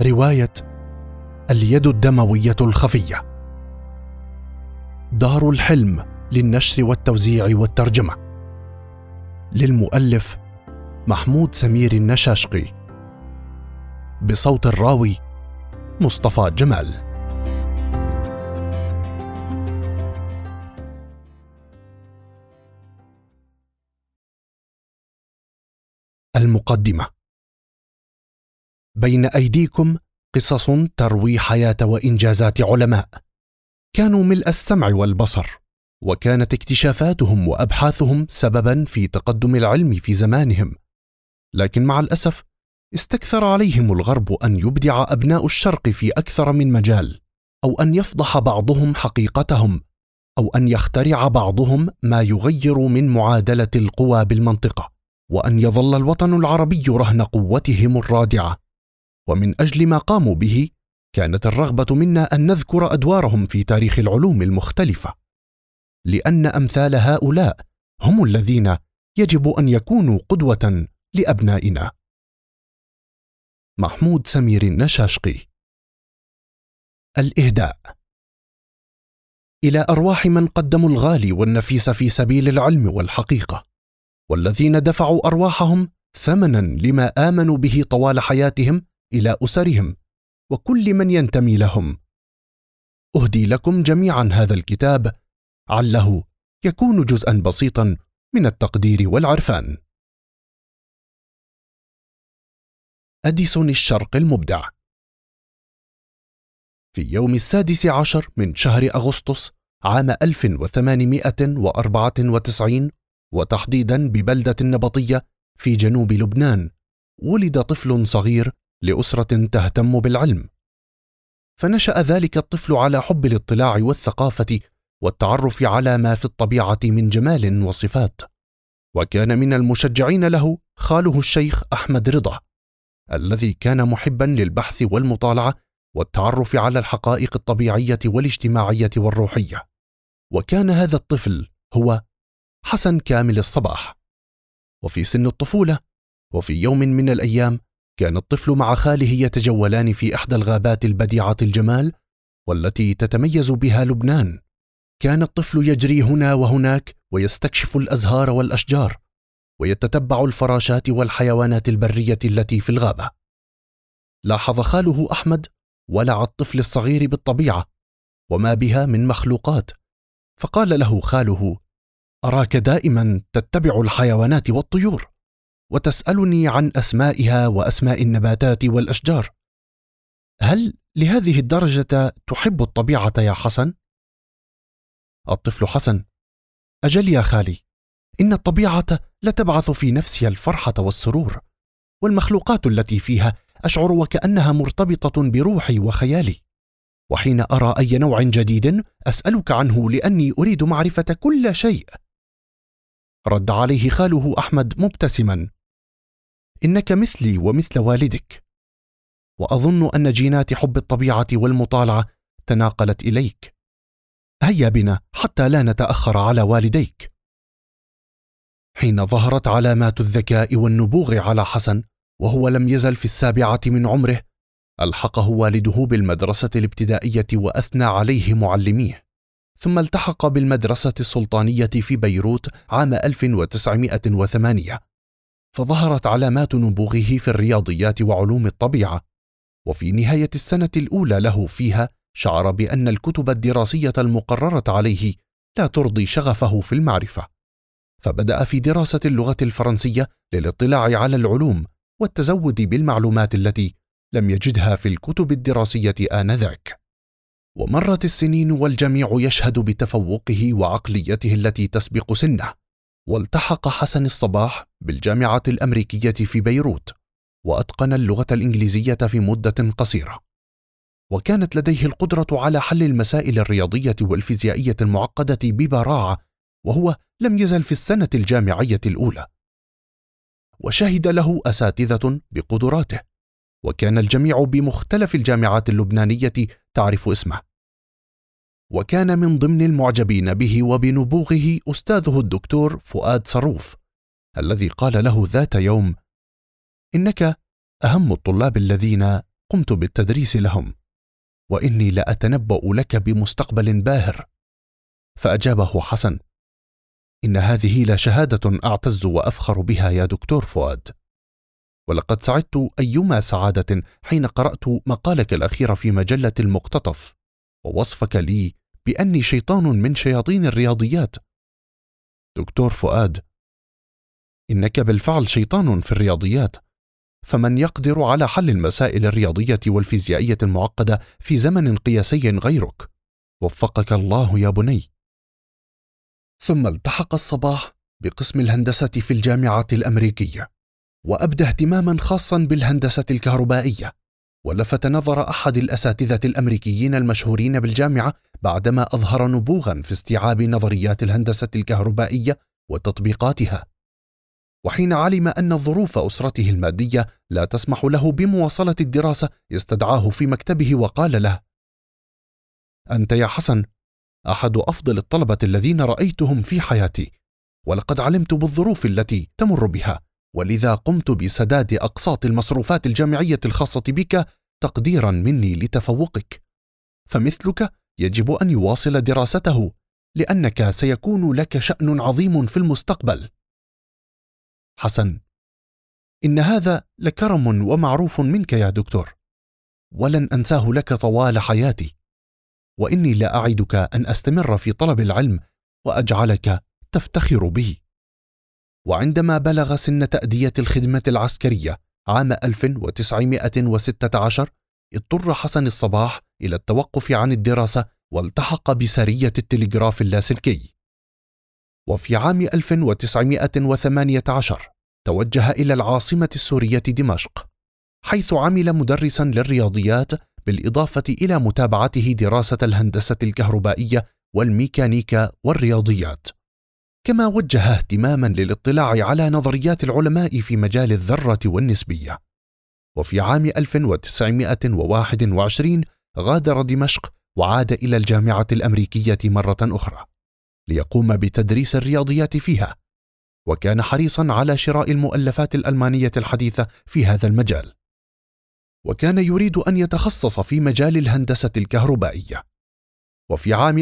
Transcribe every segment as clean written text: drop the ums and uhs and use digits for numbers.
رواية اليد الدموية الخفية، دار الحلم للنشر والتوزيع والترجمة، للمؤلف محمود سمير النشاشقي، بصوت الراوي مصطفى جمال. المقدمة. بين أيديكم قصص تروي حياة وإنجازات علماء كانوا ملء السمع والبصر، وكانت اكتشافاتهم وأبحاثهم سبباً في تقدم العلم في زمانهم، لكن مع الأسف استكثر عليهم الغرب أن يبدع أبناء الشرق في أكثر من مجال، أو أن يفضح بعضهم حقيقتهم، أو أن يخترع بعضهم ما يغير من معادلة القوى بالمنطقة، وأن يظل الوطن العربي رهن قوتهم الرادعة. ومن أجل ما قاموا به كانت الرغبة منا أن نذكر أدوارهم في تاريخ العلوم المختلفة، لأن أمثال هؤلاء هم الذين يجب أن يكونوا قدوة لأبنائنا. محمود سمير النشاشقي. الإهداء إلى أرواح من قدموا الغالي والنفيس في سبيل العلم والحقيقة، والذين دفعوا أرواحهم ثمناً لما آمنوا به طوال حياتهم إلى أسرهم وكل من ينتمي لهم. أهدي لكم جميعاً هذا الكتاب عله يكون جزءاً بسيطاً من التقدير والعرفان. أديسون الشرق المبدع. في يوم 16 من شهر أغسطس عام 1894، وتحديداً ببلدة النبطية في جنوب لبنان، ولد طفل صغير لأسرة تهتم بالعلم. فنشأ ذلك الطفل على حب الاطلاع والثقافة والتعرف على ما في الطبيعة من جمال وصفات، وكان من المشجعين له خاله الشيخ أحمد رضا، الذي كان محباً للبحث والمطالعة والتعرف على الحقائق الطبيعية والاجتماعية والروحية. وكان هذا الطفل هو حسن كامل الصباح. وفي سن الطفولة، وفي يوم من الأيام، كان الطفل مع خاله يتجولان في إحدى الغابات البديعة الجمال والتي تتميز بها لبنان. كان الطفل يجري هنا وهناك ويستكشف الأزهار والأشجار، ويتتبع الفراشات والحيوانات البرية التي في الغابة. لاحظ خاله أحمد ولع الطفل الصغير بالطبيعة وما بها من مخلوقات، فقال له خاله: أراك دائما تتبع الحيوانات والطيور، وتسألني عن أسمائها وأسماء النباتات والأشجار. هل لهذه الدرجة تحب الطبيعة يا حسن؟ الطفل حسن: أجل يا خالي، إن الطبيعة لتبعث في نفسي الفرحة والسرور، والمخلوقات التي فيها أشعر وكأنها مرتبطة بروحي وخيالي، وحين أرى أي نوع جديد أسألك عنه لأني أريد معرفة كل شيء. رد عليه خاله أحمد مبتسما: إنك مثلي ومثل والدك، وأظن أن جينات حب الطبيعة والمطالعة تناقلت إليك. هيا بنا حتى لا نتأخر على والديك. حين ظهرت علامات الذكاء والنبوغ على حسن وهو لم يزل في 7 من عمره، ألحقه والده بالمدرسة الابتدائية وأثنى عليه معلميه، ثم التحق بالمدرسة السلطانية في بيروت عام 1908، فظهرت علامات نبوغه في الرياضيات وعلوم الطبيعة. وفي نهاية السنة الأولى له فيها شعر بأن الكتب الدراسية المقررة عليه لا ترضي شغفه في المعرفة، فبدأ في دراسة اللغة الفرنسية للاطلاع على العلوم والتزود بالمعلومات التي لم يجدها في الكتب الدراسية آنذاك. ومرت السنين والجميع يشهد بتفوقه وعقليته التي تسبق سنه، والتحق حسن الصباح بالجامعة الأمريكية في بيروت، وأتقن اللغة الإنجليزية في مدة قصيرة، وكانت لديه القدرة على حل المسائل الرياضية والفيزيائية المعقدة ببراعة، وهو لم يزل في السنة الجامعية الأولى. وشهد له أساتذة بقدراته، وكان الجميع بمختلف الجامعات اللبنانية تعرف اسمه. وكان من ضمن المعجبين به وبنبوغه أستاذه الدكتور فؤاد صروف، الذي قال له ذات يوم: إنك أهم الطلاب الذين قمت بالتدريس لهم، وإني لأتنبأ لك بمستقبل باهر. فأجابه حسن: إن هذه لشهادة أعتز وأفخر بها يا دكتور فؤاد، ولقد سعدت أيما سعادة حين قرأت مقالك الأخير في مجلة المقتطف ووصفك لي بأني شيطان من شياطين الرياضيات. دكتور فؤاد، إنك بالفعل شيطان في الرياضيات، فمن يقدر على حل المسائل الرياضية والفيزيائية المعقدة في زمن قياسي غيرك؟ وفقك الله يا بني. ثم التحق الصباح بقسم الهندسة في الجامعة الأمريكية، وأبدى اهتماما خاصا بالهندسة الكهربائية، ولفت نظر أحد الأساتذة الأمريكيين المشهورين بالجامعة بعدما أظهر نبوغا في استيعاب نظريات الهندسة الكهربائية وتطبيقاتها. وحين علم أن ظروف أسرته المادية لا تسمح له بمواصلة الدراسة، استدعاه في مكتبه وقال له: أنت يا حسن أحد أفضل الطلبة الذين رأيتهم في حياتي، ولقد علمت بالظروف التي تمر بها، ولذا قمت بسداد أقساط المصروفات الجامعية الخاصة بك تقديرا مني لتفوقك، فمثلك يجب أن يواصل دراسته، لأنك سيكون لك شأن عظيم في المستقبل. حسن: إن هذا لكرم ومعروف منك يا دكتور، ولن أنساه لك طوال حياتي، وإني لا أعدك أن أستمر في طلب العلم وأجعلك تفتخر به. وعندما بلغ سن تأدية الخدمة العسكرية عام 1916، اضطر حسن الصباح إلى التوقف عن الدراسة والتحق بسرية التلغراف اللاسلكي. وفي عام 1918 توجه إلى العاصمة السورية دمشق، حيث عمل مدرسا للرياضيات بالإضافة إلى متابعته دراسة الهندسة الكهربائية والميكانيكا والرياضيات، كما وجه اهتماما للاطلاع على نظريات العلماء في مجال الذرة والنسبية. وفي عام 1921 غادر دمشق وعاد إلى الجامعة الأمريكية مرة أخرى ليقوم بتدريس الرياضيات فيها، وكان حريصا على شراء المؤلفات الألمانية الحديثة في هذا المجال، وكان يريد أن يتخصص في مجال الهندسة الكهربائية. وفي عام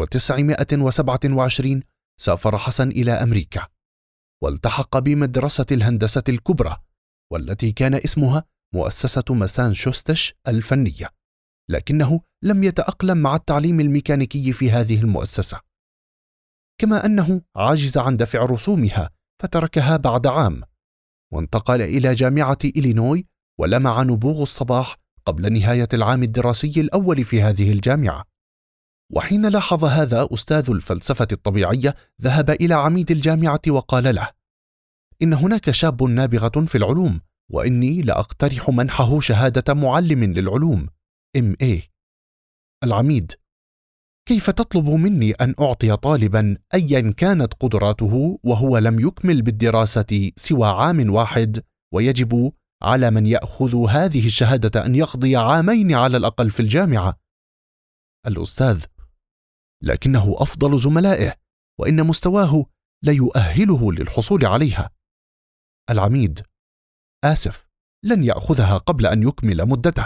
1927 سافر حسن إلى أمريكا، والتحق بمدرسة الهندسة الكبرى، والتي كان اسمها مؤسسة ماساتشوستس الفنية، لكنه لم يتأقلم مع التعليم الميكانيكي في هذه المؤسسة، كما أنه عجز عن دفع رسومها فتركها بعد عام، وانتقل إلى جامعة إلينوي، ولمع نبوغ الصباح قبل نهاية العام الدراسي الأول في هذه الجامعة. وحين لاحظ هذا أستاذ الفلسفة الطبيعية ذهب إلى عميد الجامعة وقال له: إن هناك شاب نابغة في العلوم، وإني لأقترح منحه شهادة معلم للعلوم MA. العميد: كيف تطلب مني أن أعطي طالبا أيا كانت قدراته وهو لم يكمل بالدراسة سوى عام واحد، ويجب على من يأخذ هذه الشهادة أن يقضي عامين على الأقل في الجامعة؟ الأستاذ: لكنه أفضل زملائه، وإن مستواه لا يؤهله للحصول عليها. العميد: آسف، لن يأخذها قبل أن يكمل مدته.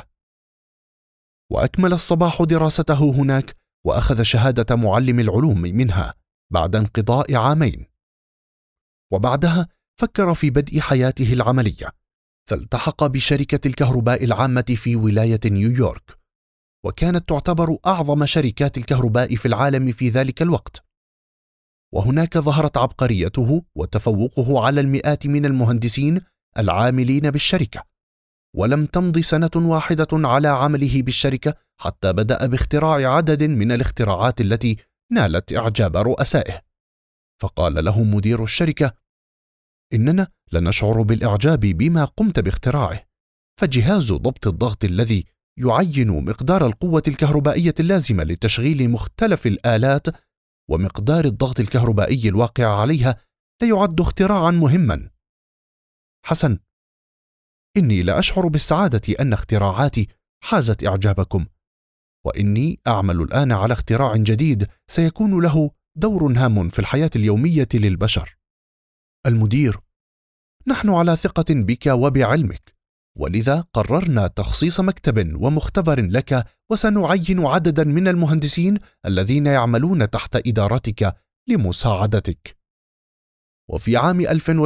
وأكمل الصباح دراسته هناك، وأخذ شهادة معلم العلوم منها بعد انقضاء عامين. وبعدها فكر في بدء حياته العملية، فالتحق بشركة الكهرباء العامة في ولاية نيويورك، وكانت تعتبر أعظم شركات الكهرباء في العالم في ذلك الوقت. وهناك ظهرت عبقريته وتفوقه على المئات من المهندسين العاملين بالشركة، ولم تمض سنة واحدة على عمله بالشركة حتى بدأ باختراع عدد من الاختراعات التي نالت إعجاب رؤسائه. فقال له مدير الشركة: إننا لنشعر بالإعجاب بما قمت باختراعه، فجهاز ضبط الضغط الذي يعين مقدار القوة الكهربائية اللازمة لتشغيل مختلف الآلات ومقدار الضغط الكهربائي الواقع عليها لا يعد اختراعا مهما. حسن، إني لأشعر بالسعادة أن اختراعاتي حازت إعجابكم، وإني أعمل الآن على اختراع جديد سيكون له دور هام في الحياة اليومية للبشر. المدير: نحن على ثقة بك وبعلمك، ولذا قررنا تخصيص مكتب ومختبر لك، وسنعين عددا من المهندسين الذين يعملون تحت إدارتك لمساعدتك. وفي عام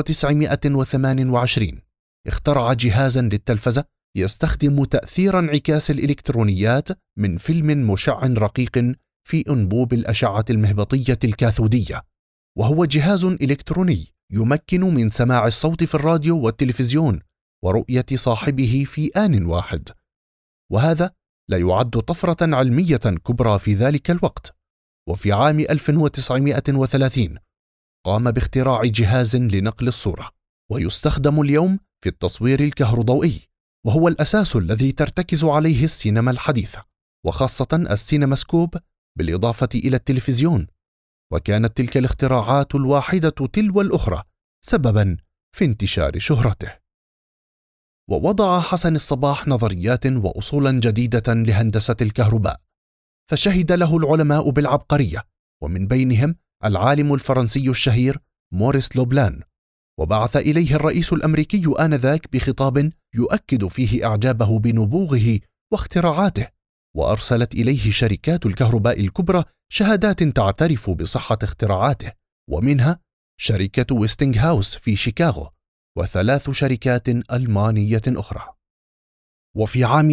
1928 اخترع جهازا للتلفزة يستخدم تأثير انعكاس الإلكترونيات من فيلم مشع رقيق في أنبوب الأشعة المهبطية الكاثودية، وهو جهاز إلكتروني يمكن من سماع الصوت في الراديو والتلفزيون ورؤية صاحبه في آن واحد. وهذا لا يعد طفرة علمية كبرى في ذلك الوقت. وفي عام 1930 قام باختراع جهاز لنقل الصورة، ويستخدم اليوم في التصوير الكهروضوئي، وهو الأساس الذي ترتكز عليه السينما الحديثة، وخاصة السينماسكوب بالإضافة إلى التلفزيون. وكانت تلك الاختراعات الواحدة تلو الأخرى سببا في انتشار شهرته. ووضع حسن الصباح نظريات وأصولا جديدة لهندسة الكهرباء، فشهد له العلماء بالعبقرية، ومن بينهم العالم الفرنسي الشهير موريس لوبلان. وبعث إليه الرئيس الأمريكي آنذاك بخطاب يؤكد فيه إعجابه بنبوغه واختراعاته، وأرسلت إليه شركات الكهرباء الكبرى شهادات تعترف بصحة اختراعاته، ومنها شركة ويستنغهاوس في شيكاغو، و3 شركات ألمانية أخرى. وفي عام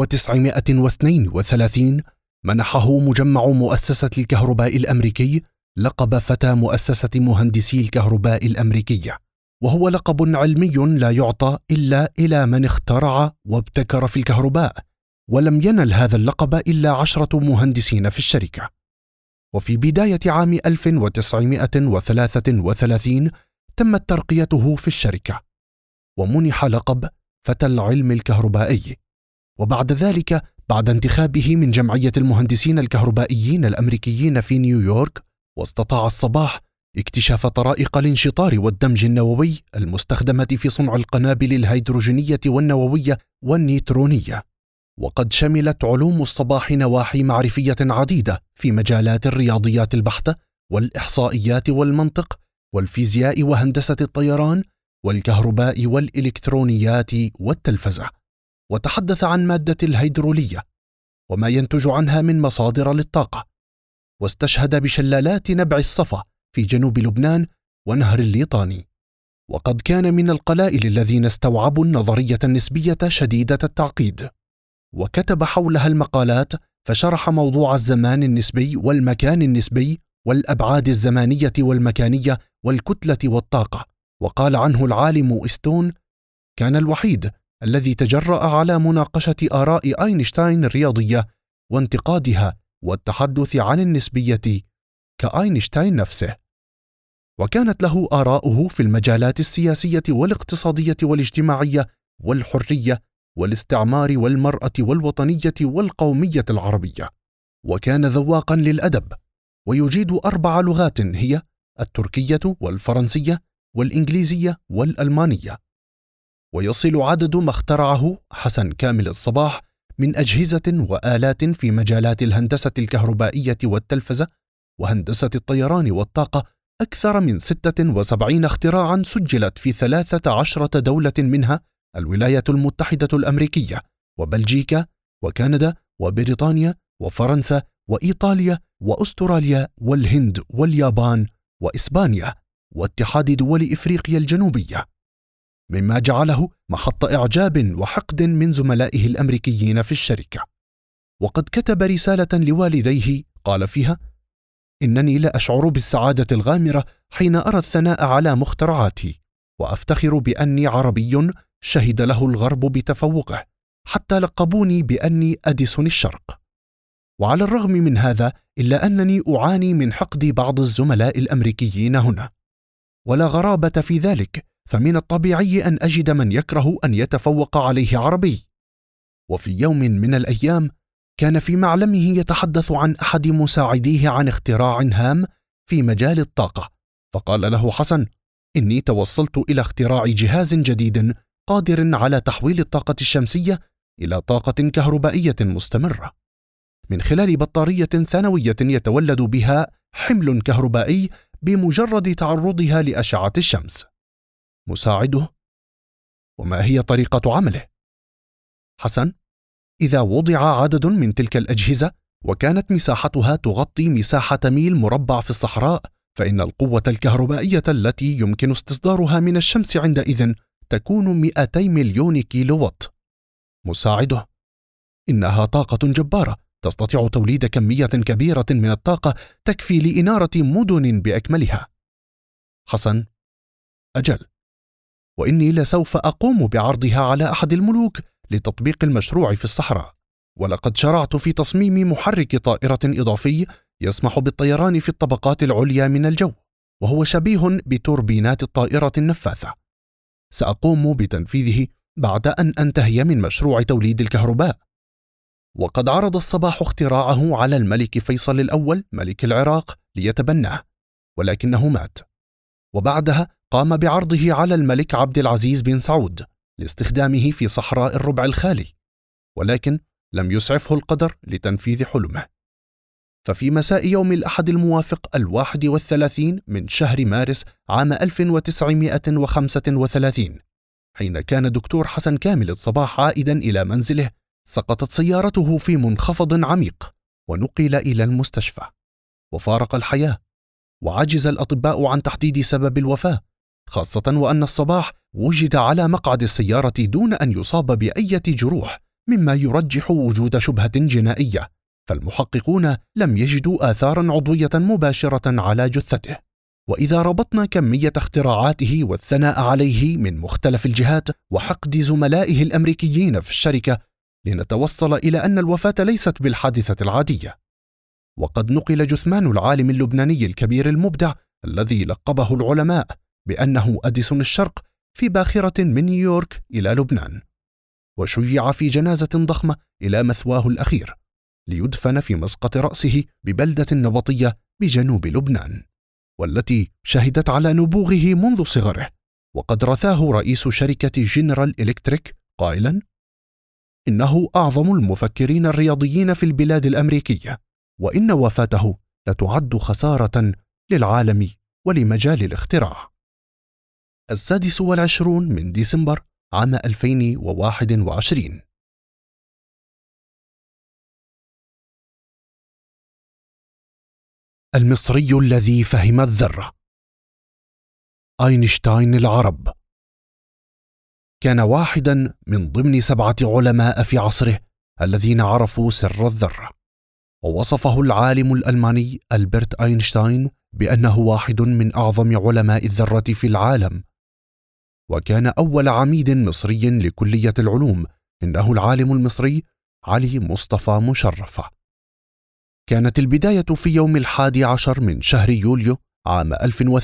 1932 منحه مجمع مؤسسة الكهرباء الأمريكي لقب فتى مؤسسة مهندسي الكهرباء الأمريكية، وهو لقب علمي لا يعطى إلا إلى من اخترع وابتكر في الكهرباء، ولم ينل هذا اللقب إلا 10 مهندسين في الشركة. وفي بداية عام 1933 تمت ترقيته في الشركة، ومنح لقب فتى العلم الكهربائي. وبعد ذلك، بعد انتخابه من جمعية المهندسين الكهربائيين الأمريكيين في نيويورك، واستطاع الصباح اكتشاف طرائق الانشطار والدمج النووي المستخدمة في صنع القنابل الهيدروجينية والنووية والنيوترونية. وقد شملت علوم الصباح نواحي معرفية عديدة في مجالات الرياضيات البحتة والإحصائيات والمنطق والفيزياء وهندسة الطيران والكهرباء والإلكترونيات والتلفزة. وتحدث عن مادة الهيدرولية وما ينتج عنها من مصادر للطاقة، واستشهد بشلالات نبع الصفا في جنوب لبنان ونهر الليطاني. وقد كان من القلائل الذين استوعبوا النظرية النسبية شديدة التعقيد، وكتب حولها المقالات، فشرح موضوع الزمان النسبي والمكان النسبي والأبعاد الزمانية والمكانية والكتلة والطاقة. وقال عنه العالم إستون: كان الوحيد الذي تجرأ على مناقشة آراء أينشتاين الرياضية وانتقادها والتحدث عن النسبية كأينشتاين نفسه. وكانت له آراؤه في المجالات السياسية والاقتصادية والاجتماعية والحرية والاستعمار والمرأة والوطنية والقومية العربية. وكان ذواقا للأدب، ويجيد 4 لغات هي التركية والفرنسية والإنجليزية والألمانية. ويصل عدد ما اخترعه حسن كامل الصباح من أجهزة وآلات في مجالات الهندسة الكهربائية والتلفزة وهندسة الطيران والطاقة أكثر من 76 اختراعا سجلت في 13 دولة، منها الولايات المتحدة الأمريكية وبلجيكا وكندا وبريطانيا وفرنسا وإيطاليا وأستراليا والهند واليابان وإسبانيا واتحاد دول إفريقيا الجنوبية، مما جعله محط إعجاب وحقد من زملائه الأمريكيين في الشركة. وقد كتب رسالة لوالديه قال فيها: إنني لا أشعر بالسعادة الغامرة حين أرى الثناء على مخترعاتي، وأفتخر بأني عربي شهد له الغرب بتفوقه، حتى لقبوني بأني أديسون الشرق. وعلى الرغم من هذا إلا أنني أعاني من حقد بعض الزملاء الأمريكيين هنا، ولا غرابة في ذلك، فمن الطبيعي أن أجد من يكره أن يتفوق عليه عربي. وفي يوم من الأيام كان في معلمه يتحدث عن أحد مساعديه عن اختراع هام في مجال الطاقة، فقال له حسن: إني توصلت إلى اختراع جهاز جديد قادر على تحويل الطاقة الشمسية إلى طاقة كهربائية مستمرة من خلال بطارية ثانوية يتولد بها حمل كهربائي بمجرد تعرضها لأشعة الشمس. مساعده: وما هي طريقة عمله؟ حسن: إذا وضع عدد من تلك الأجهزة وكانت مساحتها تغطي مساحة ميل مربع في الصحراء، فإن القوة الكهربائية التي يمكن استصدارها من الشمس عندئذ تكون 200 مليون كيلو وات. مساعده: إنها طاقة جبارة تستطيع توليد كمية كبيرة من الطاقة تكفي لإنارة مدن بأكملها. حسن: أجل، وإني لسوف أقوم بعرضها على أحد الملوك لتطبيق المشروع في الصحراء، ولقد شرعت في تصميم محرك طائرة إضافي يسمح بالطيران في الطبقات العليا من الجو، وهو شبيه بتوربينات الطائرة النفاثة. سأقوم بتنفيذه بعد أن أنتهي من مشروع توليد الكهرباء. وقد عرض الصباح اختراعه على الملك فيصل الأول ملك العراق ليتبناه، ولكنه مات، وبعدها قام بعرضه على الملك عبد العزيز بن سعود لاستخدامه في صحراء الربع الخالي، ولكن لم يسعفه القدر لتنفيذ حلمه. ففي مساء يوم الأحد الموافق 31 من شهر مارس عام 1935، حين كان دكتور حسن كامل الصباح عائدا إلى منزله، سقطت سيارته في منخفض عميق ونقل إلى المستشفى وفارق الحياة، وعجز الأطباء عن تحديد سبب الوفاة، خاصة وأن الصباح وجد على مقعد السيارة دون أن يصاب بأي جروح، مما يرجح وجود شبهة جنائية، فالمحققون لم يجدوا آثارا عضوية مباشرة على جثته. وإذا ربطنا كمية اختراعاته والثناء عليه من مختلف الجهات وحقد زملائه الأمريكيين في الشركة، لنتوصل إلى أن الوفاة ليست بالحادثة العادية. وقد نقل جثمان العالم اللبناني الكبير المبدع الذي لقبه العلماء بأنه أديسون الشرق في باخرة من نيويورك إلى لبنان، وشيع في جنازة ضخمة إلى مثواه الأخير، ليدفن في مسقط رأسه ببلدة نبطية بجنوب لبنان، والتي شهدت على نبوغه منذ صغره. وقد رثاه رئيس شركة جنرال إلكتريك قائلا: إنه أعظم المفكرين الرياضيين في البلاد الأمريكية، وإن وفاته لتعد خسارة للعالم ولمجال الاختراع. 26 من ديسمبر عام 2021. المصري الذي فهم الذرة. أينشتاين العرب كان واحدا من ضمن 7 علماء في عصره الذين عرفوا سر الذرة، ووصفه العالم الألماني ألبرت أينشتاين بأنه واحد من أعظم علماء الذرة في العالم، وكان أول عميد مصري لكلية العلوم إنه العالم المصري علي مصطفى مشرفة. كانت البداية في يوم 11 من شهر يوليو عام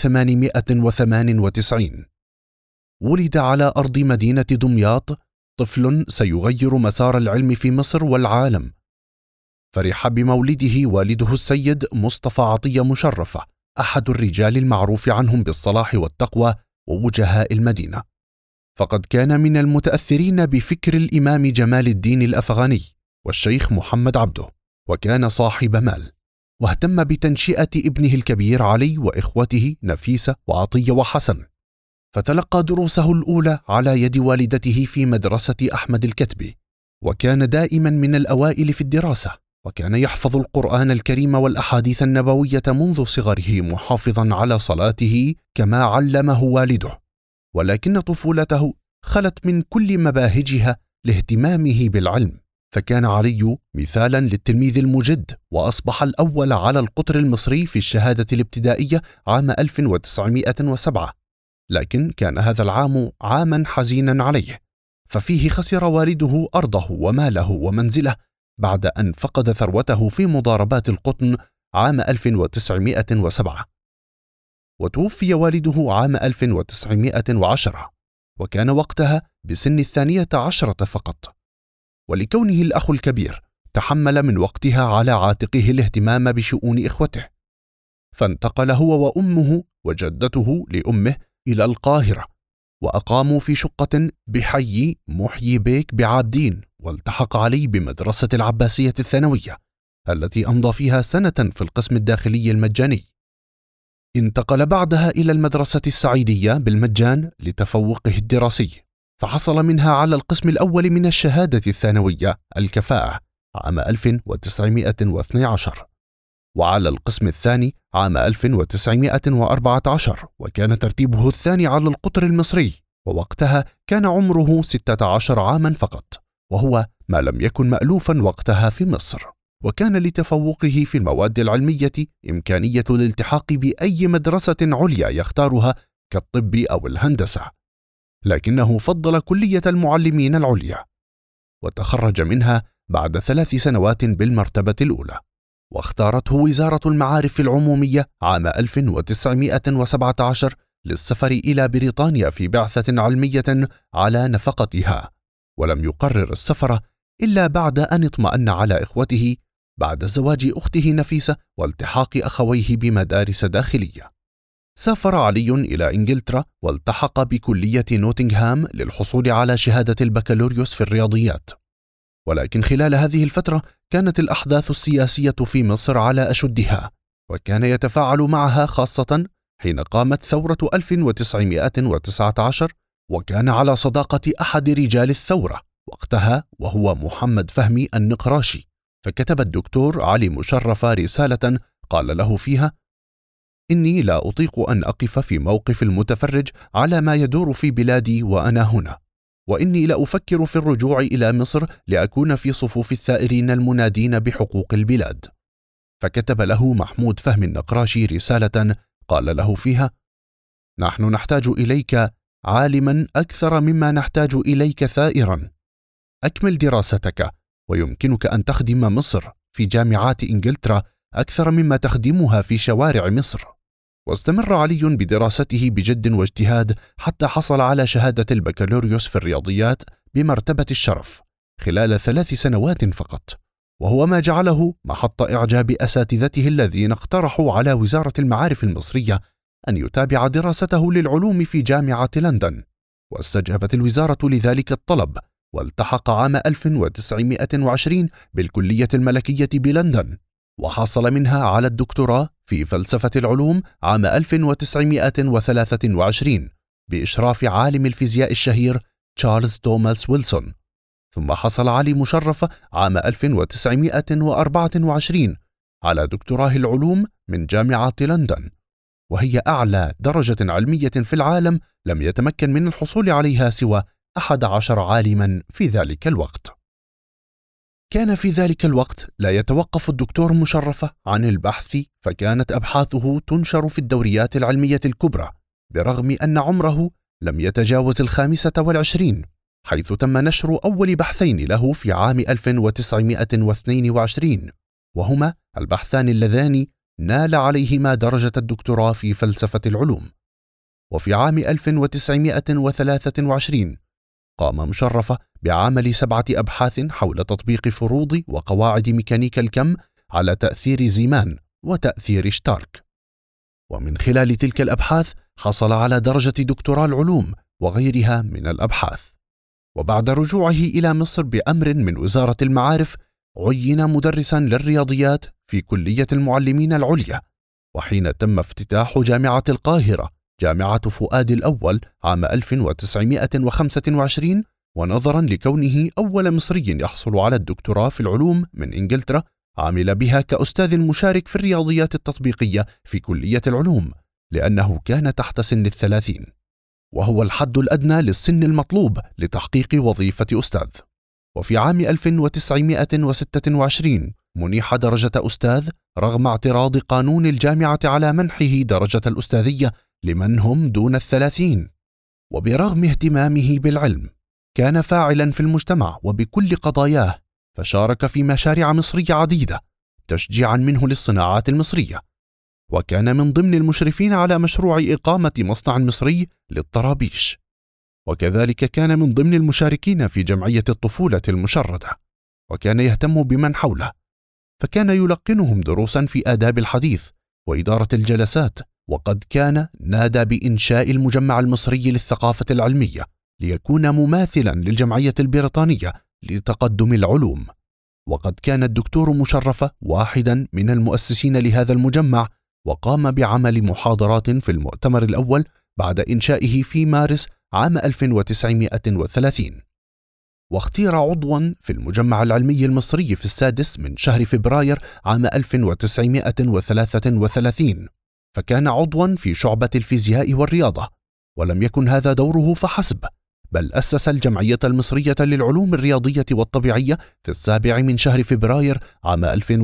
1898. ولد على أرض مدينة دمياط طفل سيغير مسار العلم في مصر والعالم. فرح بمولده والده السيد مصطفى عطية مشرفة، أحد الرجال المعروف عنهم بالصلاح والتقوى ووجهاء المدينة، فقد كان من المتأثرين بفكر الإمام جمال الدين الأفغاني والشيخ محمد عبده، وكان صاحب مال، واهتم بتنشئة ابنه الكبير علي وإخوته نفيسة وعطية وحسن. فتلقى دروسه الأولى على يد والدته في مدرسة أحمد الكتبي، وكان دائما من الأوائل في الدراسة، وكان يحفظ القرآن الكريم والأحاديث النبوية منذ صغره، محافظا على صلاته كما علمه والده. ولكن طفولته خلت من كل مباهجها لاهتمامه بالعلم، فكان علي مثالا للتلميذ المجد، وأصبح الأول على القطر المصري في الشهادة الابتدائية عام 1907. لكن كان هذا العام عاما حزينا عليه، ففيه خسر والده أرضه وماله ومنزله بعد أن فقد ثروته في مضاربات القطن عام 1907، وتوفي والده عام 1910، وكان وقتها بسن 12 فقط. ولكونه الأخ الكبير تحمل من وقتها على عاتقه الاهتمام بشؤون إخوته، فانتقل هو وأمه وجدته لأمه إلى القاهرة، وأقاموا في شقة بحي محيي بيك بعابدين، والتحق علي بمدرسة العباسية الثانوية التي أمضى فيها سنة في القسم الداخلي المجاني. انتقل بعدها إلى المدرسة السعيدية بالمجان لتفوقه الدراسي، فحصل منها على القسم الأول من الشهادة الثانوية الكفاءة عام 1912، وعلى القسم الثاني عام 1914، وكان ترتيبه الثاني على القطر المصري، ووقتها كان عمره 16 عاما فقط، وهو ما لم يكن مألوفا وقتها في مصر. وكان لتفوقه في المواد العلمية إمكانية الالتحاق بأي مدرسة عليا يختارها كالطب أو الهندسة، لكنه فضل كلية المعلمين العليا، وتخرج منها بعد 3 سنوات بالمرتبة الأولى. واختارته وزارة المعارف العمومية عام 1917 للسفر إلى بريطانيا في بعثة علمية على نفقتها، ولم يقرر السفر إلا بعد أن اطمأن على إخوته بعد زواج أخته نفيسة والتحاق أخويه بمدارس داخلية. سافر علي إلى إنجلترا والتحق بكلية نوتنغهام للحصول على شهادة البكالوريوس في الرياضيات. ولكن خلال هذه الفترة كانت الأحداث السياسية في مصر على أشدها، وكان يتفاعل معها خاصة حين قامت ثورة 1919، وكان على صداقة أحد رجال الثورة وقتها وهو محمد فهمي النقراشي. فكتب الدكتور علي مشرف رسالة قال له فيها: إني لا أطيق أن أقف في موقف المتفرج على ما يدور في بلادي وأنا هنا، وإني لا أفكر في الرجوع إلى مصر لأكون في صفوف الثائرين المنادين بحقوق البلاد. فكتب له محمود فهمي النقراشي رسالة قال له فيها: نحن نحتاج إليك عالما أكثر مما نحتاج إليك ثائرا. أكمل دراستك، ويمكنك أن تخدم مصر في جامعات إنجلترا أكثر مما تخدمها في شوارع مصر. واستمر علي بدراسته بجد واجتهاد حتى حصل على شهادة البكالوريوس في الرياضيات بمرتبة الشرف خلال 3 سنوات فقط، وهو ما جعله محط إعجاب أساتذته الذين اقترحوا على وزارة المعارف المصرية أن يتابع دراسته للعلوم في جامعة لندن. واستجابت الوزارة لذلك الطلب، والتحق عام 1920 بالكلية الملكية بلندن، وحصل منها على الدكتوراه في فلسفة العلوم عام 1923 بإشراف عالم الفيزياء الشهير تشارلز توماس ويلسون. ثم حصل علي مشرف عام 1924 على دكتوراه العلوم من جامعة لندن، وهي أعلى درجة علمية في العالم لم يتمكن من الحصول عليها سوى 11 عالما في ذلك الوقت. كان في ذلك الوقت لا يتوقف الدكتور مشرف عن البحث، فكانت أبحاثه تنشر في الدوريات العلمية الكبرى، برغم أن عمره لم يتجاوز 25، حيث تم نشر أول بحثين له في عام 1922، وهما البحثان اللذان نال عليهما درجة الدكتوراه في فلسفة العلوم. وفي عام 1923 قام مشرف بعمل 7 أبحاث حول تطبيق فروض وقواعد ميكانيكا الكم على تأثير زيمان وتأثير شتارك، ومن خلال تلك الأبحاث حصل على درجة دكتوراه العلوم وغيرها من الأبحاث. وبعد رجوعه إلى مصر بأمر من وزارة المعارف عين مدرسا للرياضيات في كلية المعلمين العليا. وحين تم افتتاح جامعة القاهرة جامعة فؤاد الأول عام 1925، ونظرا لكونه أول مصري يحصل على الدكتوراه في العلوم من إنجلترا، عمل بها كأستاذ مشارك في الرياضيات التطبيقية في كلية العلوم، لأنه كان تحت سن 30، وهو الحد الأدنى للسن المطلوب لتحقيق وظيفة أستاذ. وفي عام 1926 منح درجة أستاذ رغم اعتراض قانون الجامعة على منحه درجة الأستاذية لمن هم دون 30. وبرغم اهتمامه بالعلم كان فاعلا في المجتمع وبكل قضاياه، فشارك في مشاريع مصرية عديدة تشجيعا منه للصناعات المصرية، وكان من ضمن المشرفين على مشروع إقامة مصنع مصري للطرابيش، وكذلك كان من ضمن المشاركين في جمعية الطفولة المشردة، وكان يهتم بمن حوله، فكان يلقنهم دروسا في آداب الحديث وإدارة الجلسات. وقد كان نادى بإنشاء المجمع المصري للثقافة العلمية ليكون مماثلا للجمعية البريطانية لتقدم العلوم. وقد كان الدكتور مشرف واحدا من المؤسسين لهذا المجمع، وقام بعمل محاضرات في المؤتمر الأول بعد إنشائه في مارس عام 1930، واختير عضواً في المجمع العلمي المصري في 6 من شهر فبراير عام 1933، فكان عضواً في شعبة الفيزياء والرياضة. ولم يكن هذا دوره فحسب، بل أسس الجمعية المصرية للعلوم الرياضية والطبيعية في 7 من شهر فبراير عام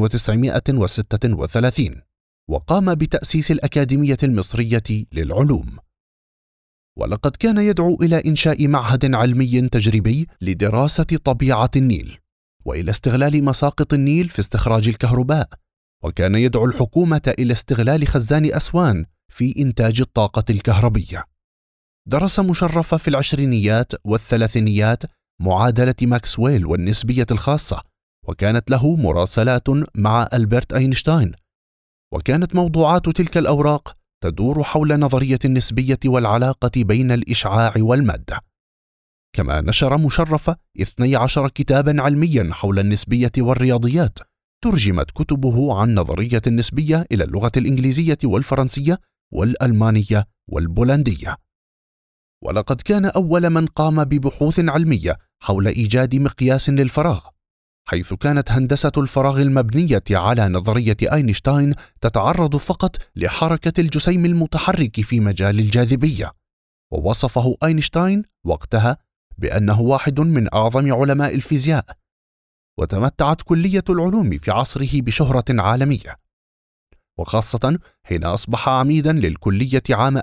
1936، وقام بتأسيس الأكاديمية المصرية للعلوم. ولقد كان يدعو إلى إنشاء معهد علمي تجريبي لدراسة طبيعة النيل، وإلى استغلال مساقط النيل في استخراج الكهرباء، وكان يدعو الحكومة إلى استغلال خزان أسوان في إنتاج الطاقة الكهربية. درس مشرف في العشرينيات والثلاثينيات معادلة ماكسويل والنسبية الخاصة، وكانت له مراسلات مع ألبرت أينشتاين، وكانت موضوعات تلك الأوراق تدور حول نظرية النسبية والعلاقة بين الإشعاع والمادة. كما نشر مشرف 12 كتابا علميا حول النسبية والرياضيات، ترجمت كتبه عن نظرية النسبية إلى اللغة الإنجليزية والفرنسية والألمانية والبولندية. ولقد كان أول من قام ببحوث علمية حول إيجاد مقياس للفراغ، حيث كانت هندسة الفراغ المبنية على نظرية أينشتاين تتعرض فقط لحركة الجسيم المتحرك في مجال الجاذبية، ووصفه أينشتاين وقتها بأنه واحد من أعظم علماء الفيزياء. وتمتعت كلية العلوم في عصره بشهرة عالمية، وخاصة حين أصبح عميدا للكلية عام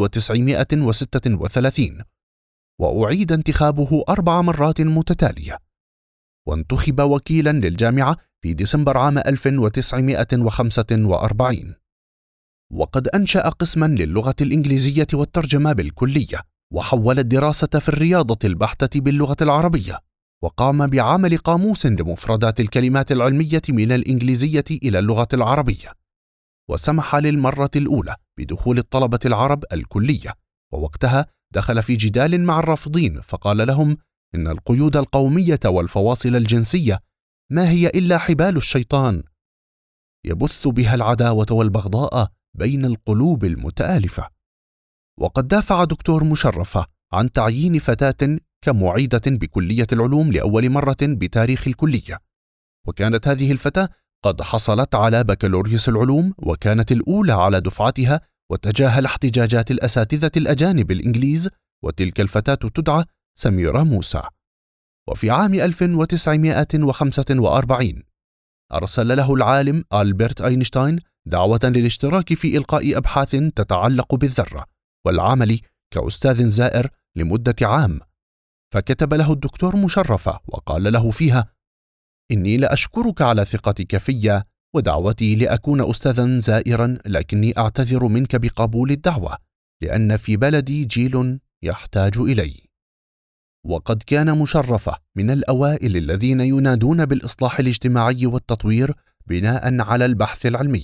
1936، وأعيد انتخابه 4 مرات متتالية، وانتخب وكيلا للجامعة في ديسمبر عام 1945. وقد أنشأ قسما للغة الإنجليزية والترجمة بالكلية، وحول الدراسة في الرياضة البحتة باللغة العربية، وقام بعمل قاموس لمفردات الكلمات العلمية من الإنجليزية إلى اللغة العربية، وسمح للمرة الأولى بدخول الطلبة العرب الكلية. ووقتها دخل في جدال مع الرافضين، فقال لهم إن القيود القومية والفواصل الجنسية ما هي إلا حبال الشيطان، يبث بها العداوة والبغضاء بين القلوب المتآلفة. وقد دافع دكتور مشرف عن تعيين فتاة كمعيدة بكلية العلوم لأول مرة بتاريخ الكلية، وكانت هذه الفتاة قد حصلت على بكالوريوس العلوم، وكانت الأولى على دفعتها، وتجاهل احتجاجات الأساتذة الأجانب الإنجليز، وتلك الفتاة تدعى سميرة موسى. وفي عام 1945 أرسل له العالم ألبرت أينشتاين دعوة للاشتراك في إلقاء أبحاث تتعلق بالذرة والعمل كأستاذ زائر لمدة عام، فكتب له الدكتور مشرف وقال له فيها: إني لأشكرك على ثقتك في ودعوتي لأكون أستاذا زائرا، لكني أعتذر منك بقبول الدعوة لأن في بلدي جيل يحتاج إلي. وقد كان مشرف من الأوائل الذين ينادون بالإصلاح الاجتماعي والتطوير بناء على البحث العلمي،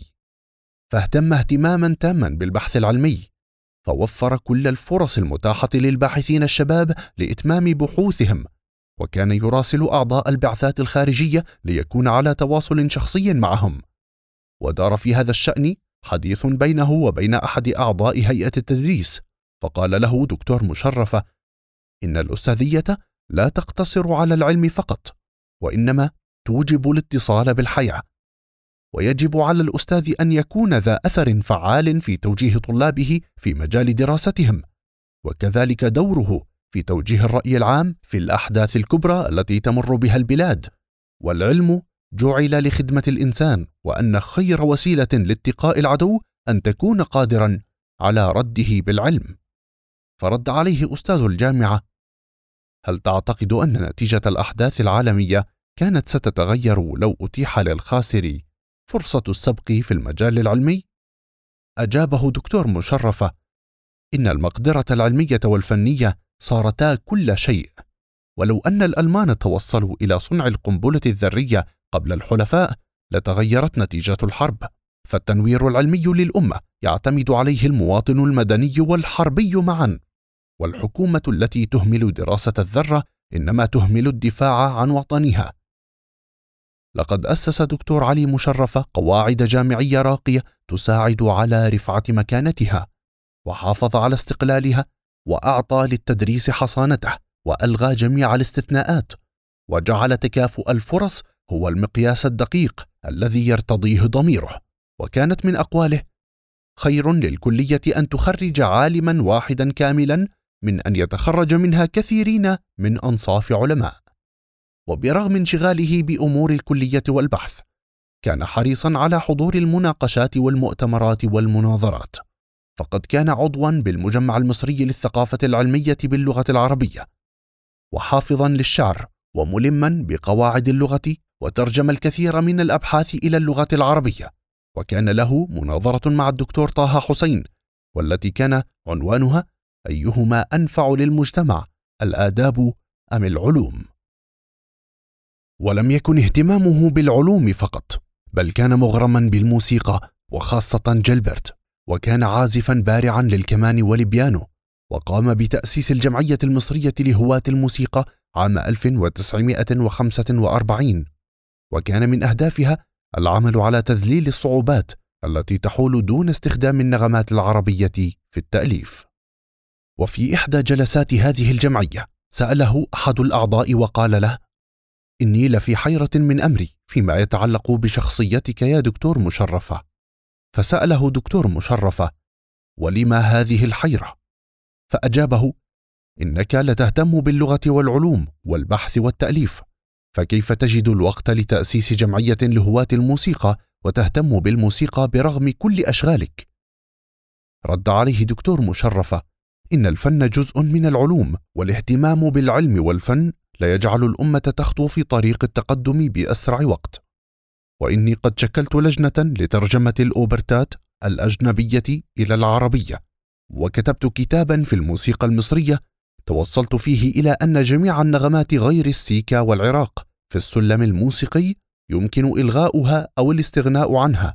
فاهتم اهتماما تاما بالبحث العلمي، فوفر كل الفرص المتاحة للباحثين الشباب لإتمام بحوثهم، وكان يراسل أعضاء البعثات الخارجية ليكون على تواصل شخصي معهم. ودار في هذا الشأن حديث بينه وبين أحد أعضاء هيئة التدريس، فقال له دكتور مشرف: إن الأستاذية لا تقتصر على العلم فقط، وإنما توجب الاتصال بالحياة، ويجب على الأستاذ أن يكون ذا أثر فعال في توجيه طلابه في مجال دراستهم، وكذلك دوره في توجيه الرأي العام في الأحداث الكبرى التي تمر بها البلاد. والعلم جعل لخدمة الإنسان، وأن خير وسيلة لاتقاء العدو أن تكون قادرا على رده بالعلم. فرد عليه أستاذ الجامعة: هل تعتقد أن نتيجة الأحداث العالمية كانت ستتغير لو أتيح للخاسر فرصة السبق في المجال العلمي؟ أجابه دكتور مشرف: إن المقدرة العلمية والفنية صارتا كل شيء، ولو أن الألمان توصلوا إلى صنع القنبلة الذرية قبل الحلفاء لتغيرت نتيجة الحرب، فالتنوير العلمي للأمة يعتمد عليه المواطن المدني والحربي معا، والحكومة التي تهمل دراسة الذرة إنما تهمل الدفاع عن وطنها. لقد أسس دكتور علي مشرف قواعد جامعية راقية تساعد على رفعة مكانتها، وحافظ على استقلالها وأعطى للتدريس حصانته، وألغى جميع الاستثناءات، وجعل تكافؤ الفرص هو المقياس الدقيق الذي يرتضيه ضميره. وكانت من أقواله: خير للكلية أن تخرج عالما واحدا كاملا من أن يتخرج منها كثيرين من أنصاف علماء. وبرغم انشغاله بأمور الكلية والبحث، كان حريصا على حضور المناقشات والمؤتمرات والمناظرات، فقد كان عضوا بالمجمع المصري للثقافة العلمية باللغة العربية، وحافظا للشعر، وملما بقواعد اللغة، وترجم الكثير من الأبحاث إلى اللغة العربية. وكان له مناظرة مع الدكتور طه حسين، والتي كان عنوانها: أيهما أنفع للمجتمع، الآداب أم العلوم؟ ولم يكن اهتمامه بالعلوم فقط، بل كان مغرما بالموسيقى، وخاصة جيلبرت، وكان عازفا بارعا للكمان والبيانو، وقام بتأسيس الجمعية المصرية لهواة الموسيقى عام 1945، وكان من أهدافها العمل على تذليل الصعوبات التي تحول دون استخدام النغمات العربية في التأليف. وفي إحدى جلسات هذه الجمعية سأله أحد الأعضاء وقال له: إني لفي حيرة من أمري فيما يتعلق بشخصيتك يا دكتور مشرفة. فسأله دكتور مشرفة: ولما هذه الحيرة؟ فأجابه: إنك لتهتم باللغة والعلوم والبحث والتأليف، فكيف تجد الوقت لتأسيس جمعية لهواة الموسيقى وتهتم بالموسيقى برغم كل أشغالك؟ رد عليه دكتور مشرفة: إن الفن جزء من العلوم، والاهتمام بالعلم والفن لا يجعل الأمة تخطو في طريق التقدم بأسرع وقت. وإني قد شكلت لجنة لترجمة الأوبرتات الأجنبية إلى العربية، وكتبت كتابا في الموسيقى المصرية توصلت فيه إلى أن جميع النغمات غير السيكا والعراق في السلم الموسيقي يمكن إلغاؤها أو الاستغناء عنها.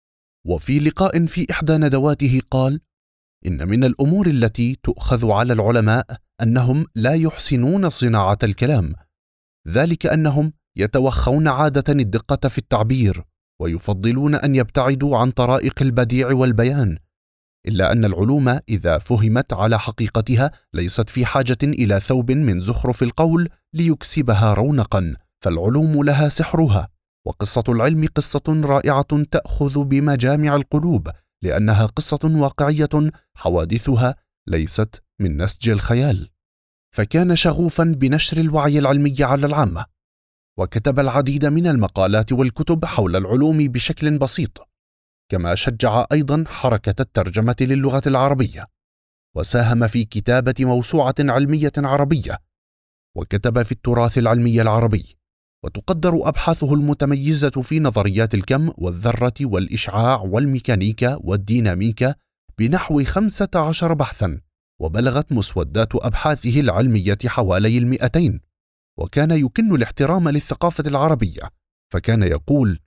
وفي لقاء في إحدى ندواته قال: إن من الأمور التي تؤخذ على العلماء أنهم لا يحسنون صناعة الكلام، ذلك أنهم يتوخون عادة الدقة في التعبير، ويفضلون أن يبتعدوا عن طرائق البديع والبيان، إلا أن العلوم إذا فهمت على حقيقتها ليست في حاجة إلى ثوب من زخرف القول ليكسبها رونقا، فالعلوم لها سحرها، وقصة العلم قصة رائعة تأخذ بمجامع القلوب، لأنها قصة واقعية حوادثها ليست من نسج الخيال. فكان شغوفا بنشر الوعي العلمي على العامة، وكتب العديد من المقالات والكتب حول العلوم بشكل بسيط، كما شجع أيضا حركة الترجمة للغة العربية، وساهم في كتابة موسوعة علمية عربية، وكتب في التراث العلمي العربي. وتقدر أبحاثه المتميزة في نظريات الكم والذرة والإشعاع والميكانيكا والديناميكا بنحو 15 بحثا، وبلغت مسودات أبحاثه العلمية حوالي 200. وكان يكن الاحترام للثقافة العربية، فكان يقول: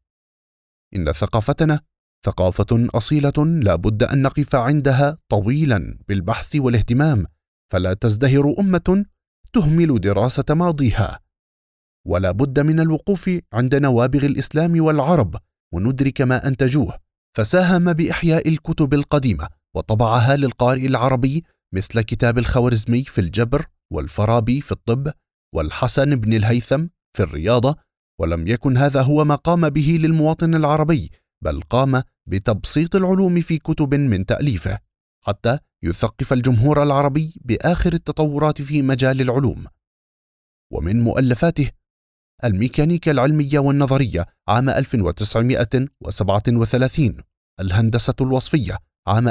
إن ثقافتنا ثقافة أصيلة لا بد أن نقف عندها طويلا بالبحث والاهتمام، فلا تزدهر أمة تهمل دراسة ماضيها، ولا بد من الوقوف عند نوابغ الإسلام والعرب وندرك ما أنتجوه. فساهم بإحياء الكتب القديمة وطبعها للقارئ العربي، مثل كتاب الخوارزمي في الجبر، والفارابي في الطب، والحسن بن الهيثم في الرياضة. ولم يكن هذا هو ما قام به للمواطن العربي، بل قام بتبسيط العلوم في كتب من تأليفه حتى يثقف الجمهور العربي بآخر التطورات في مجال العلوم. ومن مؤلفاته الميكانيكا العلمية والنظرية عام 1937، الهندسة الوصفية عام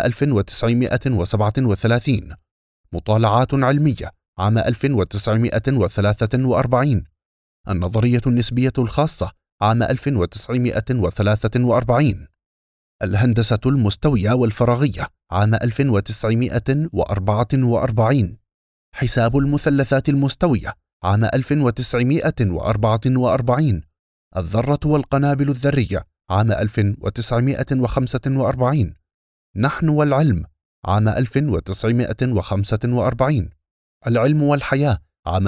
1937، مطالعات علمية عام 1943، النظرية النسبية الخاصة عام 1943، الهندسة المستوية والفراغية عام 1944، حساب المثلثات المستوية عام 1944، الذرة والقنابل الذرية عام 1945، نحن والعلم عام 1945، العلم والحياة عام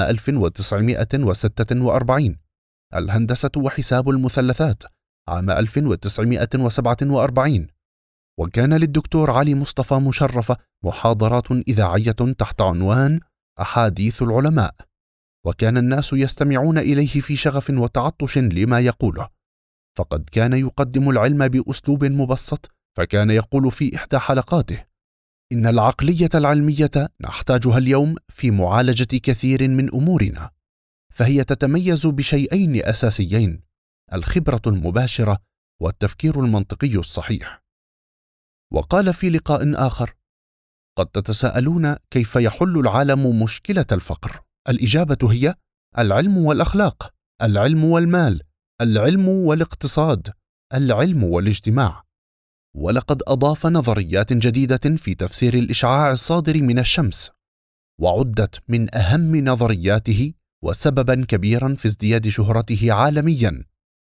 1946، الهندسة وحساب المثلثات عام 1947، وكان للدكتور علي مصطفى مشرفة محاضرات إذاعية تحت عنوان أحاديث العلماء، وكان الناس يستمعون إليه في شغف وتعطش لما يقوله، فقد كان يقدم العلم بأسلوب مبسط. فكان يقول في إحدى حلقاته: إن العقلية العلمية نحتاجها اليوم في معالجة كثير من أمورنا، فهي تتميز بشيئين أساسيين: الخبرة المباشرة والتفكير المنطقي الصحيح. وقال في لقاء آخر: قد تتساءلون كيف يحل العالم مشكلة الفقر؟ الإجابة هي: العلم والأخلاق، العلم والمال، العلم والاقتصاد، العلم والاجتماع. ولقد أضاف نظريات جديدة في تفسير الإشعاع الصادر من الشمس، وعدت من أهم نظرياته وسببا كبيرا في ازدياد شهرته عالميا،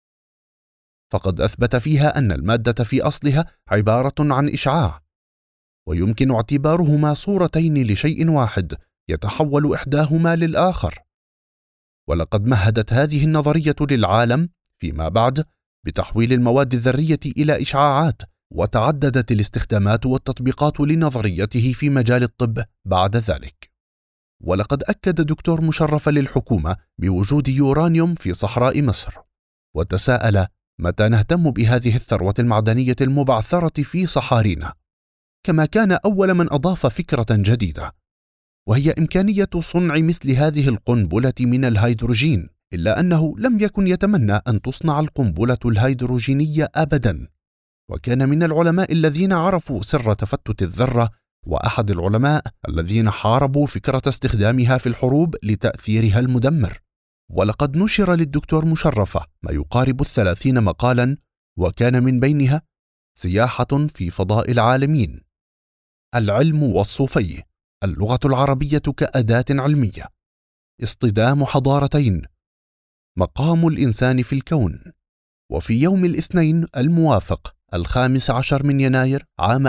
فقد أثبت فيها أن المادة في أصلها عبارة عن إشعاع، ويمكن اعتبارهما صورتين لشيء واحد يتحول إحداهما للآخر. ولقد مهدت هذه النظرية للعالم فيما بعد بتحويل المواد الذرية إلى إشعاعات، وتعددت الاستخدامات والتطبيقات لنظريته في مجال الطب بعد ذلك. ولقد أكد دكتور مشرف للحكومة بوجود يورانيوم في صحراء مصر، وتساءل: متى نهتم بهذه الثروة المعدنية المبعثرة في صحارينا؟ كما كان أول من أضاف فكرة جديدة، وهي إمكانية صنع مثل هذه القنبلة من الهيدروجين، إلا أنه لم يكن يتمنى أن تصنع القنبلة الهيدروجينية أبدا. وكان من العلماء الذين عرفوا سر تفتت الذرة، وأحد العلماء الذين حاربوا فكرة استخدامها في الحروب لتأثيرها المدمر. ولقد نشر للدكتور مشرفة ما يقارب 30 مقالا، وكان من بينها: سياحة في فضاء العالمين، العلم والصوفي، اللغة العربية كأداة علمية، اصطدام حضارتين، مقام الإنسان في الكون. وفي يوم الاثنين الموافق 15 من يناير عام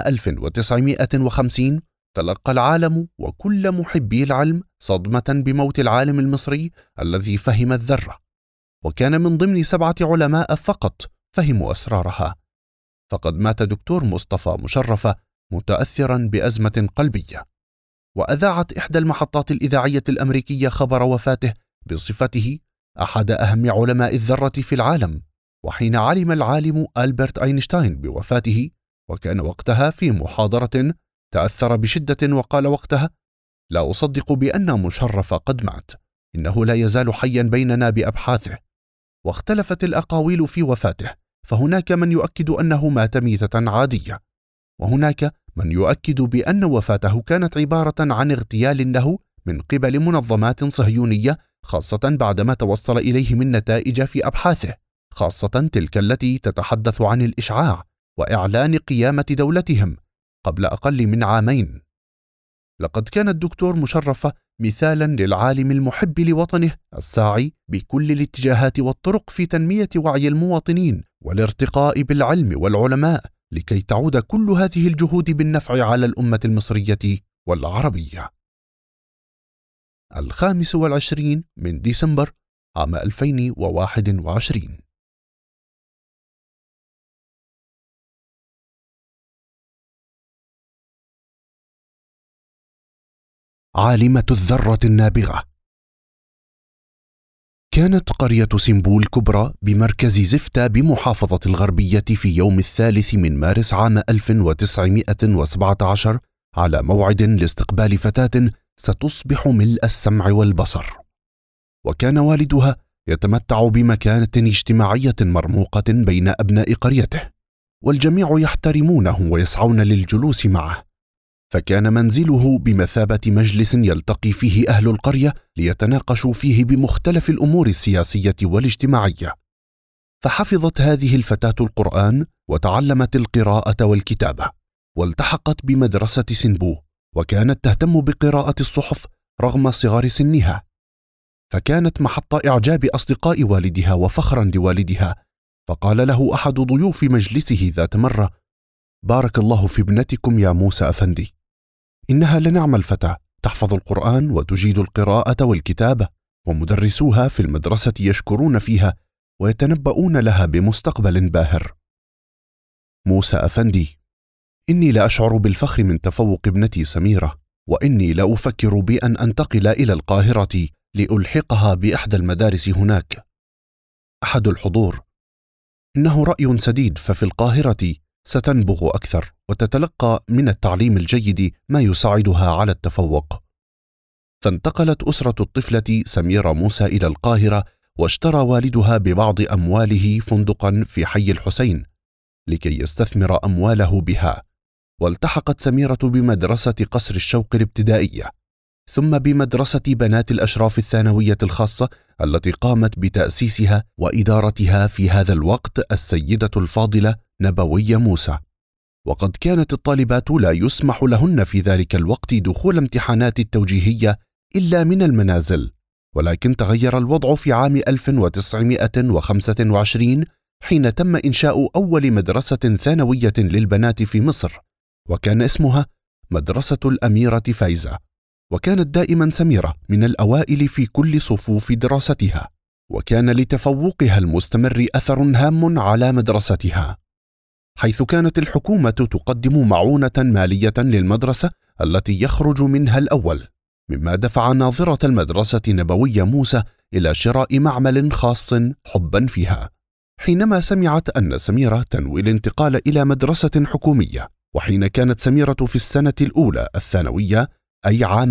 1950 تلقى العالم وكل محبي العلم صدمة بموت العالم المصري الذي فهم الذرة، وكان من ضمن 7 علماء فقط فهموا أسرارها. فقد مات دكتور مصطفى مشرفة متأثرا بأزمة قلبية، وأذاعت إحدى المحطات الإذاعية الأمريكية خبر وفاته بصفته أحد أهم علماء الذرة في العالم. وحين علم العالم ألبرت أينشتاين بوفاته، وكان وقتها في محاضرة، تأثر بشدة وقال وقتها: لا أصدق بأن مشرف قد مات، إنه لا يزال حيا بيننا بأبحاثه. واختلفت الأقاويل في وفاته، فهناك من يؤكد أنه مات ميتة عادية، وهناك من يؤكد بأن وفاته كانت عبارة عن اغتيال له من قبل منظمات صهيونية، خاصة بعدما توصل إليه من نتائج في أبحاثه، خاصة تلك التي تتحدث عن الإشعاع وإعلان قيامة دولتهم قبل أقل من عامين. لقد كان الدكتور مشرف مثالا للعالم المحب لوطنه الساعي بكل الاتجاهات والطرق في تنمية وعي المواطنين والارتقاء بالعلم والعلماء، لكي تعود كل هذه الجهود بالنفع على الأمة المصرية والعربية. 25 من ديسمبر عام 2021. عالمة الذرة النابغة. كانت قرية سمبو الكبرى بمركز زفتة بمحافظة الغربية في يوم 3 من مارس عام 1917 على موعد لاستقبال فتاة ستصبح ملء السمع والبصر. وكان والدها يتمتع بمكانة اجتماعية مرموقة بين أبناء قريته، والجميع يحترمونه ويسعون للجلوس معه، فكان منزله بمثابة مجلس يلتقي فيه أهل القرية ليتناقشوا فيه بمختلف الأمور السياسية والاجتماعية. فحفظت هذه الفتاة القرآن وتعلمت القراءة والكتابة، والتحقت بمدرسة سنبو، وكانت تهتم بقراءة الصحف رغم صغر سنها، فكانت محط إعجاب أصدقاء والدها وفخرا لوالدها. فقال له أحد ضيوف مجلسه ذات مرة: بارك الله في ابنتكم يا موسى أفندي، إنها لنعم الفتاة، تحفظ القرآن وتجيد القراءة والكتابة، ومدرسوها في المدرسة يشكرون فيها ويتنبؤون لها بمستقبل باهر. موسى أفندي: إني لا أشعر بالفخر من تفوق ابنتي سميرة، وإني لا أفكر بأن أنتقل إلى القاهرة لألحقها بإحدى المدارس هناك. أحد الحضور: إنه رأي سديد، ففي القاهرة ستنبغ أكثر وتتلقى من التعليم الجيد ما يساعدها على التفوق. فانتقلت أسرة الطفلة سميرة موسى إلى القاهرة، واشترى والدها ببعض أمواله فندقا في حي الحسين لكي يستثمر أمواله بها. والتحقت سميرة بمدرسة قصر الشوق الابتدائية، ثم بمدرسة بنات الأشراف الثانوية الخاصة التي قامت بتأسيسها وإدارتها في هذا الوقت السيدة الفاضلة نبوية موسى. وقد كانت الطالبات لا يسمح لهن في ذلك الوقت دخول امتحانات التوجيهية إلا من المنازل، ولكن تغير الوضع في عام 1925 حين تم إنشاء أول مدرسة ثانوية للبنات في مصر، وكان اسمها مدرسة الأميرة فايزة. وكانت دائما سميرة من الأوائل في كل صفوف دراستها، وكان لتفوقها المستمر أثر هام على مدرستها، حيث كانت الحكومة تقدم معونة مالية للمدرسة التي يخرج منها الأول، مما دفع ناظرة المدرسة نبوية موسى إلى شراء معمل خاص حبا فيها. حينما سمعت أن سميرة تنوي الانتقال إلى مدرسة حكومية، وحين كانت سميرة في السنة الأولى الثانوية أي عام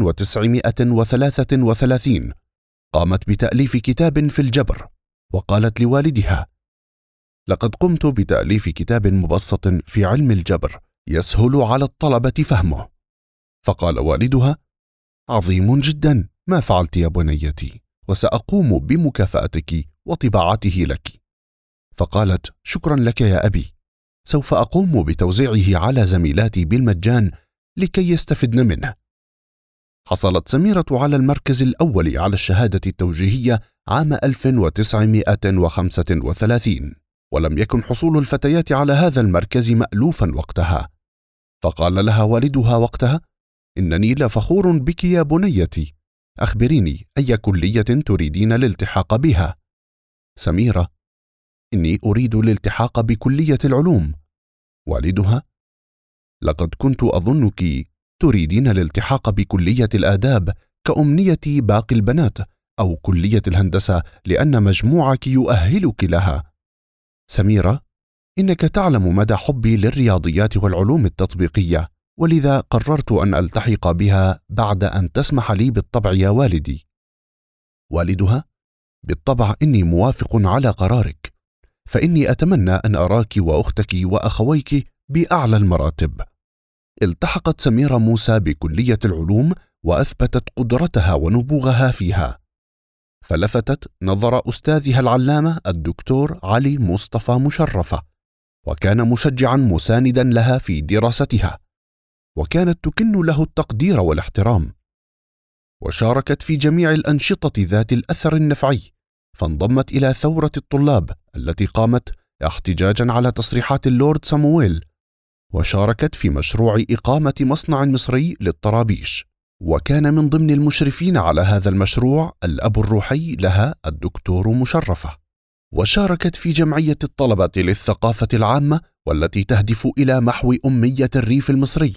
1933، قامت بتأليف كتاب في الجبر، وقالت لوالدها: لقد قمت بتأليف كتاب مبسط في علم الجبر يسهل على الطلبة فهمه. فقال والدها: عظيم جدا ما فعلت يا بنيتي، وسأقوم بمكافأتك وطباعته لك. فقالت: شكرا لك يا أبي، سوف أقوم بتوزيعه على زميلاتي بالمجان لكي يستفدن منه. حصلت سميرة على المركز الأول على الشهادة التوجيهية عام 1935، ولم يكن حصول الفتيات على هذا المركز مألوفا وقتها. فقال لها والدها وقتها: إنني لفخور بك يا بنيتي، أخبريني أي كلية تريدين الالتحاق بها؟ سميرة: إني أريد الالتحاق بكلية العلوم. والدها: لقد كنت أظنك تريدين الالتحاق بكلية الآداب كأمنية باقي البنات، أو كلية الهندسة لأن مجموعك يؤهلك لها. سميرة: إنك تعلم مدى حبي للرياضيات والعلوم التطبيقية، ولذا قررت أن ألتحق بها بعد أن تسمح لي بالطبع يا والدي. والدها: بالطبع إني موافق على قرارك، فإني أتمنى أن أراك وأختك وأخويك بأعلى المراتب. التحقت سميرة موسى بكلية العلوم وأثبتت قدرتها ونبوغها فيها، فلفتت نظر أستاذها العلامة الدكتور علي مصطفى مشرفة، وكان مشجعا مساندا لها في دراستها، وكانت تكن له التقدير والاحترام، وشاركت في جميع الأنشطة ذات الأثر النفعي، فانضمت إلى ثورة الطلاب التي قامت احتجاجا على تصريحات اللورد سامويل، وشاركت في مشروع إقامة مصنع مصري للطرابيش، وكان من ضمن المشرفين على هذا المشروع الأب الروحي لها الدكتور مشرفة. وشاركت في جمعية الطلبة للثقافة العامة والتي تهدف إلى محو أمية الريف المصري،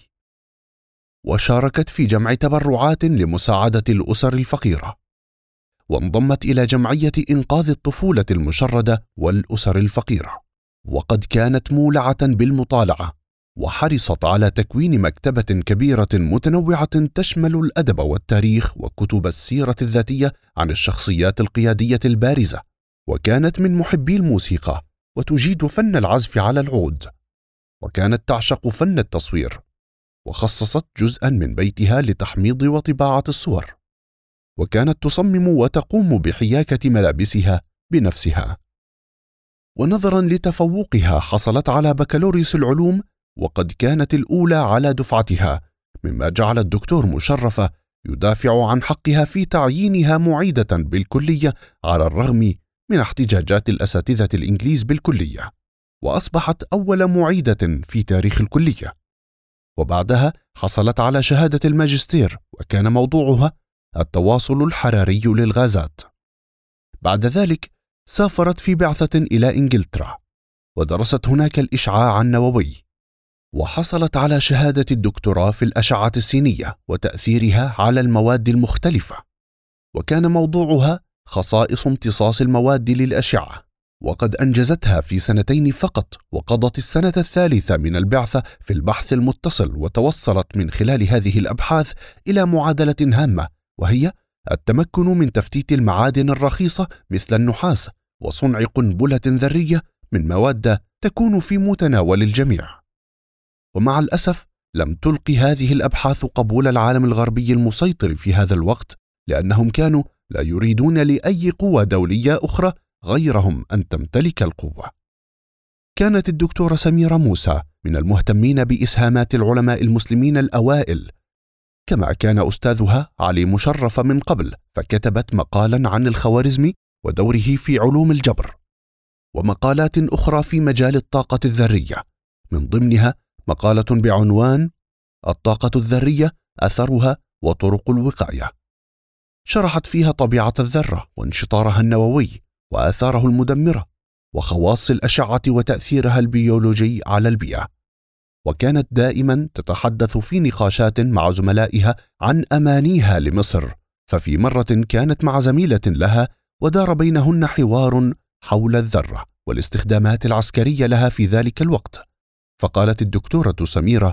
وشاركت في جمع تبرعات لمساعدة الأسر الفقيرة، وانضمت إلى جمعية إنقاذ الطفولة المشردة والأسر الفقيرة. وقد كانت مولعة بالمطالعة، وحرصت على تكوين مكتبة كبيرة متنوعة تشمل الأدب والتاريخ وكتب السيرة الذاتية عن الشخصيات القيادية البارزة، وكانت من محبي الموسيقى وتجيد فن العزف على العود، وكانت تعشق فن التصوير، وخصصت جزءا من بيتها لتحميض وطباعة الصور، وكانت تصمم وتقوم بحياكة ملابسها بنفسها. ونظرا لتفوقها حصلت على بكالوريوس العلوم، وقد كانت الأولى على دفعتها، مما جعل الدكتور مشرفة يدافع عن حقها في تعيينها معيدة بالكلية على الرغم من احتجاجات الأساتذة الإنجليز بالكلية، وأصبحت أول معيدة في تاريخ الكلية. وبعدها حصلت على شهادة الماجستير، وكان موضوعها التواصل الحراري للغازات. بعد ذلك سافرت في بعثة إلى إنجلترا، ودرست هناك الإشعاع النووي، وحصلت على شهادة الدكتوراه في الأشعة السينية وتأثيرها على المواد المختلفة، وكان موضوعها خصائص امتصاص المواد للأشعة، وقد أنجزتها في 2 فقط، وقضت السنة الثالثة من البعثة في البحث المتصل، وتوصلت من خلال هذه الأبحاث إلى معادلة هامة، وهي التمكن من تفتيت المعادن الرخيصة مثل النحاس وصنع قنبلة ذرية من مواد تكون في متناول الجميع. ومع الأسف لم تلقي هذه الأبحاث قبول العالم الغربي المسيطر في هذا الوقت، لأنهم كانوا لا يريدون لأي قوة دولية أخرى غيرهم أن تمتلك القوة. كانت الدكتورة سميرة موسى من المهتمين بإسهامات العلماء المسلمين الأوائل، كما كان أستاذها علي مشرف من قبل، فكتبت مقالا عن الخوارزمي ودوره في علوم الجبر، ومقالات أخرى في مجال الطاقة الذرية، من ضمنها مقالة بعنوان الطاقة الذرية أثرها وطرق الوقاية، شرحت فيها طبيعة الذرة وانشطارها النووي وآثاره المدمرة وخواص الأشعة وتأثيرها البيولوجي على البيئة. وكانت دائما تتحدث في نقاشات مع زملائها عن أمانيها لمصر، ففي مرة كانت مع زميلة لها ودار بينهن حوار حول الذرة والاستخدامات العسكرية لها في ذلك الوقت، فقالت الدكتورة سميرة: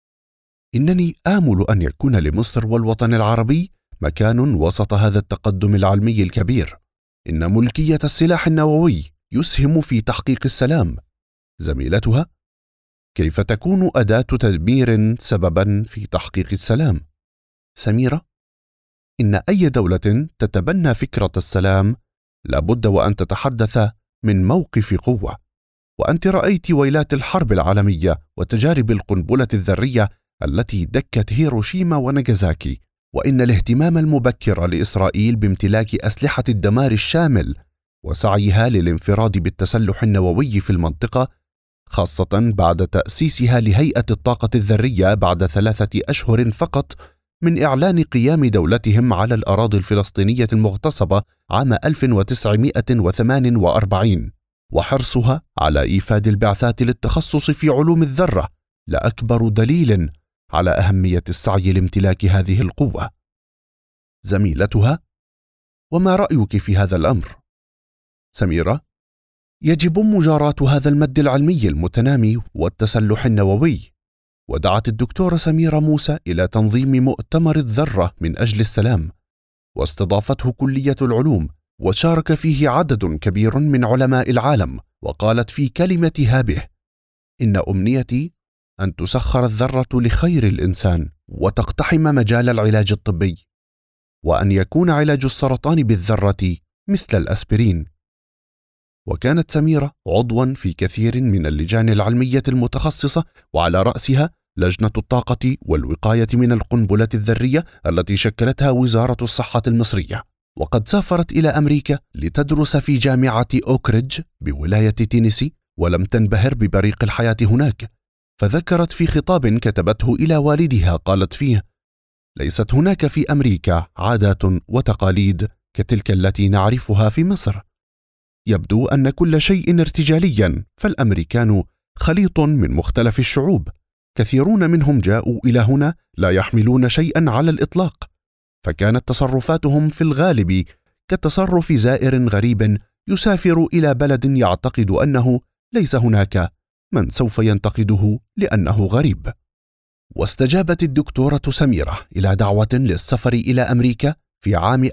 إنني آمل أن يكون لمصر والوطن العربي مكان وسط هذا التقدم العلمي الكبير. إن ملكية السلاح النووي يسهم في تحقيق السلام. زميلتها: كيف تكون أداة تدمير سببا في تحقيق السلام؟ سميرة: إن أي دولة تتبنى فكرة السلام لابد وأن تتحدث من موقف قوة، وأنت رأيت ويلات الحرب العالمية وتجارب القنبلة الذرية التي دكت هيروشيما وناغازاكي، وإن الاهتمام المبكر لإسرائيل بامتلاك أسلحة الدمار الشامل وسعيها للانفراد بالتسلح النووي في المنطقة، خاصة بعد تأسيسها لهيئة الطاقة الذرية بعد 3 أشهر فقط من إعلان قيام دولتهم على الأراضي الفلسطينية المغتصبة عام 1948، وحرصها على إيفاد البعثات للتخصص في علوم الذرة لأكبر دليل على أهمية السعي لامتلاك هذه القوة. زميلتها: وما رأيك في هذا الأمر؟ سميرة: يجب مجاراة هذا المد العلمي المتنامي والتسلح النووي. ودعت الدكتورة سميرة موسى إلى تنظيم مؤتمر الذرة من أجل السلام، واستضافته كلية العلوم، وشارك فيه عدد كبير من علماء العالم، وقالت في كلمتها به: إن أمنيتي أن تسخر الذرة لخير الإنسان وتقتحم مجال العلاج الطبي، وأن يكون علاج السرطان بالذرة مثل الأسبرين. وكانت سميرة عضوا في كثير من اللجان العلمية المتخصصة، وعلى رأسها لجنة الطاقة والوقاية من القنبلة الذرية التي شكلتها وزارة الصحة المصرية. وقد سافرت إلى أمريكا لتدرس في جامعة أوكريدج بولاية تينيسي، ولم تنبهر ببريق الحياة هناك، فذكرت في خطاب كتبته إلى والدها قالت فيه: ليست هناك في أمريكا عادات وتقاليد كتلك التي نعرفها في مصر. يبدو أن كل شيء ارتجاليا، فالأمريكان خليط من مختلف الشعوب، كثيرون منهم جاءوا إلى هنا لا يحملون شيئا على الإطلاق، فكانت تصرفاتهم في الغالب كتصرف زائر غريب يسافر إلى بلد يعتقد أنه ليس هناك من سوف ينتقده لأنه غريب. واستجابت الدكتورة سميرة إلى دعوة للسفر إلى أمريكا في عام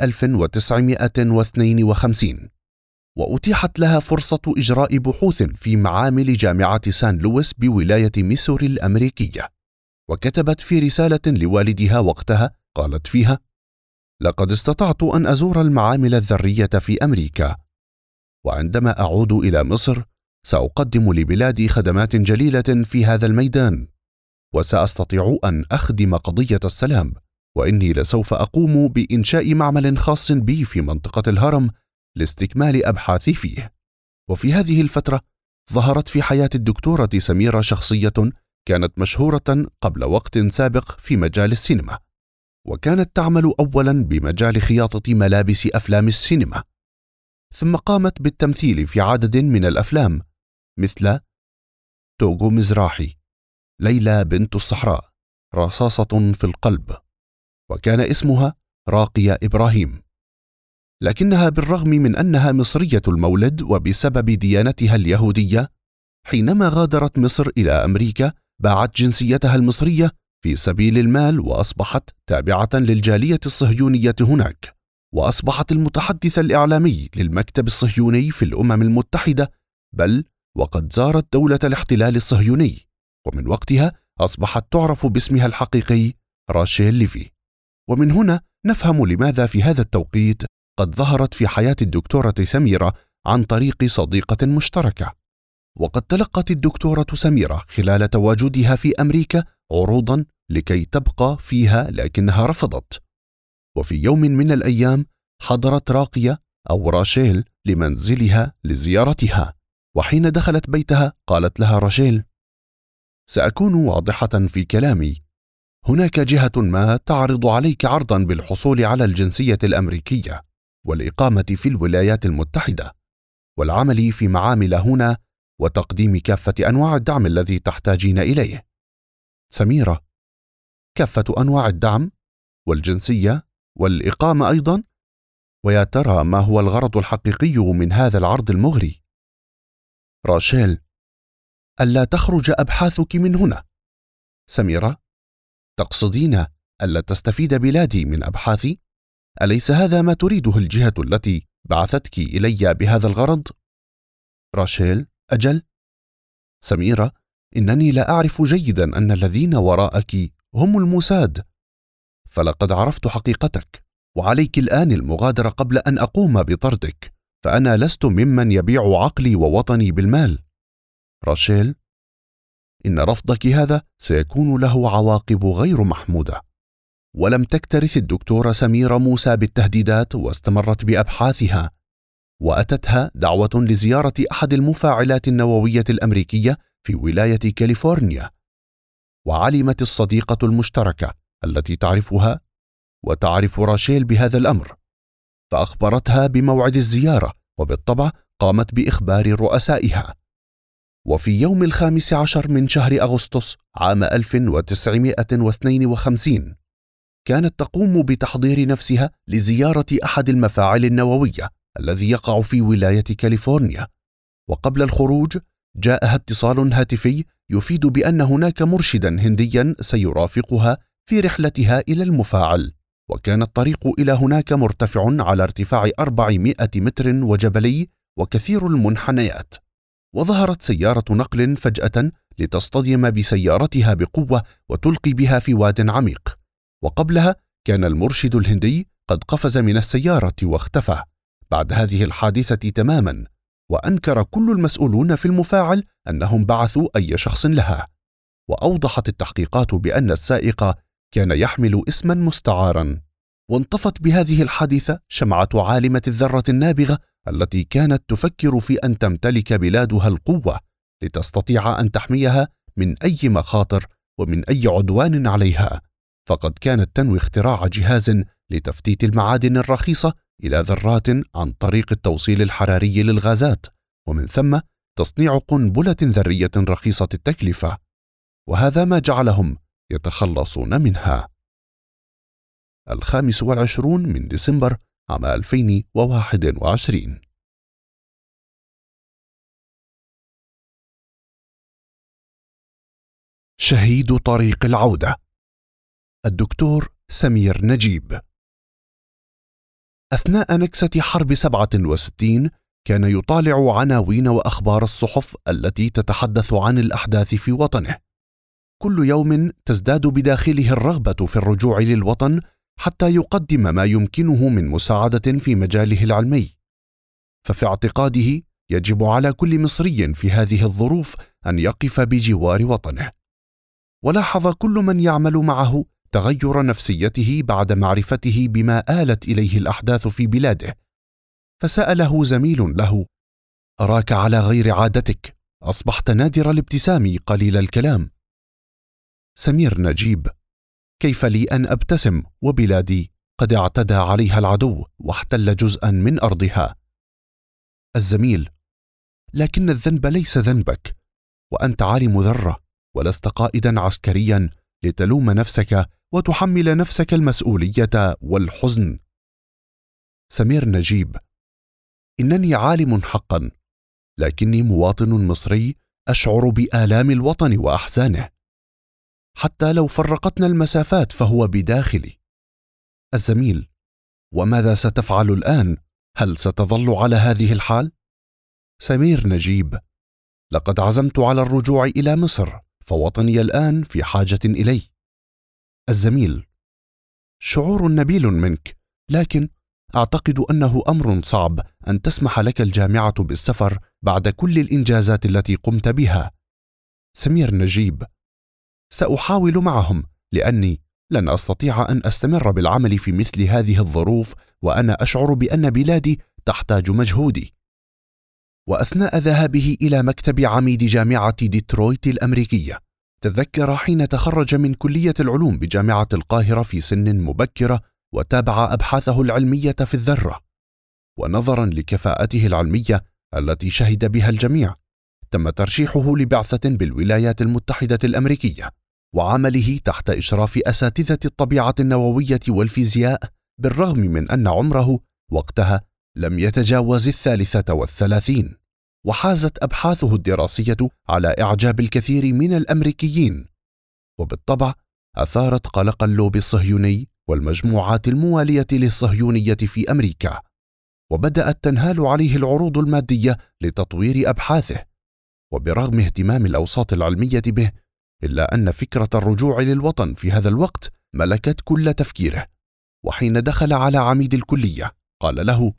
1952، وأتيحت لها فرصة إجراء بحوث في معامل جامعة سان لويس بولاية ميسوري الأمريكية. وكتبت في رسالة لوالدها وقتها قالت فيها: لقد استطعت أن أزور المعامل الذرية في أمريكا، وعندما أعود إلى مصر سأقدم لبلادي خدمات جليلة في هذا الميدان، وسأستطيع أن أخدم قضية السلام، وإني لسوف أقوم بإنشاء معمل خاص بي في منطقة الهرم لاستكمال أبحاثي فيه. وفي هذه الفترة ظهرت في حياة الدكتورة سميرة شخصية كانت مشهورة قبل وقت سابق في مجال السينما، وكانت تعمل أولا بمجال خياطة ملابس أفلام السينما، ثم قامت بالتمثيل في عدد من الأفلام مثل توغو مزراحي، ليلى بنت الصحراء، رصاصة في القلب. وكان اسمها راقية إبراهيم، لكنها بالرغم من أنها مصرية المولد وبسبب ديانتها اليهودية، حينما غادرت مصر إلى أمريكا باعت جنسيتها المصرية في سبيل المال، وأصبحت تابعة للجالية الصهيونية هناك، وأصبحت المتحدث الإعلامي للمكتب الصهيوني في الأمم المتحدة، بل وقد زارت دولة الاحتلال الصهيوني، ومن وقتها أصبحت تعرف باسمها الحقيقي راشيل ليفي. ومن هنا نفهم لماذا في هذا التوقيت قد ظهرت في حياة الدكتورة سميرة عن طريق صديقة مشتركة. وقد تلقت الدكتورة سميرة خلال تواجدها في أمريكا عروضا لكي تبقى فيها، لكنها رفضت. وفي يوم من الأيام حضرت راقية أو راشيل لمنزلها لزيارتها، وحين دخلت بيتها قالت لها راشيل: سأكون واضحة في كلامي، هناك جهة ما تعرض عليك عرضا بالحصول على الجنسية الأمريكية والإقامة في الولايات المتحدة والعمل في معامل هنا وتقديم كافة أنواع الدعم الذي تحتاجين إليه. سميرة: كافة أنواع الدعم والجنسية والإقامة أيضا؟ ويا ترى ما هو الغرض الحقيقي من هذا العرض المغري؟ راشيل: ألا تخرج أبحاثك من هنا. سميرة: تقصدين ألا تستفيد بلادي من أبحاثي؟ أليس هذا ما تريده الجهة التي بعثتك إلي بهذا الغرض؟ راشيل: أجل. سميرة: إنني لا أعرف جيدا أن الذين وراءك هم الموساد، فلقد عرفت حقيقتك، وعليك الآن المغادرة قبل أن أقوم بطردك، فأنا لست ممن يبيع عقلي ووطني بالمال. راشيل: إن رفضك هذا سيكون له عواقب غير محمودة. ولم تكترث الدكتورة سميرة موسى بالتهديدات، واستمرت بأبحاثها، وأتتها دعوة لزيارة أحد المفاعلات النووية الأمريكية في ولاية كاليفورنيا، وعلمت الصديقة المشتركة التي تعرفها وتعرف راشيل بهذا الأمر، فأخبرتها بموعد الزيارة، وبالطبع قامت بإخبار رؤسائها. وفي يوم 15 من شهر أغسطس عام 1952 كانت تقوم بتحضير نفسها لزيارة أحد المفاعل النووية الذي يقع في ولاية كاليفورنيا. وقبل الخروج جاءها اتصال هاتفي يفيد بأن هناك مرشدا هنديا سيرافقها في رحلتها إلى المفاعل، وكان الطريق إلى هناك مرتفع على ارتفاع 400 متر وجبلي وكثير المنحنيات. وظهرت سيارة نقل فجأة لتصطدم بسيارتها بقوة وتلقي بها في واد عميق، وقبلها كان المرشد الهندي قد قفز من السيارة واختفى. بعد هذه الحادثة تماما، وأنكر كل المسؤولون في المفاعل أنهم بعثوا أي شخص لها. وأوضحت التحقيقات بأن السائق كان يحمل اسما مستعارا. وانطفت بهذه الحادثة شمعة عالمة الذرة النابغة التي كانت تفكر في أن تمتلك بلادها القوة لتستطيع أن تحميها من أي مخاطر ومن أي عدوان عليها، فقد كانت تنوي اختراع جهاز لتفتيت المعادن الرخيصة إلى ذرات عن طريق التوصيل الحراري للغازات، ومن ثم تصنيع قنبلة ذرية رخيصة التكلفة، وهذا ما جعلهم يتخلصون منها. 25 من ديسمبر عام 2021. شهيد طريق العودة الدكتور سمير نجيب. أثناء نكسة حرب 67 كان يطالع عناوين وأخبار الصحف التي تتحدث عن الأحداث في وطنه. كل يوم تزداد بداخله الرغبة في الرجوع للوطن حتى يقدم ما يمكنه من مساعدة في مجاله العلمي، ففي اعتقاده يجب على كل مصري في هذه الظروف أن يقف بجوار وطنه. ولاحظ كل من يعمل معه تغير نفسيته بعد معرفته بما آلت إليه الأحداث في بلاده، فسأله زميل له: أراك على غير عادتك، أصبحت نادر الابتسام قليل الكلام. سمير نجيب: كيف لي أن أبتسم وبلادي قد اعتدى عليها العدو واحتل جزءا من أرضها؟ الزميل: لكن الذنب ليس ذنبك، وأنت عالم ذرة، ولست قائدا عسكريا لتلوم نفسك وتحمل نفسك المسؤولية والحزن. سمير نجيب: إنني عالم حقا، لكني مواطن مصري أشعر بآلام الوطن وأحزانه. حتى لو فرقتنا المسافات فهو بداخلي. الزميل: وماذا ستفعل الآن؟ هل ستظل على هذه الحال؟ سمير نجيب: لقد عزمت على الرجوع إلى مصر، فوطني الآن في حاجة إلي. الزميل: شعور نبيل منك، لكن أعتقد أنه أمر صعب أن تسمح لك الجامعة بالسفر بعد كل الإنجازات التي قمت بها. سمير نجيب: سأحاول معهم، لأني لن أستطيع أن أستمر بالعمل في مثل هذه الظروف وأنا أشعر بأن بلادي تحتاج مجهودي. وأثناء ذهابه إلى مكتب عميد جامعة ديترويت الأمريكية، تذكر حين تخرج من كلية العلوم بجامعة القاهرة في سن مبكرة وتابع أبحاثه العلمية في الذرة. ونظرا لكفاءته العلمية التي شهد بها الجميع، تم ترشيحه لبعثة بالولايات المتحدة الأمريكية، وعمله تحت إشراف أساتذة الطبيعة النووية والفيزياء، بالرغم من أن عمره وقتها لم يتجاوز 33. وحازت أبحاثه الدراسية على إعجاب الكثير من الأمريكيين، وبالطبع أثارت قلق اللوبي الصهيوني والمجموعات الموالية للصهيونية في أمريكا، وبدأت تنهال عليه العروض المادية لتطوير أبحاثه. وبرغم اهتمام الأوساط العلمية به، إلا أن فكرة الرجوع للوطن في هذا الوقت ملكت كل تفكيره. وحين دخل على عميد الكلية قال له: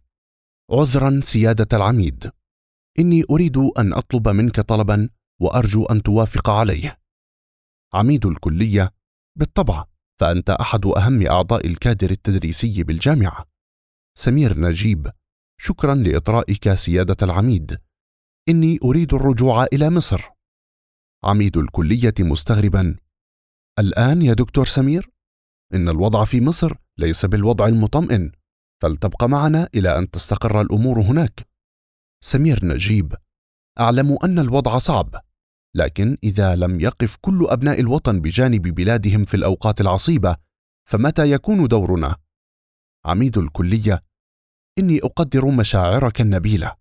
عذرا سيادة العميد، إني أريد أن أطلب منك طلبا وأرجو أن توافق عليه. عميد الكلية: بالطبع، فأنت أحد أهم أعضاء الكادر التدريسي بالجامعة. سمير نجيب: شكرا لإطرائك سيادة العميد، إني أريد الرجوع إلى مصر. عميد الكلية مستغربا: الآن يا دكتور سمير؟ إن الوضع في مصر ليس بالوضع المطمئن، فلتبقى معنا إلى أن تستقر الأمور هناك. سمير نجيب: أعلم أن الوضع صعب، لكن إذا لم يقف كل أبناء الوطن بجانب بلادهم في الأوقات العصيبة، فمتى يكون دورنا؟ عميد الكلية: إني أقدر مشاعرك النبيلة،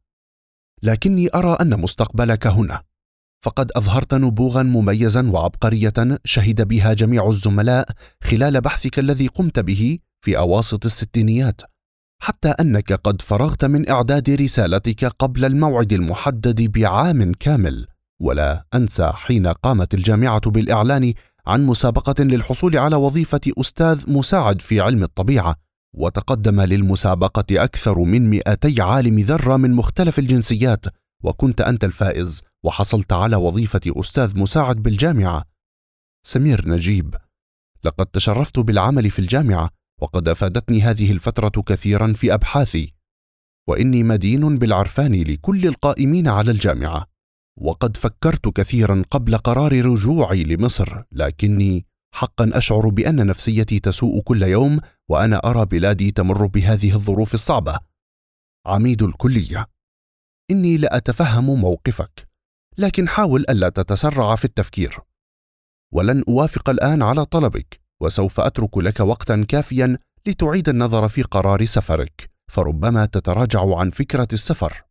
لكني أرى أن مستقبلك هنا، فقد أظهرت نبوغا مميزا وعبقرية شهد بها جميع الزملاء خلال بحثك الذي قمت به في أواسط الستينيات، حتى أنك قد فرغت من إعداد رسالتك قبل الموعد المحدد بعام كامل. ولا أنسى حين قامت الجامعة بالإعلان عن مسابقة للحصول على وظيفة أستاذ مساعد في علم الطبيعة، وتقدم للمسابقة أكثر من 200 عالم ذرة من مختلف الجنسيات، وكنت أنت الفائز وحصلت على وظيفة أستاذ مساعد بالجامعة. سمير نجيب: لقد تشرفت بالعمل في الجامعة، وقد أفادتني هذه الفترة كثيرا في أبحاثي، وإني مدين بالعرفان لكل القائمين على الجامعة، وقد فكرت كثيرا قبل قرار رجوعي لمصر، لكني حقا أشعر بأن نفسيتي تسوء كل يوم وأنا أرى بلادي تمر بهذه الظروف الصعبة. عميد الكلية: إني لا أتفهم موقفك، لكن حاول ألا تتسرع في التفكير، ولن أوافق الآن على طلبك، وسوف أترك لك وقتا كافيا لتعيد النظر في قرار سفرك، فربما تتراجع عن فكرة السفر.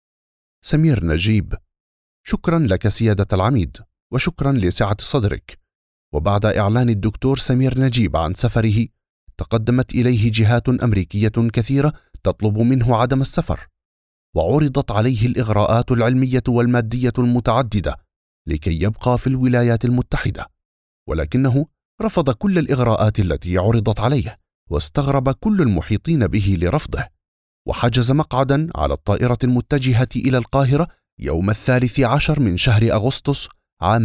سمير نجيب: شكرا لك سيادة العميد، وشكرا لسعة صدرك. وبعد إعلان الدكتور سمير نجيب عن سفره، تقدمت إليه جهات أمريكية كثيرة تطلب منه عدم السفر، وعرضت عليه الإغراءات العلمية والمادية المتعددة لكي يبقى في الولايات المتحدة، ولكنه رفض كل الإغراءات التي عرضت عليه، واستغرب كل المحيطين به لرفضه، وحجز مقعدا على الطائرة المتجهة إلى القاهرة يوم 13 من شهر أغسطس عام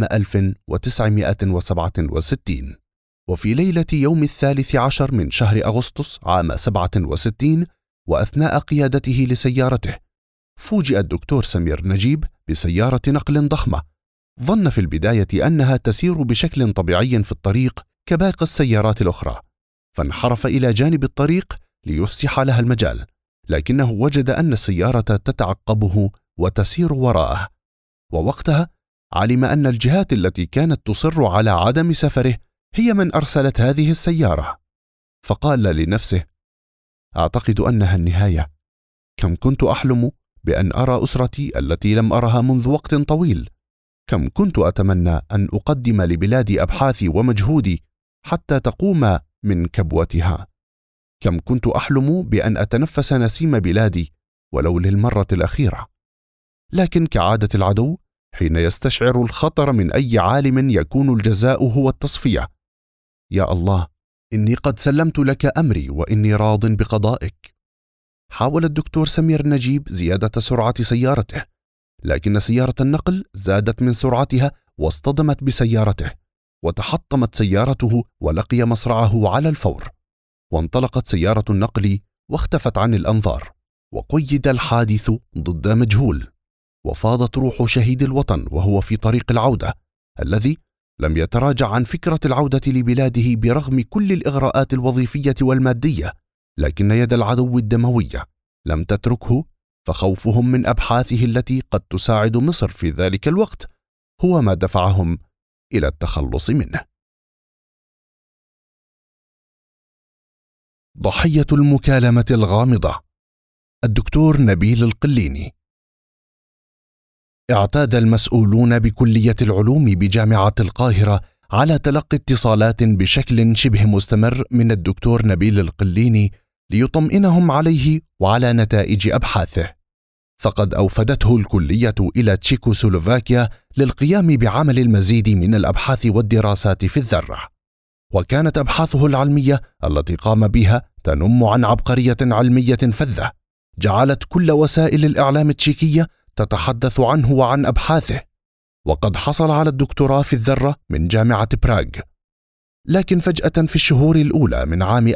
1967. وفي ليلة يوم 13 من شهر أغسطس عام 67، وأثناء قيادته لسيارته، فوجئ الدكتور سمير نجيب بسيارة نقل ضخمة. ظن في البداية أنها تسير بشكل طبيعي في الطريق كباقي السيارات الأخرى، فانحرف إلى جانب الطريق ليفسح لها المجال، لكنه وجد أن السيارة تتعقبه وتسير وراءه، ووقتها علم أن الجهات التي كانت تصر على عدم سفره هي من أرسلت هذه السيارة، فقال لنفسه: أعتقد أنها النهاية. كم كنت أحلم بأن أرى أسرتي التي لم أرها منذ وقت طويل. كم كنت أتمنى أن أقدم لبلادي أبحاثي ومجهودي حتى تقوم من كبوتها. كم كنت أحلم بأن أتنفس نسيم بلادي ولو للمرة الأخيرة. لكن كعادة العدو، حين يستشعر الخطر من أي عالم يكون الجزاء هو التصفية. يا الله، إني قد سلمت لك أمري وإني راض بقضائك. حاول الدكتور سمير نجيب زيادة سرعة سيارته، لكن سيارة النقل زادت من سرعتها واصطدمت بسيارته، وتحطمت سيارته ولقي مصرعه على الفور، وانطلقت سيارة النقل واختفت عن الأنظار، وقيد الحادث ضد مجهول، وفاضت روح شهيد الوطن وهو في طريق العودة، الذي لم يتراجع عن فكرة العودة لبلاده برغم كل الإغراءات الوظيفية والمادية، لكن يد العدو الدموية لم تتركه، فخوفهم من أبحاثه التي قد تساعد مصر في ذلك الوقت هو ما دفعهم إلى التخلص منه. ضحية المكالمة الغامضة، الدكتور نبيل القليني. اعتاد المسؤولون بكلية العلوم بجامعة القاهرة على تلقي اتصالات بشكل شبه مستمر من الدكتور نبيل القليني ليطمئنهم عليه وعلى نتائج أبحاثه، فقد أوفدته الكلية إلى تشيكوسلوفاكيا للقيام بعمل المزيد من الأبحاث والدراسات في الذرة، وكانت أبحاثه العلمية التي قام بها تنم عن عبقرية علمية فذة جعلت كل وسائل الإعلام التشيكية تتحدث عنه وعن أبحاثه، وقد حصل على الدكتوراه في الذرة من جامعة براغ. لكن فجأة في الشهور الأولى من عام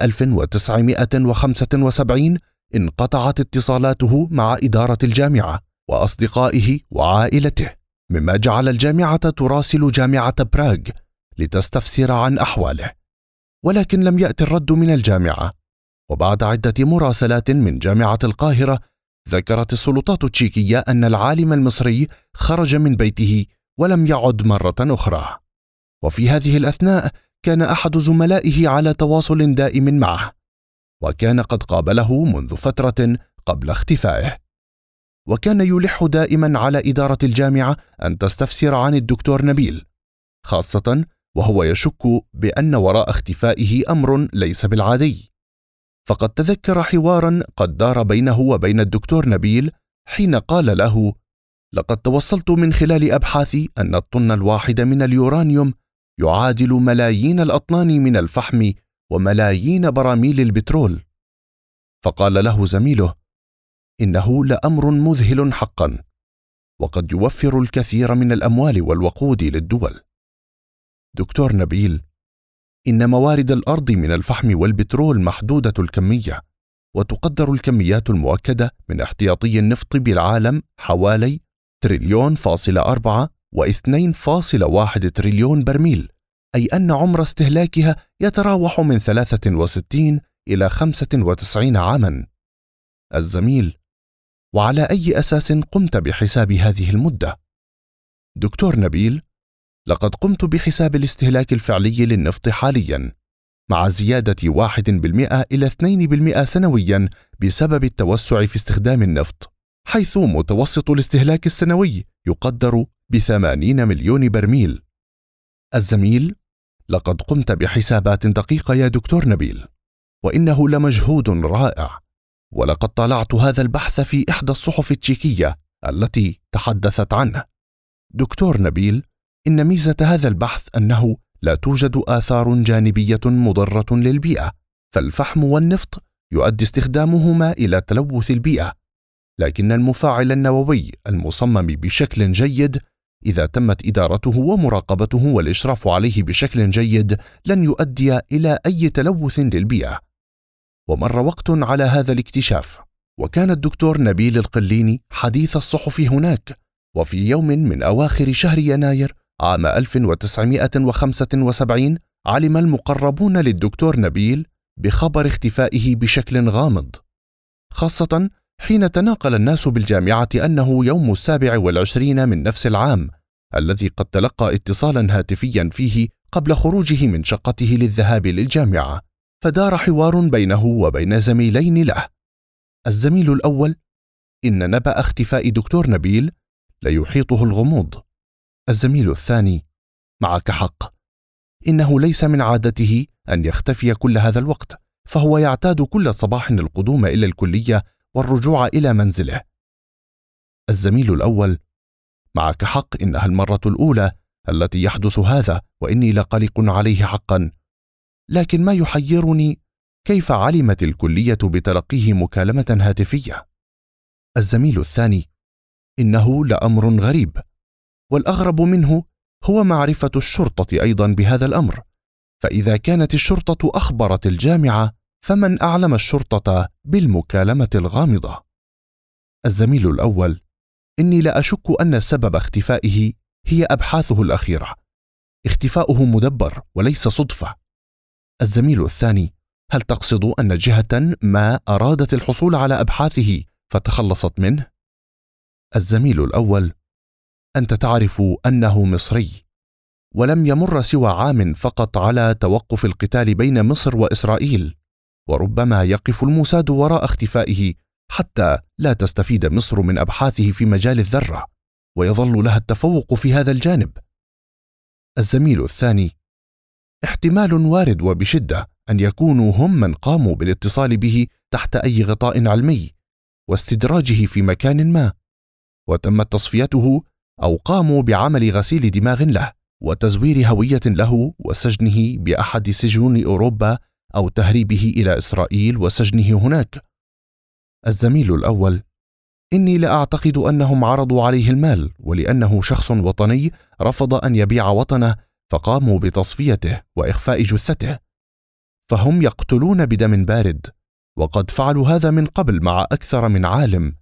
1975 انقطعت اتصالاته مع إدارة الجامعة وأصدقائه وعائلته، مما جعل الجامعة تراسل جامعة براغ لتستفسر عن أحواله، ولكن لم يأتي الرد من الجامعة. وبعد عدة مراسلات من جامعة القاهرة، ذكرت السلطات التشيكية أن العالم المصري خرج من بيته ولم يعد مرة أخرى. وفي هذه الأثناء كان أحد زملائه على تواصل دائم معه، وكان قد قابله منذ فترة قبل اختفائه، وكان يلح دائما على إدارة الجامعة أن تستفسر عن الدكتور نبيل، خاصة وهو يشك بأن وراء اختفائه أمر ليس بالعادي. فقد تذكر حوارا قد دار بينه وبين الدكتور نبيل حين قال له: لقد توصلت من خلال أبحاثي أن الطن الواحد من اليورانيوم يعادل ملايين الأطنان من الفحم وملايين براميل البترول. فقال له زميله: إنه لأمر مذهل حقا، وقد يوفر الكثير من الأموال والوقود للدول. دكتور نبيل، إن موارد الأرض من الفحم والبترول محدودة الكمية، وتقدر الكميات المؤكدة من احتياطي النفط بالعالم حوالي 1,4 و2.1 تريليون برميل، أي أن عمر استهلاكها يتراوح من 63 إلى 95 عاما. الزميل: وعلى أي أساس قمت بحساب هذه المدة؟ دكتور نبيل: لقد قمت بحساب الاستهلاك الفعلي للنفط حاليا، مع زيادة 1% إلى 2% سنويا بسبب التوسع في استخدام النفط، حيث متوسط الاستهلاك السنوي يقدر ب80 مليون برميل. الزميل: لقد قمت بحسابات دقيقة يا دكتور نبيل، وإنه لمجهود رائع، ولقد طالعت هذا البحث في إحدى الصحف التشيكية التي تحدثت عنه. دكتور نبيل، إن ميزة هذا البحث أنه لا توجد آثار جانبية مضرة للبيئة، فالفحم والنفط يؤدي استخدامهما إلى تلوث البيئة، لكن المفاعل النووي المصمم بشكل جيد إذا تمت إدارته ومراقبته والإشراف عليه بشكل جيد لن يؤدي إلى أي تلوث للبيئة. ومر وقت على هذا الاكتشاف، وكان الدكتور نبيل القليني حديث الصحف هناك. وفي يوم من أواخر شهر يناير عام 1975 علم المقربون للدكتور نبيل بخبر اختفائه بشكل غامض، خاصة حين تناقل الناس بالجامعة أنه يوم 27 من نفس العام الذي قد تلقى اتصالا هاتفيا فيه قبل خروجه من شقته للذهاب للجامعة، فدار حوار بينه وبين زميلين له. الزميل الأول: إن نبأ اختفاء دكتور نبيل ليحيطه الغموض. الزميل الثاني: معك حق، إنه ليس من عادته أن يختفي كل هذا الوقت، فهو يعتاد كل صباح القدوم إلى الكلية والرجوع إلى منزله. الزميل الأول: معك حق، إنها المرة الأولى التي يحدث هذا، وإني لقلق عليه حقا، لكن ما يحيرني كيف علمت الكلية بتلقيه مكالمة هاتفية؟ الزميل الثاني: إنه لأمر غريب، والأغرب منه هو معرفة الشرطة أيضا بهذا الأمر، فإذا كانت الشرطة أخبرت الجامعة فمن أعلم الشرطة بالمكالمة الغامضة؟ الزميل الأول: إني لا أشك أن سبب اختفائه هي أبحاثه الأخيرة، اختفاؤه مدبر وليس صدفة. الزميل الثاني: هل تقصد أن جهة ما أرادت الحصول على أبحاثه فتخلصت منه؟ الزميل الأول: أنت تعرف أنه مصري، ولم يمر سوى عام فقط على توقف القتال بين مصر وإسرائيل، وربما يقف الموساد وراء اختفائه حتى لا تستفيد مصر من أبحاثه في مجال الذرة، ويظل لها التفوق في هذا الجانب. الزميل الثاني: احتمال وارد وبشدة أن يكونوا هم من قاموا بالاتصال به تحت أي غطاء علمي واستدراجه في مكان ما، وتمت تصفيته أو قاموا بعمل غسيل دماغ له وتزوير هوية له وسجنه بأحد سجون أوروبا أو تهريبه إلى إسرائيل وسجنه هناك. الزميل الأول: إني لا أعتقد أنهم عرضوا عليه المال، ولأنه شخص وطني رفض أن يبيع وطنه فقاموا بتصفيته وإخفاء جثته، فهم يقتلون بدم بارد، وقد فعلوا هذا من قبل مع أكثر من عالم.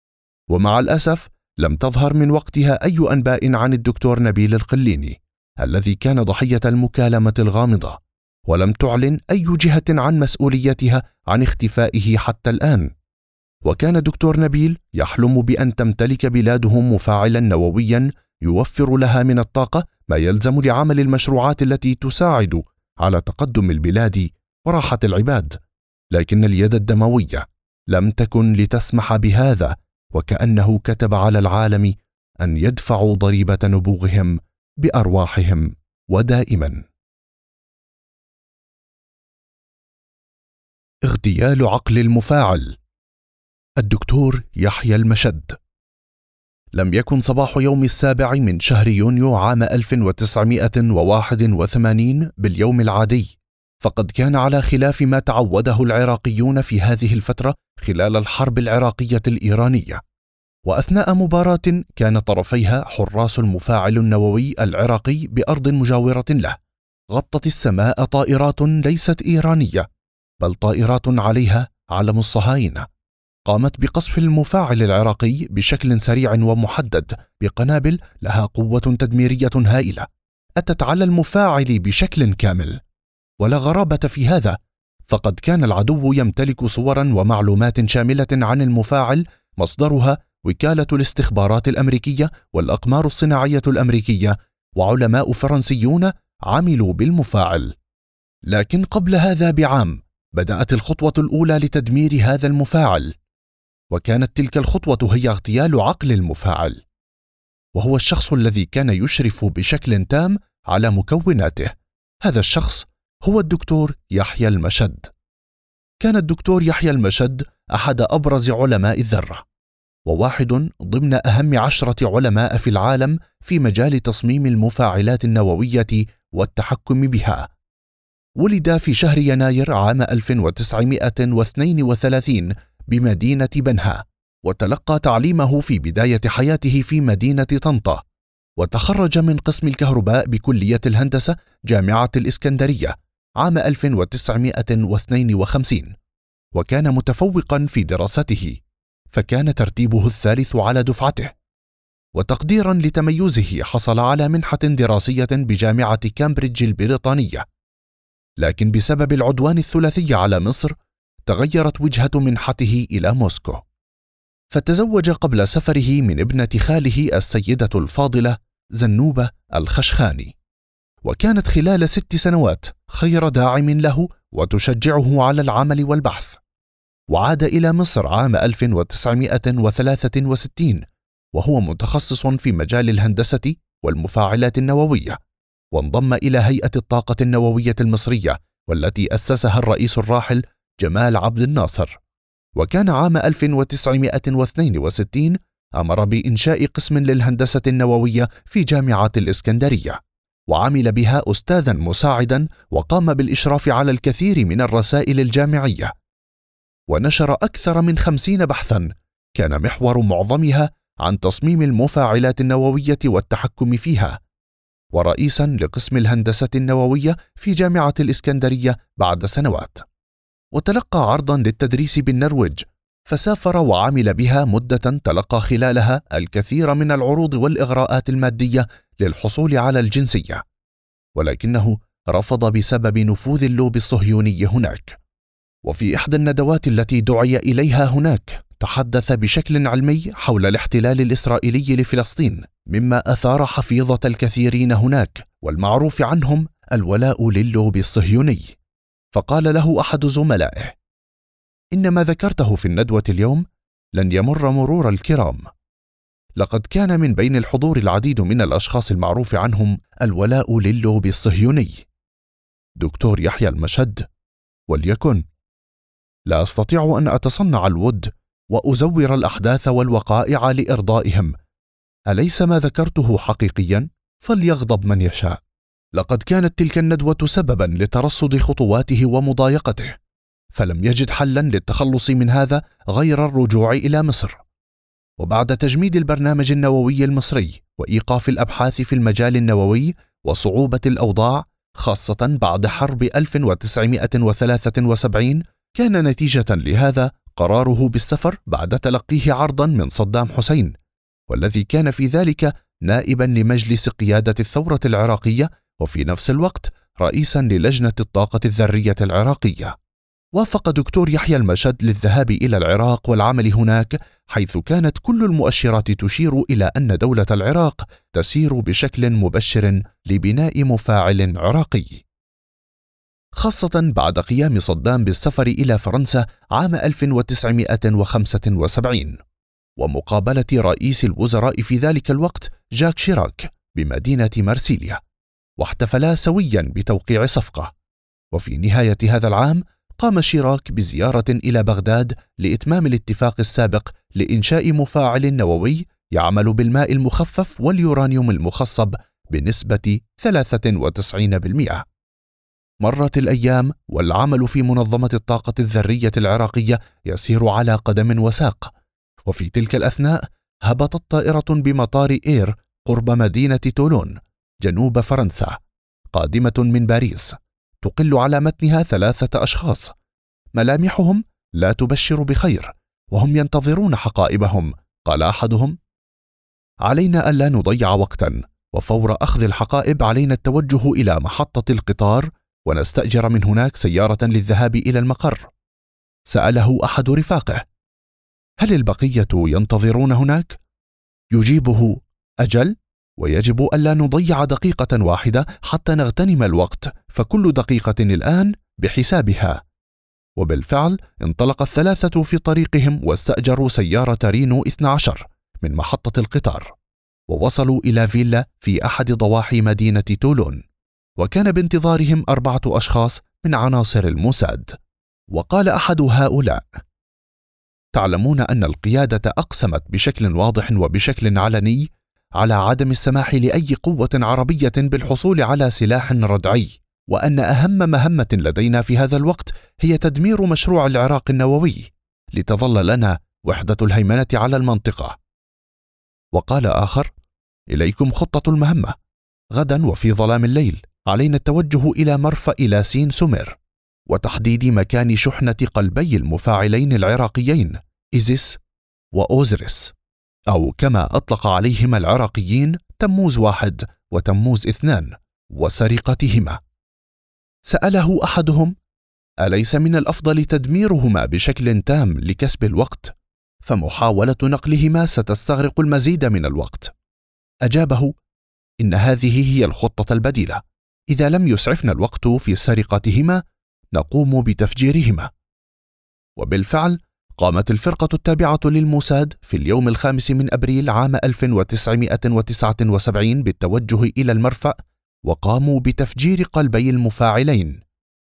ومع الأسف لم تظهر من وقتها أي أنباء عن الدكتور نبيل القليني الذي كان ضحية المكالمة الغامضة، ولم تعلن أي جهة عن مسؤوليتها عن اختفائه حتى الآن. وكان الدكتور نبيل يحلم بأن تمتلك بلاده مفاعلا نوويا يوفر لها من الطاقة ما يلزم لعمل المشروعات التي تساعد على تقدم البلاد وراحة العباد، لكن اليد الدموية لم تكن لتسمح بهذا، وكأنه كتب على العالم أن يدفعوا ضريبة نبوغهم بأرواحهم ودائما. اغتيال عقل المفاعل. الدكتور يحيى المشد. لم يكن صباح يوم 7 من شهر يونيو عام 1981 باليوم العادي، فقد كان على خلاف ما تعوده العراقيون في هذه الفترة خلال الحرب العراقية الإيرانية، وأثناء مباراة كان طرفيها حراس المفاعل النووي العراقي بأرض مجاورة له، غطت السماء طائرات ليست إيرانية بل طائرات عليها علم الصهاينة، قامت بقصف المفاعل العراقي بشكل سريع ومحدد بقنابل لها قوة تدميرية هائلة أتت على المفاعل بشكل كامل. ولا غرابة في هذا، فقد كان العدو يمتلك صورا ومعلومات شاملة عن المفاعل مصدرها وكالة الاستخبارات الأمريكية والأقمار الصناعية الأمريكية وعلماء فرنسيون عملوا بالمفاعل. لكن قبل هذا بعام بدأت الخطوة الأولى لتدمير هذا المفاعل، وكانت تلك الخطوة هي اغتيال عقل المفاعل، وهو الشخص الذي كان يشرف بشكل تام على مكوناته. هذا الشخص هو الدكتور يحيى المشد. كان الدكتور يحيى المشد أحد أبرز علماء الذرة، وواحد ضمن أهم 10 علماء في العالم في مجال تصميم المفاعلات النووية والتحكم بها. ولد في شهر يناير عام 1932 بمدينة بنها، وتلقى تعليمه في بداية حياته في مدينة طنطا، وتخرج من قسم الكهرباء بكلية الهندسة جامعة الإسكندرية عام 1952، وكان متفوقا في دراسته، فكان ترتيبه الثالث على دفعته. وتقديرا لتميزه حصل على منحة دراسية بجامعة كامبريدج البريطانية، لكن بسبب العدوان الثلاثي على مصر تغيرت وجهة منحته إلى موسكو، فتزوج قبل سفره من ابنة خاله السيدة الفاضلة زنوبة الخشخاني، وكانت خلال 6 سنوات خير داعم له وتشجعه على العمل والبحث. وعاد إلى مصر عام 1963 وهو متخصص في مجال الهندسة والمفاعلات النووية، وانضم إلى هيئة الطاقة النووية المصرية والتي أسسها الرئيس الراحل جمال عبد الناصر. وكان عام 1962 أمر بإنشاء قسم للهندسة النووية في جامعة الإسكندرية، وعمل بها أستاذا مساعدا وقام بالإشراف على الكثير من الرسائل الجامعية، ونشر أكثر من 50 بحثا كان محور معظمها عن تصميم المفاعلات النووية والتحكم فيها، ورئيسا لقسم الهندسة النووية في جامعة الإسكندرية بعد سنوات. وتلقى عرضا للتدريس بالنرويج، فسافر وعمل بها مدة تلقى خلالها الكثير من العروض والإغراءات المادية للحصول على الجنسية، ولكنه رفض بسبب نفوذ اللوبي الصهيوني هناك. وفي إحدى الندوات التي دعي إليها هناك تحدث بشكل علمي حول الاحتلال الإسرائيلي لفلسطين، مما أثار حفيظة الكثيرين هناك والمعروف عنهم الولاء للوبي الصهيوني. فقال له أحد زملائه: إن ما ذكرته في الندوة اليوم لن يمر مرور الكرام. لقد كان من بين الحضور العديد من الأشخاص المعروف عنهم الولاء للوبي الصهيوني. دكتور يحيى المشد: وليكن، لا أستطيع أن أتصنع الود وأزور الأحداث والوقائع لإرضائهم. أليس ما ذكرته حقيقيا؟ فليغضب من يشاء. لقد كانت تلك الندوة سببا لترصد خطواته ومضايقته، فلم يجد حلا للتخلص من هذا غير الرجوع إلى مصر. وبعد تجميد البرنامج النووي المصري وإيقاف الأبحاث في المجال النووي وصعوبة الأوضاع خاصة بعد حرب 1973، كان نتيجة لهذا قراره بالسفر بعد تلقيه عرضا من صدام حسين، والذي كان في ذلك نائبا لمجلس قيادة الثورة العراقية وفي نفس الوقت رئيسا للجنة الطاقة الذرية العراقية. وافق دكتور يحيى المشد للذهاب إلى العراق والعمل هناك، حيث كانت كل المؤشرات تشير إلى أن دولة العراق تسير بشكل مبشر لبناء مفاعل عراقي، خاصة بعد قيام صدام بالسفر إلى فرنسا عام 1975 ومقابلة رئيس الوزراء في ذلك الوقت جاك شيراك بمدينة مارسيليا، واحتفلا سويا بتوقيع صفقة. وفي نهاية هذا العام قام شيراك بزيارة إلى بغداد لإتمام الاتفاق السابق لإنشاء مفاعل نووي يعمل بالماء المخفف واليورانيوم المخصب بنسبة 93%. مرت الأيام والعمل في منظمة الطاقة الذرية العراقية يسير على قدم وساق، وفي تلك الأثناء هبطت طائرة بمطار إير قرب مدينة تولون جنوب فرنسا قادمة من باريس، تقل على متنها 3 أشخاص ملامحهم لا تبشر بخير وهم ينتظرون حقائبهم. قال أحدهم: علينا ألا نضيع وقتا، وفور أخذ الحقائب علينا التوجه إلى محطة القطار ونستأجر من هناك سيارة للذهاب إلى المقر. سأله أحد رفاقه: هل البقية ينتظرون هناك؟ يجيبه: أجل، ويجب ألا نضيع دقيقة واحدة حتى نغتنم الوقت، فكل دقيقة الآن بحسابها. وبالفعل انطلق ال3 في طريقهم واستأجروا سيارة رينو 12 من محطة القطار، ووصلوا إلى فيلا في أحد ضواحي مدينة تولون، وكان بانتظارهم 4 أشخاص من عناصر الموساد. وقال أحد هؤلاء: تعلمون أن القيادة أقسمت بشكل واضح وبشكل علني على عدم السماح لأي قوة عربية بالحصول على سلاح ردعي، وأن أهم مهمة لدينا في هذا الوقت هي تدمير مشروع العراق النووي لتظل لنا وحدة الهيمنة على المنطقة. وقال آخر: إليكم خطة المهمة. غدا وفي ظلام الليل علينا التوجه إلى مرفأ لاسين سومر وتحديد مكان شحنة قلبي المفاعلين العراقيين إيزيس وأوزريس، أو كما أطلق عليهما العراقيين تموز 1 وتموز 2، وسرقتهما. سأله أحدهم: أليس من الأفضل تدميرهما بشكل تام لكسب الوقت؟ فمحاولة نقلهما ستستغرق المزيد من الوقت. أجابه: إن هذه هي الخطة البديلة. إذا لم يسعفنا الوقت في سرقتهما نقوم بتفجيرهما. وبالفعل قامت الفرقة التابعة للموساد في اليوم 5 من أبريل عام 1979 بالتوجه إلى المرفأ، وقاموا بتفجير قلبي المفاعلين.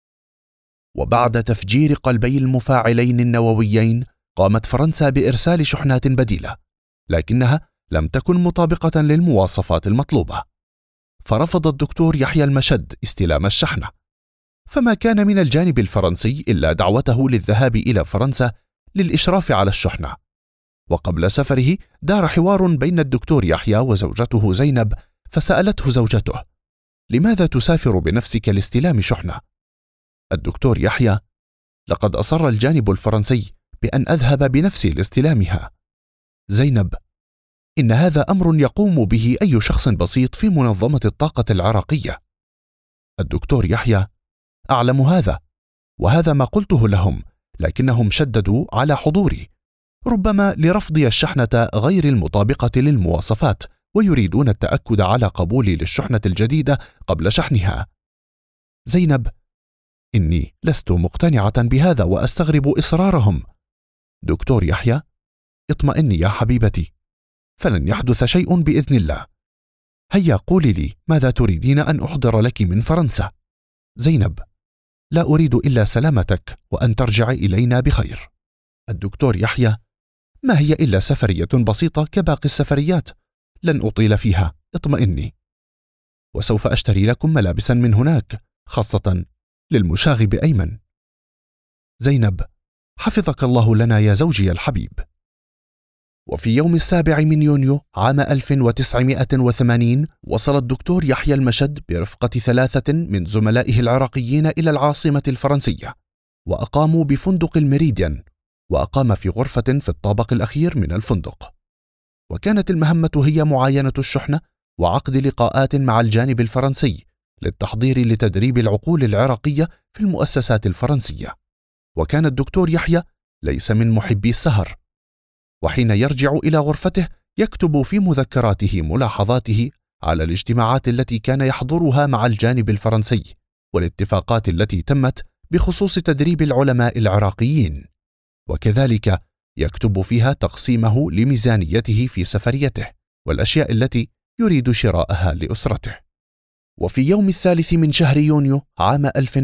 وبعد تفجير قلبي المفاعلين النوويين قامت فرنسا بإرسال شحنات بديلة، لكنها لم تكن مطابقة للمواصفات المطلوبة، فرفض الدكتور يحيى المشد استلام الشحنة، فما كان من الجانب الفرنسي إلا دعوته للذهاب إلى فرنسا للإشراف على الشحنة. وقبل سفره دار حوار بين الدكتور يحيى وزوجته زينب، فسألته زوجته: لماذا تسافر بنفسك لاستلام شحنة؟ الدكتور يحيى: لقد أصر الجانب الفرنسي بأن أذهب بنفسي لاستلامها. زينب: إن هذا أمر يقوم به أي شخص بسيط في منظمة الطاقة العراقية. الدكتور يحيى: أعلم هذا، وهذا ما قلته لهم، لكنهم شددوا على حضوري، ربما لرفضي الشحنة غير المطابقة للمواصفات، ويريدون التأكد على قبولي للشحنة الجديدة قبل شحنها. زينب: إني لست مقتنعة بهذا وأستغرب إصرارهم. دكتور يحيى: اطمئني يا حبيبتي، فلن يحدث شيء بإذن الله. هيا قولي لي ماذا تريدين أن أحضر لك من فرنسا؟ زينب: لا أريد إلا سلامتك وأن ترجع إلينا بخير. الدكتور يحيى: ما هي إلا سفرية بسيطة كباقي السفريات، لن أطيل فيها، اطمئني، وسوف أشتري لكم ملابسا من هناك، خاصة للمشاغب أيمن. زينب: حفظك الله لنا يا زوجي الحبيب. وفي يوم 7 من يونيو عام 1980 وصل الدكتور يحيى المشد برفقة 3 من زملائه العراقيين إلى العاصمة الفرنسية، وأقاموا بفندق الميريديان، وأقام في غرفة في الطابق الأخير من الفندق. وكانت المهمة هي معاينة الشحنة وعقد لقاءات مع الجانب الفرنسي للتحضير لتدريب العقول العراقية في المؤسسات الفرنسية. وكان الدكتور يحيى ليس من محبي السهر، وحين يرجع إلى غرفته يكتب في مذكراته ملاحظاته على الاجتماعات التي كان يحضرها مع الجانب الفرنسي والاتفاقات التي تمت بخصوص تدريب العلماء العراقيين، وكذلك يكتب فيها تقسيمه لميزانيته في سفريته والأشياء التي يريد شراءها لأسرته. وفي يوم 3 من شهر يونيو عام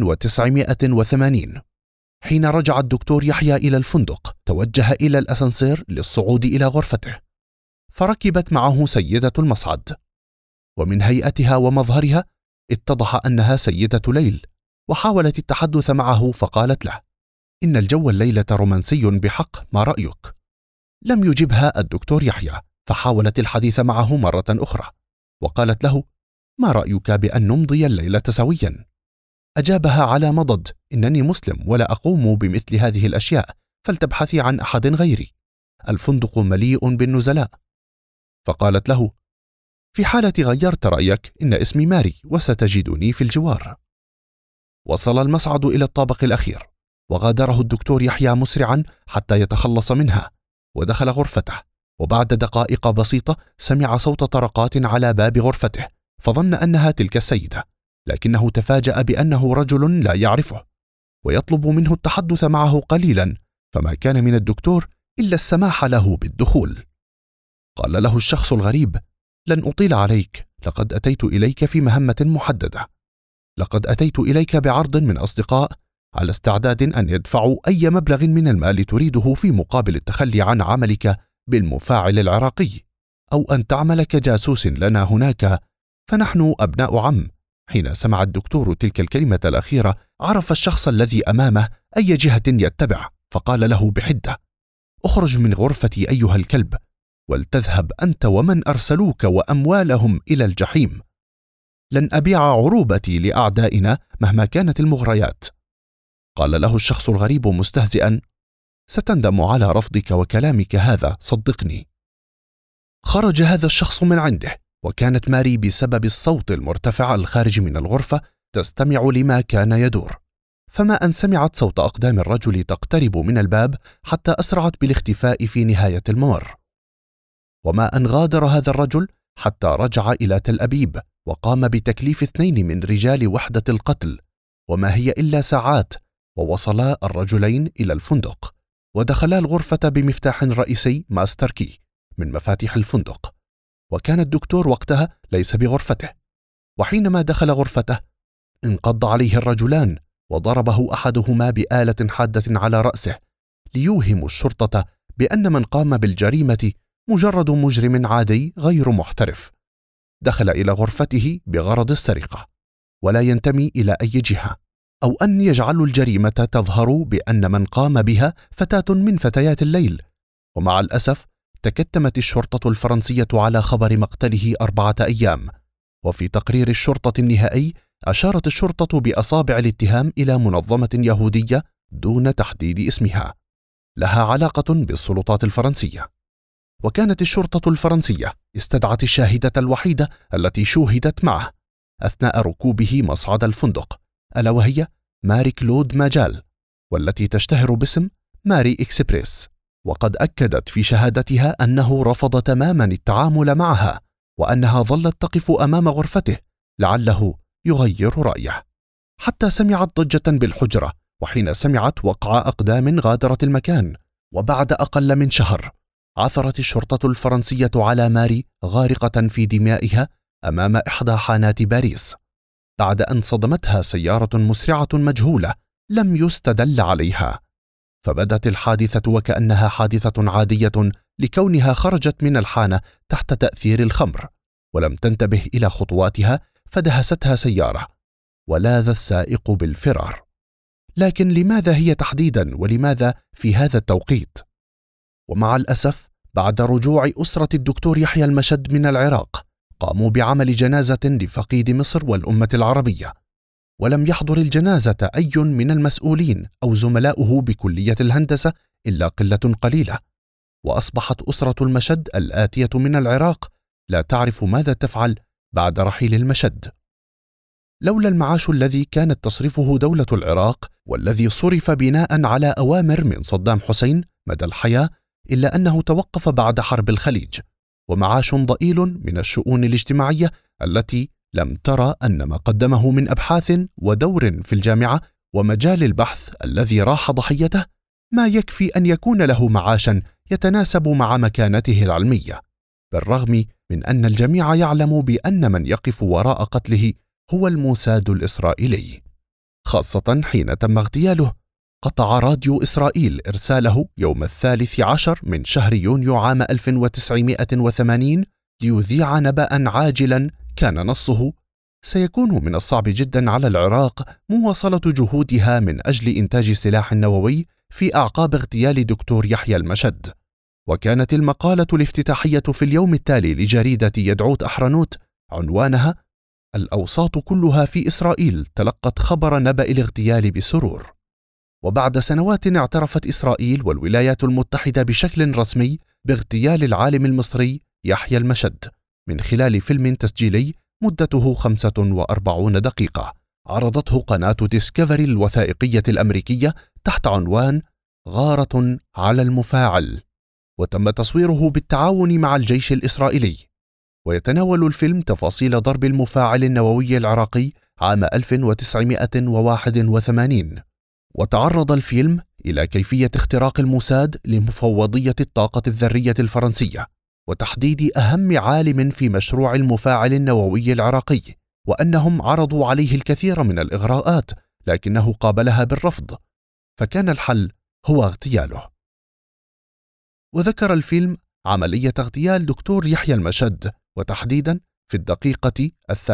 1980 حين رجع الدكتور يحيى إلى الفندق توجه إلى الأسانسير للصعود إلى غرفته، فركبت معه سيدة المصعد، ومن هيئتها ومظهرها اتضح أنها سيدة ليل، وحاولت التحدث معه فقالت له: إن الجو الليلة رومانسي بحق، ما رأيك؟ لم يجبها الدكتور يحيى، فحاولت الحديث معه مرة أخرى وقالت له: ما رأيك بأن نمضي الليلة سويا؟ أجابها على مضض: إنني مسلم ولا أقوم بمثل هذه الأشياء، فلتبحثي عن أحد غيري، الفندق مليء بالنزلاء. فقالت له: في حالة غيرت رأيك إن اسمي ماري وستجدني في الجوار. وصل المصعد إلى الطابق الأخير، وغادره الدكتور يحيى مسرعا حتى يتخلص منها، ودخل غرفته، وبعد دقائق بسيطة سمع صوت طرقات على باب غرفته، فظن أنها تلك السيدة، لكنه تفاجأ بأنه رجل لا يعرفه ويطلب منه التحدث معه قليلا، فما كان من الدكتور إلا السماح له بالدخول. قال له الشخص الغريب: لن أطيل عليك، لقد أتيت إليك في مهمة محددة، لقد أتيت إليك بعرض من أصدقاء على استعداد أن يدفعوا أي مبلغ من المال تريده في مقابل التخلي عن عملك بالمفاعل العراقي، أو أن تعمل كجاسوس لنا هناك، فنحن أبناء عم. حين سمع الدكتور تلك الكلمة الأخيرة عرف الشخص الذي أمامه أي جهة يتبع، فقال له بحدة: اخرج من غرفتي أيها الكلب، ولتذهب أنت ومن أرسلوك وأموالهم إلى الجحيم. لن أبيع عروبتي لأعدائنا مهما كانت المغريات. قال له الشخص الغريب مستهزئا: ستندم على رفضك وكلامك هذا، صدقني. خرج هذا الشخص من عنده، وكانت ماري بسبب الصوت المرتفع الخارج من الغرفة تستمع لما كان يدور، فما أن سمعت صوت أقدام الرجل تقترب من الباب حتى أسرعت بالاختفاء في نهاية الممر. وما أن غادر هذا الرجل حتى رجع إلى تل أبيب وقام بتكليف 2 من رجال وحدة القتل، وما هي إلا ساعات ووصلا الرجلين إلى الفندق، ودخلا الغرفة بمفتاح رئيسي ماستر كي من مفاتيح الفندق، وكان الدكتور وقتها ليس بغرفته. وحينما دخل غرفته انقض عليه الرجلان وضربه أحدهما بآلة حادة على رأسه ليوهم الشرطة بأن من قام بالجريمة مجرد مجرم عادي غير محترف دخل إلى غرفته بغرض السرقة ولا ينتمي إلى أي جهة، أو أن يجعلوا الجريمة تظهر بأن من قام بها فتاة من فتيات الليل. ومع الأسف تكتمت الشرطة الفرنسية على خبر مقتله 4 أيام، وفي تقرير الشرطة النهائي أشارت الشرطة بأصابع الاتهام إلى منظمة يهودية دون تحديد اسمها لها علاقة بالسلطات الفرنسية. وكانت الشرطة الفرنسية استدعت الشاهدة الوحيدة التي شوهدت معه أثناء ركوبه مصعد الفندق، ألا وهي ماري كلود ماجال، والتي تشتهر باسم ماري إكسبريس، وقد أكدت في شهادتها أنه رفض تماما التعامل معها، وأنها ظلت تقف أمام غرفته لعله يغير رأيه، حتى سمعت ضجة بالحجرة وحين سمعت وقع أقدام غادرت المكان. وبعد أقل من شهر عثرت الشرطة الفرنسية على ماري غارقة في دمائها أمام إحدى حانات باريس، بعد أن صدمتها سيارة مسرعة مجهولة لم يستدل عليها. فبدت الحادثة وكأنها حادثة عادية لكونها خرجت من الحانة تحت تأثير الخمر، ولم تنتبه إلى خطواتها فدهستها سيارة ولاذ السائق بالفرار. لكن لماذا هي تحديدا، ولماذا في هذا التوقيت؟ ومع الأسف بعد رجوع أسرة الدكتور يحيى المشد من العراق قاموا بعمل جنازة لفقيد مصر والأمة العربية، ولم يحضر الجنازة أي من المسؤولين أو زملاؤه بكلية الهندسة إلا قلة قليلة، وأصبحت أسرة المشد الآتية من العراق لا تعرف ماذا تفعل بعد رحيل المشد. لولا المعاش الذي كانت تصرفه دولة العراق والذي صرف بناء على أوامر من صدام حسين مدى الحياة، إلا أنه توقف بعد حرب الخليج، ومعاش ضئيل من الشؤون الاجتماعية التي لم ترى أن ما قدمه من أبحاث ودور في الجامعة ومجال البحث الذي راح ضحيته ما يكفي أن يكون له معاشا يتناسب مع مكانته العلمية، بالرغم من أن الجميع يعلم بأن من يقف وراء قتله هو الموساد الإسرائيلي، خاصة حين تم اغتياله. قطع راديو إسرائيل إرساله يوم 13 من شهر يونيو عام 1980 ليذيع نبأ عاجلا كان نصه: سيكون من الصعب جدا على العراق مواصلة جهودها من أجل إنتاج سلاح نووي في أعقاب اغتيال دكتور يحيى المشد. وكانت المقالة الافتتاحية في اليوم التالي لجريدة يدعوت أحرنوت عنوانها: الأوساط كلها في إسرائيل تلقت خبر نبأ الاغتيال بسرور. وبعد سنوات اعترفت إسرائيل والولايات المتحدة بشكل رسمي باغتيال العالم المصري يحيى المشد من خلال فيلم تسجيلي مدته 45 دقيقة عرضته قناة ديسكفري الوثائقية الأمريكية تحت عنوان غارة على المفاعل، وتم تصويره بالتعاون مع الجيش الإسرائيلي. ويتناول الفيلم تفاصيل ضرب المفاعل النووي العراقي عام 1981، وتعرض الفيلم إلى كيفية اختراق الموساد لمفوضية الطاقة الذرية الفرنسية وتحديد أهم عالم في مشروع المفاعل النووي العراقي، وأنهم عرضوا عليه الكثير من الإغراءات لكنه قابلها بالرفض، فكان الحل هو اغتياله. وذكر الفيلم عملية اغتيال دكتور يحيى المشد، وتحديدا في الدقيقة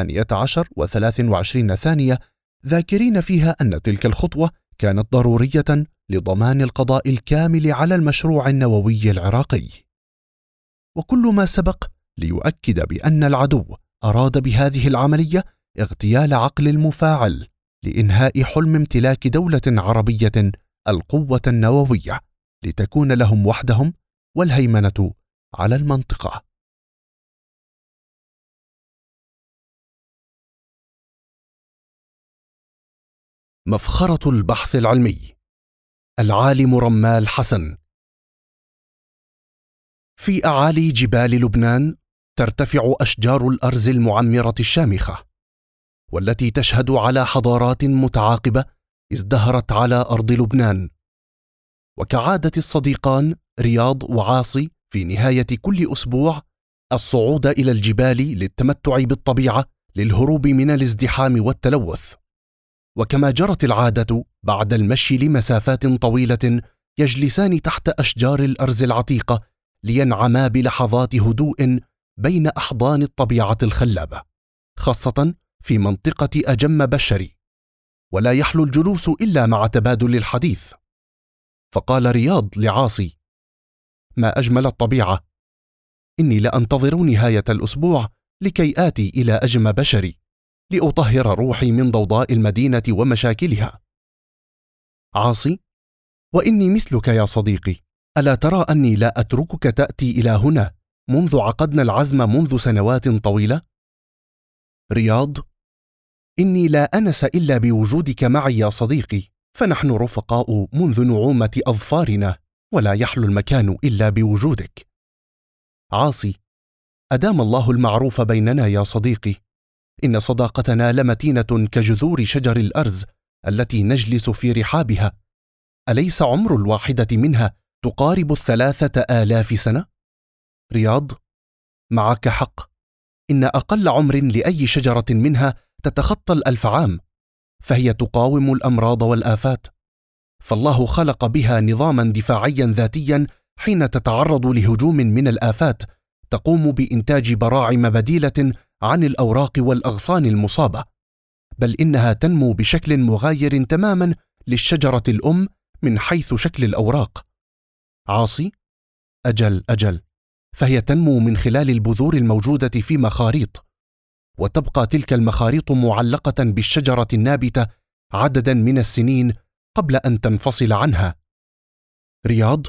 12:23 ذاكرين فيها أن تلك الخطوة كانت ضرورية لضمان القضاء الكامل على المشروع النووي العراقي. وكل ما سبق ليؤكد بأن العدو أراد بهذه العملية اغتيال عقل المفاعل لإنهاء حلم امتلاك دولة عربية القوة النووية لتكون لهم وحدهم والهيمنة على المنطقة. مفخرة البحث العلمي: العالم رمال حسن. في أعالي جبال لبنان ترتفع أشجار الأرز المعمرة الشامخة، والتي تشهد على حضارات متعاقبة ازدهرت على أرض لبنان. وكعادة الصديقان رياض وعاصي في نهاية كل أسبوع الصعود إلى الجبال للتمتع بالطبيعة للهروب من الازدحام والتلوث. وكما جرت العادة بعد المشي لمسافات طويلة يجلسان تحت أشجار الأرز العتيقة لينعما بلحظات هدوء بين أحضان الطبيعة الخلابة، خاصة في منطقة أجم بشري، ولا يحلو الجلوس إلا مع تبادل الحديث. فقال رياض لعاصي: ما أجمل الطبيعة، إني لأنتظر نهاية الأسبوع لكي آتي إلى أجم بشري لأطهر روحي من ضوضاء المدينة ومشاكلها. عاصي: وإني مثلك يا صديقي، ألا ترى أني لا أتركك تأتي إلى هنا منذ عقدنا العزم منذ سنوات طويلة؟ رياض: إني لا أنس إلا بوجودك معي يا صديقي، فنحن رفقاء منذ نعومة أظفارنا، ولا يحلو المكان إلا بوجودك. عاصي: أدام الله المعروف بيننا يا صديقي، إن صداقتنا لمتينة كجذور شجر الأرز التي نجلس في رحابها، أليس عمر الواحدة منها تقارب 3000 سنة؟ رياض: معك حق، إن أقل عمر لأي شجرة منها تتخطى 1000 عام، فهي تقاوم الأمراض والآفات، فالله خلق بها نظاما دفاعيا ذاتيا حين تتعرض لهجوم من الآفات تقوم بإنتاج براعم بديلة عن الأوراق والأغصان المصابة، بل إنها تنمو بشكل مغاير تماما للشجرة الأم من حيث شكل الأوراق. عاصي: أجل، فهي تنمو من خلال البذور الموجودة في مخاريط، وتبقى تلك المخاريط معلقة بالشجرة النابتة عددا من السنين قبل أن تنفصل عنها. رياض: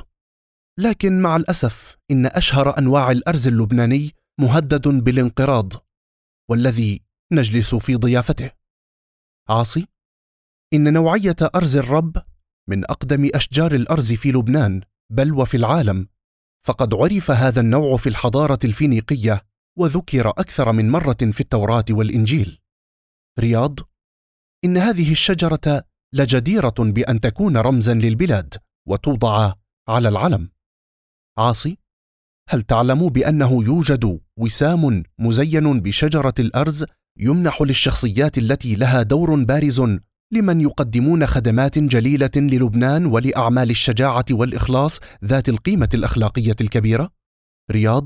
لكن مع الأسف إن أشهر أنواع الأرز اللبناني مهدد بالانقراض، والذي نجلس في ضيافته. عاصي: إن نوعية أرز الرب من أقدم أشجار الأرز في لبنان بل وفي العالم، فقد عرف هذا النوع في الحضارة الفينيقية وذكر أكثر من مرة في التوراة والإنجيل. رياض: إن هذه الشجرة لجديرة بأن تكون رمزا للبلاد وتوضع على العلم. عاصي: هل تعلم بأنه يوجد وسام مزين بشجرة الأرز يمنح للشخصيات التي لها دور بارز لمن يقدمون خدمات جليلة للبنان ولأعمال الشجاعة والإخلاص ذات القيمة الأخلاقية الكبيرة؟ رياض: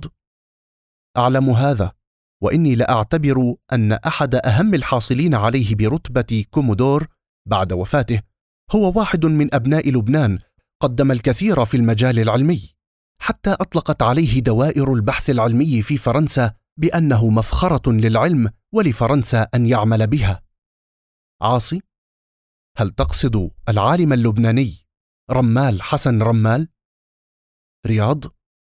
أعلم هذا، وإني لأعتبر أن أحد أهم الحاصلين عليه برتبة كومودور بعد وفاته هو واحد من أبناء لبنان قدم الكثير في المجال العلمي، حتى أطلقت عليه دوائر البحث العلمي في فرنسا بأنه مفخرة للعلم ولفرنسا أن يعمل بها. عاصي: هل تقصد العالم اللبناني رمال حسن رمال؟ رياض: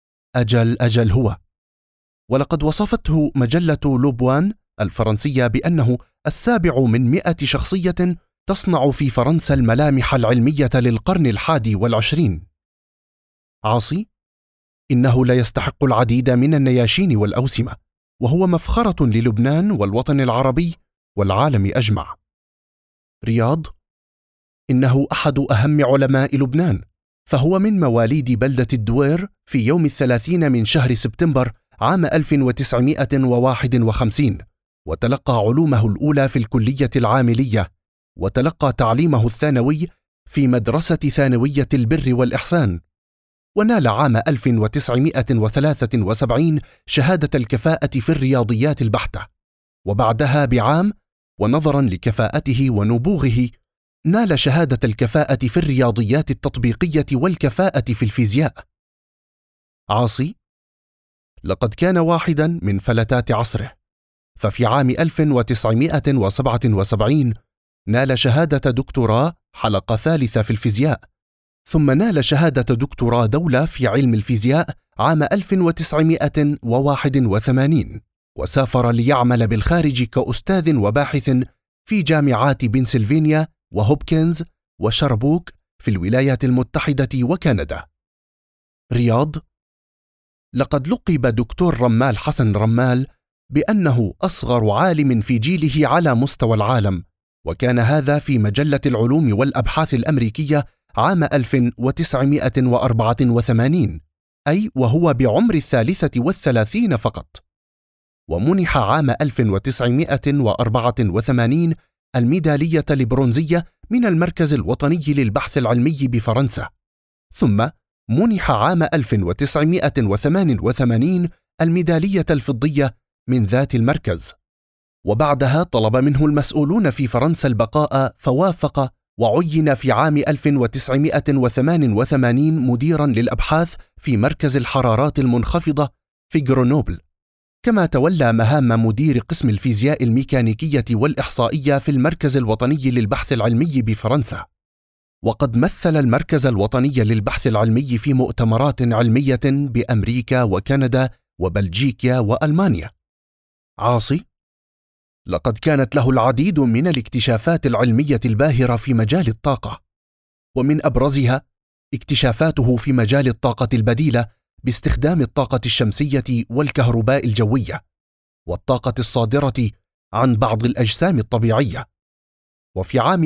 أجل هو، ولقد وصفته مجلة لوبوان الفرنسية بأنه 7 من 100 شخصية تصنع في فرنسا الملامح العلمية للقرن 21. عاصي: إنه لا يستحق العديد من النياشين والأوسمة، وهو مفخرة للبنان والوطن العربي والعالم أجمع. رياض: إنه أحد أهم علماء لبنان، فهو من مواليد بلدة الدوير في يوم 30 من شهر سبتمبر عام 1951، وتلقى علومه الأولى في الكلية العاملية، وتلقى تعليمه الثانوي في مدرسة ثانوية البر والإحسان، ونال عام 1973 شهادة الكفاءة في الرياضيات البحتة، وبعدها بعام ونظرا لكفاءته ونبوغه نال شهادة الكفاءة في الرياضيات التطبيقية والكفاءة في الفيزياء. عاصي: لقد كان واحدا من فلتات عصره، ففي عام 1977 نال شهادة دكتوراه حلقة ثالثة في الفيزياء، ثم نال شهادة دكتوراه دولة في علم الفيزياء عام 1981، وسافر ليعمل بالخارج كأستاذ وباحث في جامعات بنسلفانيا وهوبكنز وشربوك في الولايات المتحدة وكندا. رياض: لقد لقب دكتور رمال حسن رمال بأنه أصغر عالم في جيله على مستوى العالم، وكان هذا في مجلة العلوم والأبحاث الأمريكية عام 1984، أي وهو بعمر 33 فقط. ومنح عام 1984 الميدالية البرونزية من المركز الوطني للبحث العلمي بفرنسا، ثم منح عام 1988 الميدالية الفضية من ذات المركز، وبعدها طلب منه المسؤولون في فرنسا البقاء فوافق، وعين في عام 1988 مديراً للأبحاث في مركز الحرارات المنخفضة في غرونوبل، كما تولى مهام مدير قسم الفيزياء الميكانيكية والإحصائية في المركز الوطني للبحث العلمي بفرنسا. وقد مثل المركز الوطني للبحث العلمي في مؤتمرات علمية بأمريكا وكندا وبلجيكا وألمانيا. عاصي لقد كانت له العديد من الاكتشافات العلمية الباهرة في مجال الطاقة، ومن أبرزها اكتشافاته في مجال الطاقة البديلة باستخدام الطاقة الشمسية والكهرباء الجوية، والطاقة الصادرة عن بعض الأجسام الطبيعية. وفي عام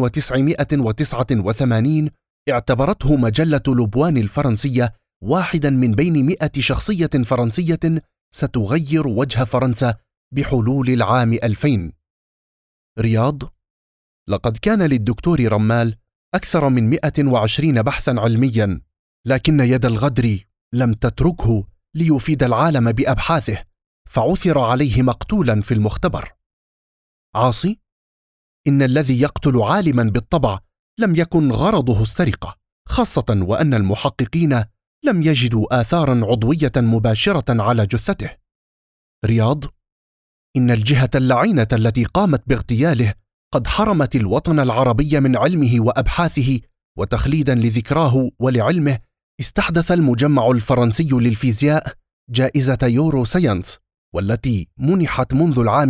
1989 اعتبرته مجلة لوبوان الفرنسية واحداً من بين 100 شخصية فرنسية ستغير وجه فرنسا بحلول العام 2000. رياض لقد كان للدكتور رمال أكثر من 120 بحثاً علمياً، لكن يد الغدر لم تتركه ليفيد العالم بأبحاثه، فعثر عليه مقتولاً في المختبر. عاصي إن الذي يقتل عالماً بالطبع لم يكن غرضه السرقة، خاصة وأن المحققين لم يجدوا آثاراً عضوية مباشرة على جثته. رياض إن الجهة اللعينة التي قامت باغتياله قد حرمت الوطن العربي من علمه وأبحاثه، وتخليداً لذكراه ولعلمه استحدث المجمع الفرنسي للفيزياء جائزة يورو ساينس، والتي منحت منذ العام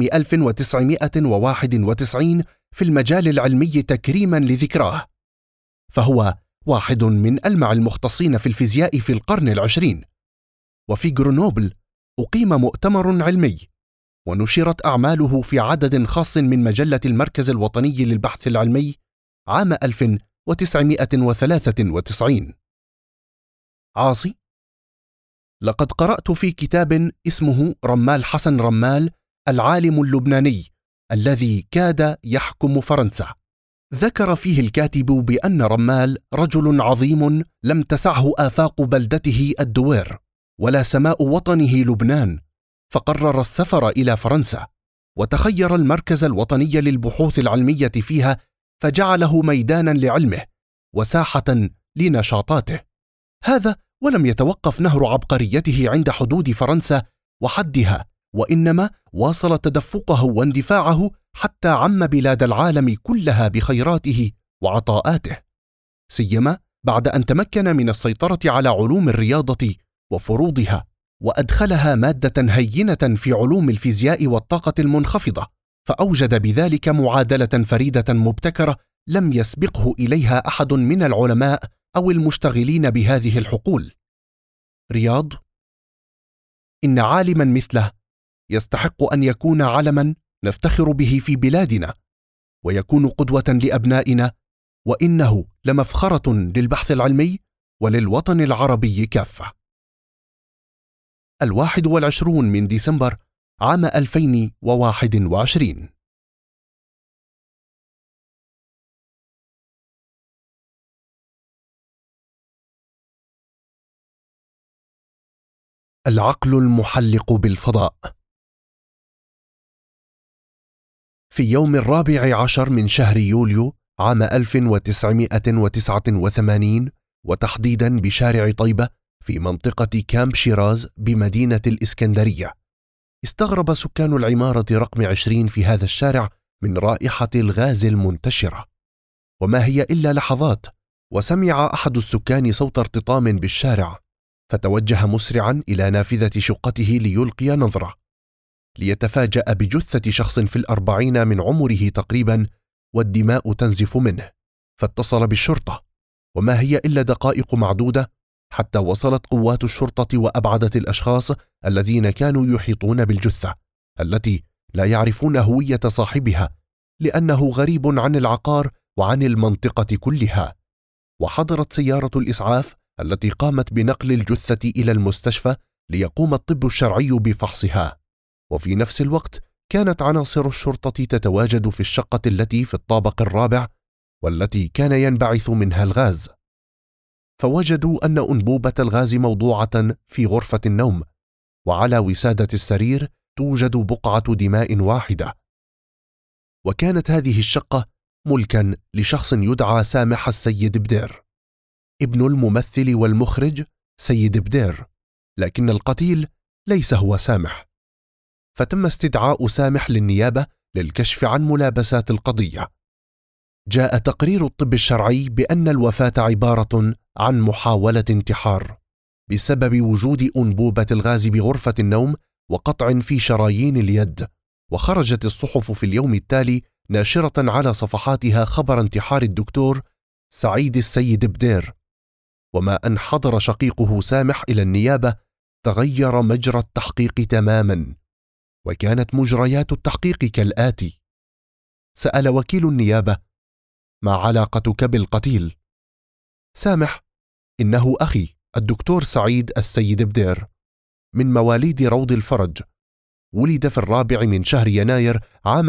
1991 في المجال العلمي تكريماً لذكراه، فهو واحد من ألمع المختصين في الفيزياء في القرن العشرين. وفي غرونوبل أقيم مؤتمر علمي، ونشرت أعماله في عدد خاص من مجلة المركز الوطني للبحث العلمي عام 1993. عاصي لقد قرأت في كتاب اسمه رمال حسن رمال العالم اللبناني الذي كاد يحكم فرنسا، ذكر فيه الكاتب بأن رمال رجل عظيم لم تسعه آفاق بلدته الدوير ولا سماء وطنه لبنان، فقرر السفر إلى فرنسا، وتخير المركز الوطني للبحوث العلمية فيها، فجعله ميداناً لعلمه وساحة لنشاطاته. هذا ولم يتوقف نهر عبقريته عند حدود فرنسا وحدها، وإنما واصل تدفقه واندفاعه حتى عم بلاد العالم كلها بخيراته وعطاءاته، سيما بعد أن تمكن من السيطرة على علوم الرياضة وفروضها، وأدخلها مادة هينة في علوم الفيزياء والطاقة المنخفضة، فأوجد بذلك معادلة فريدة مبتكرة لم يسبقه إليها أحد من العلماء أو المشتغلين بهذه الحقول. رياض إن عالماً مثله يستحق أن يكون علماً نفتخر به في بلادنا، ويكون قدوة لأبنائنا، وإنه لمفخرة للبحث العلمي وللوطن العربي كافة. 21 من ديسمبر عام 2021. العقل المحلق بالفضاء. في يوم 14 من شهر يوليو عام 1989، وتحديداً بشارع طيبة في منطقة كامب شيراز بمدينة الإسكندرية، استغرب سكان العمارة رقم 20 في هذا الشارع من رائحة الغاز المنتشرة، وما هي إلا لحظات وسمع أحد السكان صوت ارتطام بالشارع، فتوجه مسرعا إلى نافذة شقته ليلقي نظرة، ليتفاجأ بجثة شخص في 40 من عمره تقريبا والدماء تنزف منه، فاتصل بالشرطة، وما هي إلا دقائق معدودة حتى وصلت قوات الشرطة وأبعدت الأشخاص الذين كانوا يحيطون بالجثة التي لا يعرفون هوية صاحبها لأنه غريب عن العقار وعن المنطقة كلها. وحضرت سيارة الإسعاف التي قامت بنقل الجثة إلى المستشفى ليقوم الطب الشرعي بفحصها. وفي نفس الوقت كانت عناصر الشرطة تتواجد في الشقة التي في الطابق الرابع والتي كان ينبعث منها الغاز، فوجدوا أن أنبوبة الغاز موضوعة في غرفة النوم، وعلى وسادة السرير توجد بقعة دماء واحدة. وكانت هذه الشقة ملكا لشخص يدعى سامح السيد بدير، ابن الممثل والمخرج سيد بدير، لكن القتيل ليس هو سامح. فتم استدعاء سامح للنيابة للكشف عن ملابسات القضية. جاء تقرير الطب الشرعي بأن الوفاة عبارة عن محاولة انتحار بسبب وجود أنبوبة الغاز بغرفة النوم وقطع في شرايين اليد. وخرجت الصحف في اليوم التالي ناشرة على صفحاتها خبر انتحار الدكتور سعيد السيد بدير. وما أن حضر شقيقه سامح إلى النيابة تغير مجرى التحقيق تماما، وكانت مجريات التحقيق كالآتي: سأل وكيل النيابة: ما علاقتك بالقتيل؟ سامح: إنه أخي الدكتور سعيد السيد بدير، من مواليد روض الفرج، ولد في 4 من شهر يناير عام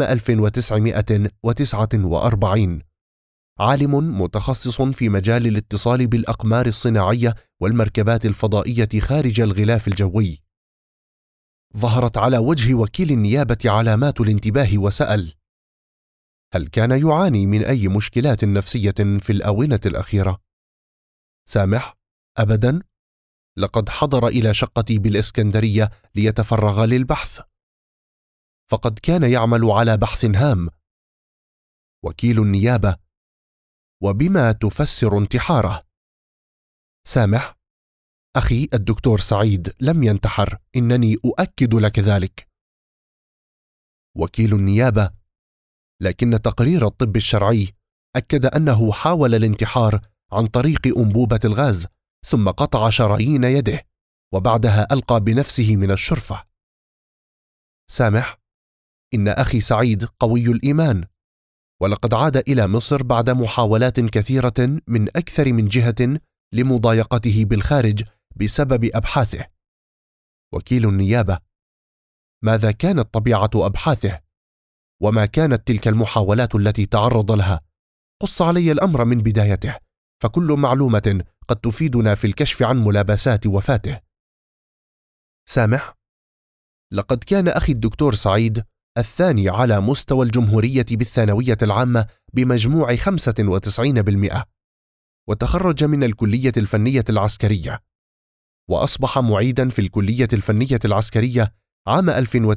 1949، عالم متخصص في مجال الاتصال بالأقمار الصناعية والمركبات الفضائية خارج الغلاف الجوي. ظهرت على وجه وكيل النيابة علامات الانتباه وسأل: هل كان يعاني من أي مشكلات نفسية في الآونة الأخيرة؟ سامح: أبدا، لقد حضر إلى شقتي بالإسكندرية ليتفرغ للبحث، فقد كان يعمل على بحث هام. وكيل النيابة: وبما تفسر انتحاره؟ سامح: أخي الدكتور سعيد لم ينتحر، إنني أؤكد لك ذلك. وكيل النيابة: لكن تقرير الطب الشرعي أكد أنه حاول الانتحار عن طريق أنبوبة الغاز، ثم قطع شرايين يده، وبعدها ألقى بنفسه من الشرفة. سامح: إن أخي سعيد قوي الإيمان، ولقد عاد إلى مصر بعد محاولات كثيرة من أكثر من جهة لمضايقته بالخارج بسبب أبحاثه. وكيل النيابة: ماذا كانت طبيعة أبحاثه؟ وما كانت تلك المحاولات التي تعرض لها؟ قص علي الأمر من بدايته، فكل معلومة قد تفيدنا في الكشف عن ملابسات وفاته. سامح: لقد كان أخي الدكتور سعيد الثاني على مستوى الجمهورية بالثانوية العامة بمجموع 95%، وتخرج من الكلية الفنية العسكرية، وأصبح معيدا في الكلية الفنية العسكرية عام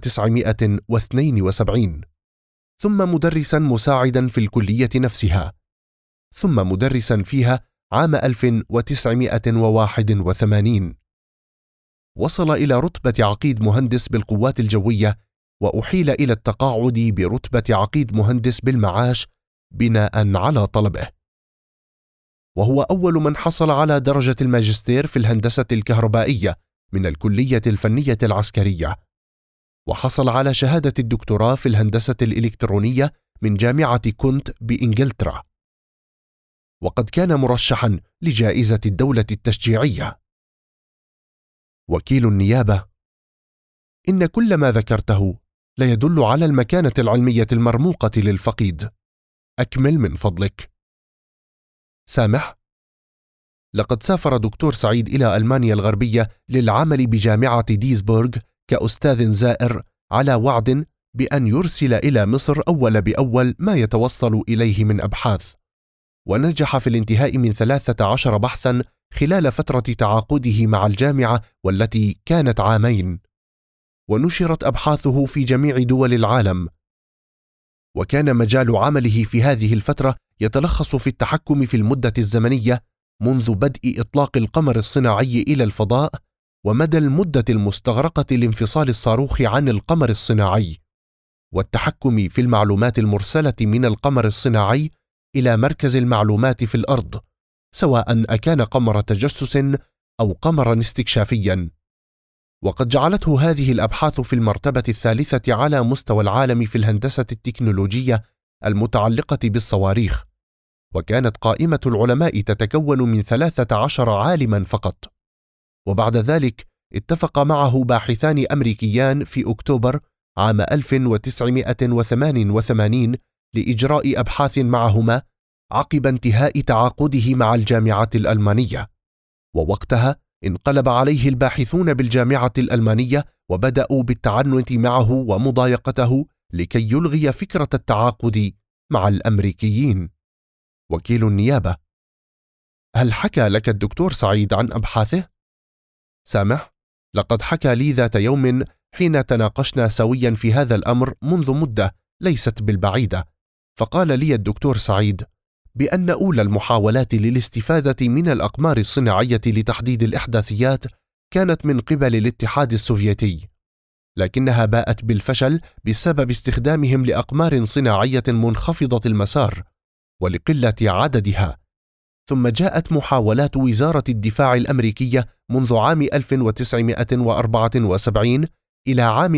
1972، ثم مدرسا مساعدا في الكلية نفسها، ثم مدرسا فيها عام 1981. وصل إلى رتبة عقيد مهندس بالقوات الجوية، وأحيل إلى التقاعد برتبة عقيد مهندس بالمعاش بناء على طلبه. وهو أول من حصل على درجة الماجستير في الهندسة الكهربائية من الكلية الفنية العسكرية، وحصل على شهادة الدكتوراه في الهندسة الإلكترونية من جامعة كونت بإنجلترا، وقد كان مرشحا لجائزة الدولة التشجيعية. وكيل النيابة: إن كل ما ذكرته لا يدل على المكانة العلمية المرموقة للفقيد، أكمل من فضلك. سامح: لقد سافر دكتور سعيد إلى ألمانيا الغربية للعمل بجامعة ديزبورغ كأستاذ زائر، على وعد بأن يرسل إلى مصر أول بأول ما يتوصل إليه من أبحاث، ونجح في الانتهاء من 13 بحثا خلال فترة تعاقده مع الجامعة والتي كانت 2 عام، ونشرت أبحاثه في جميع دول العالم. وكان مجال عمله في هذه الفترة يتلخص في التحكم في المدة الزمنية منذ بدء إطلاق القمر الصناعي إلى الفضاء، ومدى المدة المستغرقة لانفصال الصاروخ عن القمر الصناعي، والتحكم في المعلومات المرسلة من القمر الصناعي إلى مركز المعلومات في الأرض، سواء أكان قمر تجسس أو قمرا استكشافيا. وقد جعلته هذه الأبحاث في المرتبة الثالثة على مستوى العالم في الهندسة التكنولوجية المتعلقة بالصواريخ، وكانت قائمة العلماء تتكون من 13 عالما فقط. وبعد ذلك اتفق معه باحثان أمريكيان في أكتوبر عام 1988 لإجراء أبحاث معهما عقب انتهاء تعاقده مع الجامعة الألمانية، ووقتها انقلب عليه الباحثون بالجامعة الألمانية وبدأوا بالتعنت معه ومضايقته لكي يلغي فكرة التعاقد مع الأمريكيين. وكيل النيابة: هل حكى لك الدكتور سعيد عن أبحاثه؟ سامح: لقد حكى لي ذات يوم حين تناقشنا سويا في هذا الأمر منذ مدة ليست بالبعيدة، فقال لي الدكتور سعيد بأن أولى المحاولات للاستفادة من الأقمار الصناعية لتحديد الإحداثيات كانت من قبل الاتحاد السوفيتي، لكنها باءت بالفشل بسبب استخدامهم لأقمار صناعية منخفضة المسار ولقلة عددها. ثم جاءت محاولات وزارة الدفاع الأمريكية منذ عام 1974 إلى عام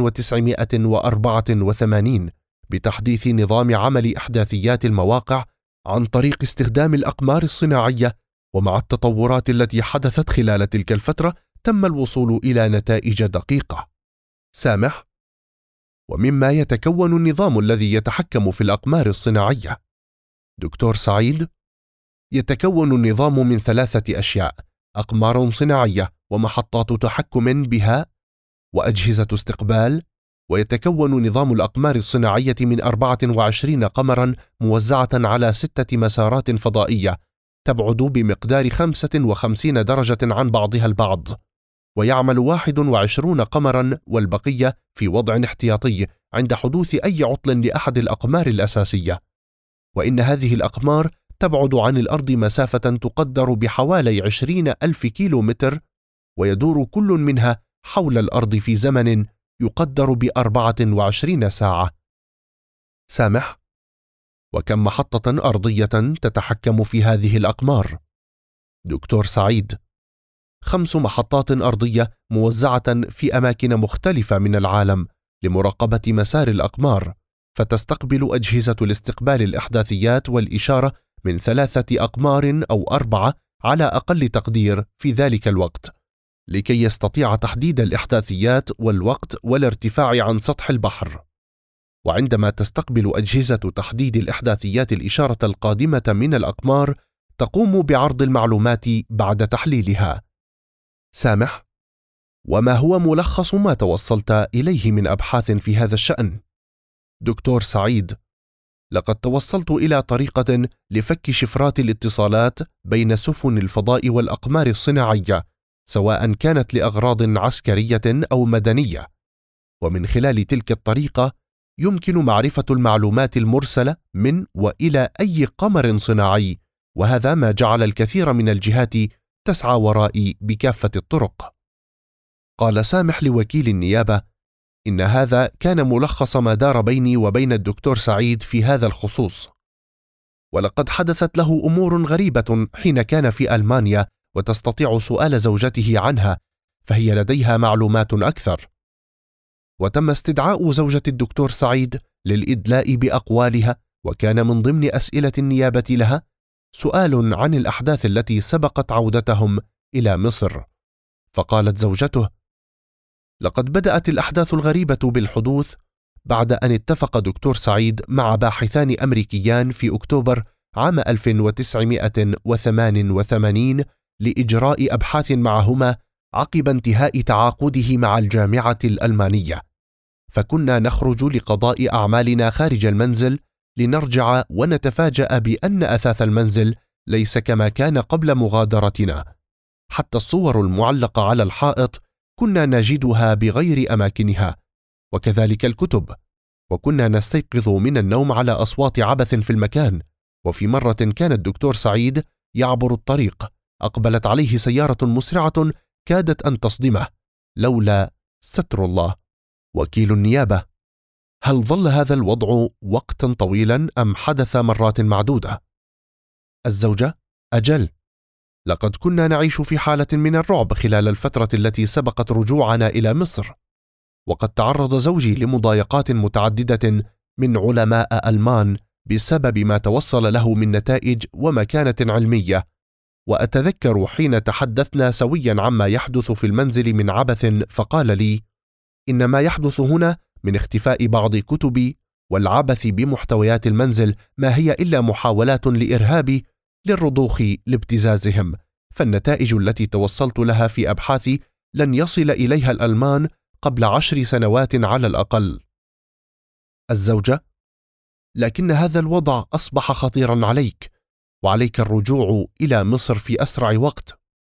1984 بتحديث نظام عمل إحداثيات المواقع عن طريق استخدام الأقمار الصناعية، ومع التطورات التي حدثت خلال تلك الفترة تم الوصول إلى نتائج دقيقة. سامح: ومما يتكون النظام الذي يتحكم في الأقمار الصناعية؟ دكتور سعيد: يتكون النظام من 3 أشياء: أقمار صناعية ومحطات تحكم بها وأجهزة استقبال. ويتكون نظام الأقمار الصناعية من 24 قمرا موزعة على 6 مسارات فضائية تبعد بمقدار 55 درجة عن بعضها البعض، ويعمل 21 قمرا والبقية في وضع احتياطي عند حدوث أي عطل لأحد الأقمار الأساسية. وإن هذه الأقمار تبعد عن الأرض مسافة تقدر بحوالي 20,000 كيلومتر، ويدور كل منها حول الأرض في زمن يقدر ب24 ساعة. سامح: وكم محطة أرضية تتحكم في هذه الأقمار؟ دكتور سعيد: 5 محطات أرضية موزعة في أماكن مختلفة من العالم لمراقبة مسار الأقمار، فتستقبل أجهزة الاستقبال الإحداثيات والإشارة من 3 أقمار أو 4 على أقل تقدير في ذلك الوقت، لكي يستطيع تحديد الإحداثيات والوقت والارتفاع عن سطح البحر. وعندما تستقبل أجهزة تحديد الإحداثيات الإشارة القادمة من الأقمار تقوم بعرض المعلومات بعد تحليلها. سامح: وما هو ملخص ما توصلت إليه من أبحاث في هذا الشأن؟ دكتور سعيد: لقد توصلت إلى طريقة لفك شفرات الاتصالات بين سفن الفضاء والأقمار الصناعية، سواء كانت لأغراض عسكرية أو مدنية، ومن خلال تلك الطريقة يمكن معرفة المعلومات المرسلة من وإلى أي قمر صناعي، وهذا ما جعل الكثير من الجهات تسعى ورائي بكافة الطرق. قال سامح لوكيل النيابة: إن هذا كان ملخص ما دار بيني وبين الدكتور سعيد في هذا الخصوص، ولقد حدثت له أمور غريبة حين كان في ألمانيا وتستطيع سؤال زوجته عنها، فهي لديها معلومات أكثر. وتم استدعاء زوجة الدكتور سعيد للإدلاء بأقوالها، وكان من ضمن أسئلة النيابة لها سؤال عن الأحداث التي سبقت عودتهم إلى مصر. فقالت زوجته: لقد بدأت الأحداث الغريبة بالحدوث بعد أن اتفق دكتور سعيد مع باحثان أمريكيان في أكتوبر عام 1988 لإجراء أبحاث معهما عقب انتهاء تعاقده مع الجامعة الألمانية، فكنا نخرج لقضاء أعمالنا خارج المنزل لنرجع ونتفاجأ بأن أثاث المنزل ليس كما كان قبل مغادرتنا، حتى الصور المعلقة على الحائط كنا نجدها بغير أماكنها، وكذلك الكتب، وكنا نستيقظ من النوم على أصوات عبث في المكان. وفي مرة كان الدكتور سعيد يعبر الطريق، أقبلت عليه سيارة مسرعة كادت أن تصدمه، لولا ستر الله. وكيل النيابة: هل ظل هذا الوضع وقتا طويلا أم حدث مرات معدودة؟ الزوجة: أجل، لقد كنا نعيش في حالة من الرعب خلال الفترة التي سبقت رجوعنا إلى مصر، وقد تعرض زوجي لمضايقات متعددة من علماء ألمان بسبب ما توصل له من نتائج ومكانة علمية. وأتذكر حين تحدثنا سويا عما يحدث في المنزل من عبث، فقال لي: إن ما يحدث هنا من اختفاء بعض كتبي والعبث بمحتويات المنزل ما هي إلا محاولات لإرهابي للرضوخ لابتزازهم، فالنتائج التي توصلت لها في أبحاثي لن يصل إليها الألمان قبل 10 سنوات على الأقل. الزوجة: لكن هذا الوضع أصبح خطيرا عليك، وعليك الرجوع إلى مصر في أسرع وقت.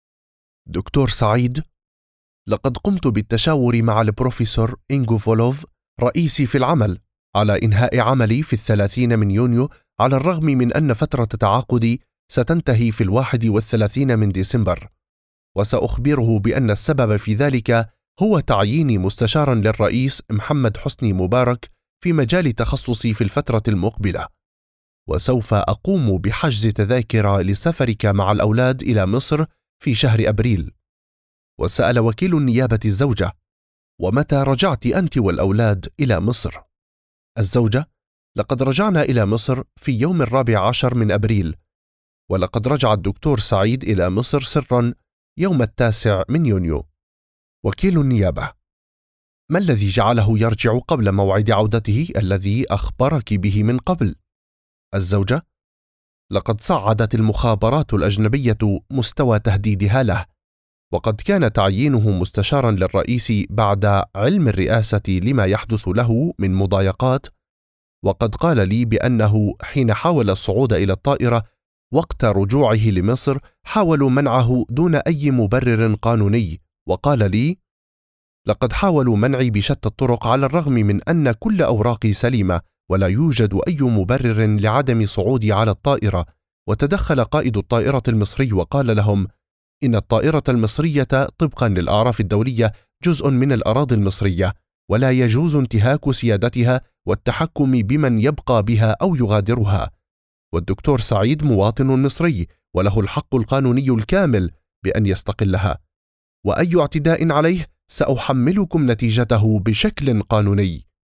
دكتور سعيد: لقد قمت بالتشاور مع البروفيسور إنغو فولوف رئيسي في العمل على إنهاء عملي في 30 من يونيو، على الرغم من أن فترة تعاقدي ستنتهي في 31 من ديسمبر، وسأخبره بأن السبب في ذلك هو تعييني مستشارا للرئيس محمد حسني مبارك في مجال تخصصي في الفترة المقبلة، وسوف أقوم بحجز تذاكر لسفرك مع الأولاد إلى مصر في شهر أبريل. وسأل وكيل النيابة الزوجة: ومتى رجعت أنت والأولاد إلى مصر؟ الزوجة: لقد رجعنا إلى مصر في يوم 14 من أبريل، ولقد رجع الدكتور سعيد إلى مصر سرا يوم 9 من يونيو. وكيل النيابة: ما الذي جعله يرجع قبل موعد عودته الذي أخبرك به من قبل؟ الزوجة: لقد صعدت المخابرات الأجنبية مستوى تهديدها له، وقد كان تعيينه مستشارا للرئيس بعد علم الرئاسة لما يحدث له من مضايقات، وقد قال لي بأنه حين حاول الصعود إلى الطائرة وقت رجوعه لمصر حاولوا منعه دون أي مبرر قانوني، وقال لي: لقد حاولوا منعي بشتى الطرق على الرغم من أن كل أوراقي سليمة ولا يوجد أي مبرر لعدم صعودي على الطائرة. وتدخل قائد الطائرة المصري وقال لهم إن الطائرة المصرية طبقا للأعراف الدولية جزء من الأراضي المصرية، ولا يجوز انتهاك سيادتها والتحكم بمن يبقى بها أو يغادرها، والدكتور سعيد مواطن مصري وله الحق القانوني الكامل بأن يستقلها، وأي اعتداء عليه سأحملكم نتيجته بشكل قانوني.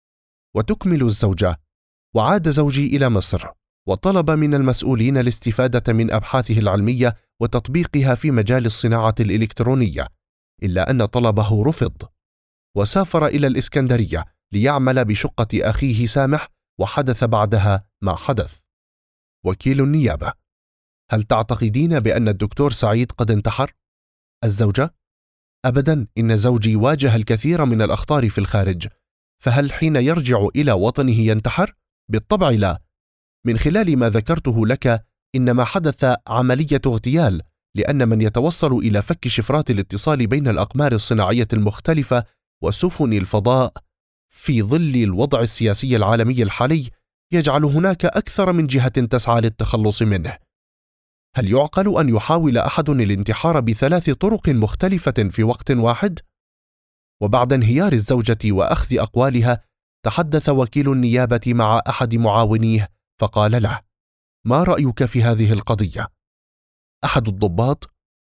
وتكمل الزوجة: وعاد زوجي إلى مصر وطلب من المسؤولين الاستفادة من أبحاثه العلمية وتطبيقها في مجال الصناعة الإلكترونية، إلا أن طلبه رفض، وسافر إلى الإسكندرية ليعمل بشقة أخيه سامح، وحدث بعدها ما حدث. وكيل النيابة: هل تعتقدين بأن الدكتور سعيد قد انتحر؟ الزوجة: أبدا، إن زوجي واجه الكثير من الأخطار في الخارج، فهل حين يرجع إلى وطنه ينتحر؟ بالطبع لا. من خلال ما ذكرته لك إنما حدث عملية اغتيال، لأن من يتوصل إلى فك شفرات الاتصال بين الأقمار الصناعية المختلفة وسفن الفضاء في ظل الوضع السياسي العالمي الحالي يجعل هناك أكثر من جهة تسعى للتخلص منه. هل يعقل أن يحاول أحد الانتحار ب3 طرق مختلفة في وقت واحد؟ وبعد انهيار الزوجة وأخذ أقوالها، تحدث وكيل النيابة مع أحد معاونيه فقال له: ما رأيك في هذه القضية؟ أحد الضباط: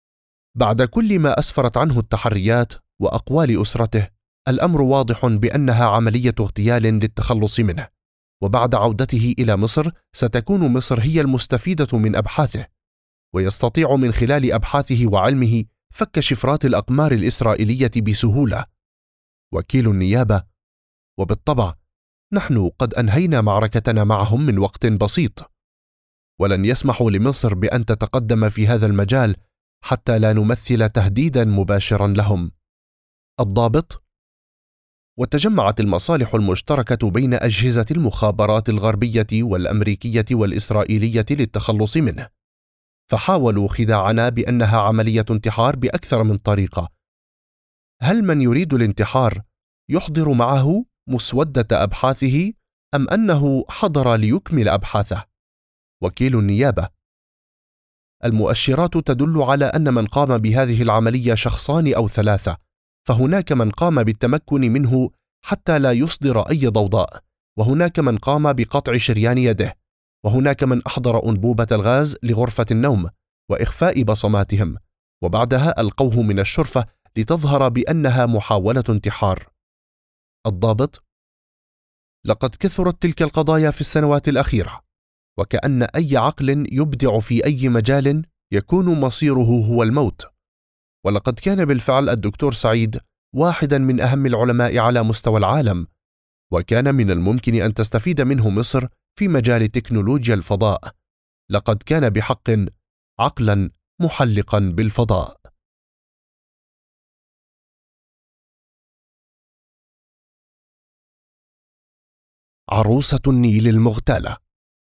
بعد كل ما أسفرت عنه التحريات وأقوال أسرته، الأمر واضح بأنها عملية اغتيال للتخلص منه، وبعد عودته إلى مصر ستكون مصر هي المستفيدة من أبحاثه، ويستطيع من خلال أبحاثه وعلمه فك شفرات الأقمار الإسرائيلية بسهولة. وكيل النيابة: وبالطبع نحن قد أنهينا معركتنا معهم من وقت بسيط، ولن يسمحوا لمصر بأن تتقدم في هذا المجال حتى لا نمثل تهديدا مباشرا لهم. الضابط: وتجمعت المصالح المشتركة بين أجهزة المخابرات الغربية والأمريكية والإسرائيلية للتخلص منه، فحاولوا خداعنا بأنها عملية انتحار بأكثر من طريقة. هل من يريد الانتحار يحضر معه مسودة أبحاثه أم أنه حضر ليكمل أبحاثه؟ وكيل النيابة: المؤشرات تدل على أن من قام بهذه العملية شخصان أو 3، فهناك من قام بالتمكن منه حتى لا يصدر أي ضوضاء، وهناك من قام بقطع شريان يده، وهناك من أحضر أنبوبة الغاز لغرفة النوم، وإخفاء بصماتهم، وبعدها ألقوه من الشرفة لتظهر بأنها محاولة انتحار. الضابط: لقد كثرت تلك القضايا في السنوات الأخيرة، وكأن أي عقل يبدع في أي مجال يكون مصيره هو الموت. ولقد كان بالفعل الدكتور سعيد واحدا من أهم العلماء على مستوى العالم، وكان من الممكن أن تستفيد منه مصر في مجال تكنولوجيا الفضاء. لقد كان بحق عقلا محلقا بالفضاء. عروسة النيل المغتالة.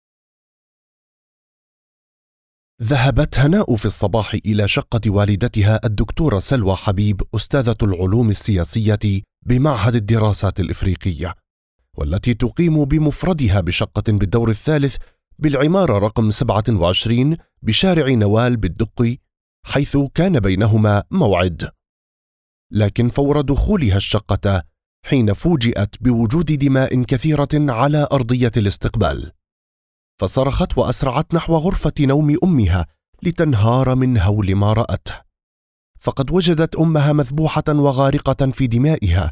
ذهبت هناء في الصباح إلى شقة والدتها الدكتورة سلوى حبيب، أستاذة العلوم السياسية بمعهد الدراسات الإفريقية، والتي تقيم بمفردها بشقة بالدور الثالث بالعمارة رقم 27 بشارع نوال بالدقي، حيث كان بينهما موعد. لكن فور دخولها الشقة، حين فوجئت بوجود دماء كثيرة على أرضية الاستقبال، فصرخت وأسرعت نحو غرفة نوم أمها لتنهار من هول ما رأته، فقد وجدت أمها مذبوحة وغارقة في دمائها.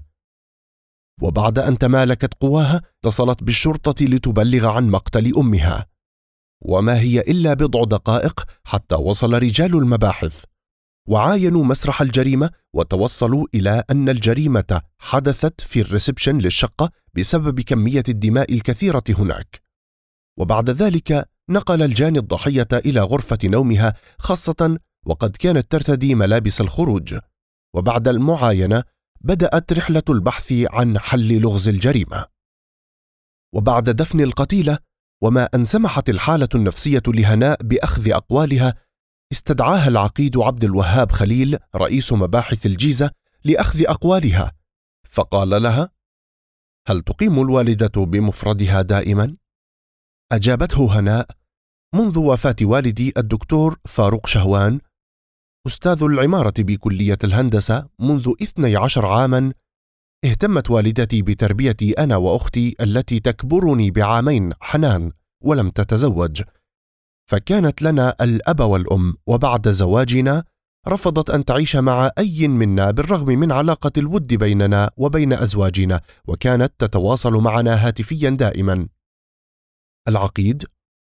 وبعد أن تمالكت قواها اتصلت بالشرطة لتبلغ عن مقتل أمها، وما هي إلا بضع دقائق حتى وصل رجال المباحث وعاينوا مسرح الجريمة، وتوصلوا إلى أن الجريمة حدثت في الريسبشن للشقة بسبب كمية الدماء الكثيرة هناك. وبعد ذلك نقل الجاني الضحية إلى غرفة نومها، خاصة وقد كانت ترتدي ملابس الخروج. وبعد المعاينة بدأت رحلة البحث عن حل لغز الجريمة. وبعد دفن القتيلة، وما أن سمحت الحالة النفسية لهناء بأخذ أقوالها، استدعاها العقيد عبد الوهاب خليل رئيس مباحث الجيزة لأخذ أقوالها، فقال لها: هل تقيم الوالدة بمفردها دائما؟ أجابته هناء: منذ وفاة والدي الدكتور فاروق شهوان أستاذ العمارة بكلية الهندسة منذ 12 عاما، اهتمت والدتي بتربيتي أنا وأختي التي تكبرني بعامين حنان ولم تتزوج، فكانت لنا الأب والأم. وبعد زواجنا رفضت أن تعيش مع أي منا بالرغم من علاقة الود بيننا وبين أزواجنا، وكانت تتواصل معنا هاتفيا دائما. العقيد: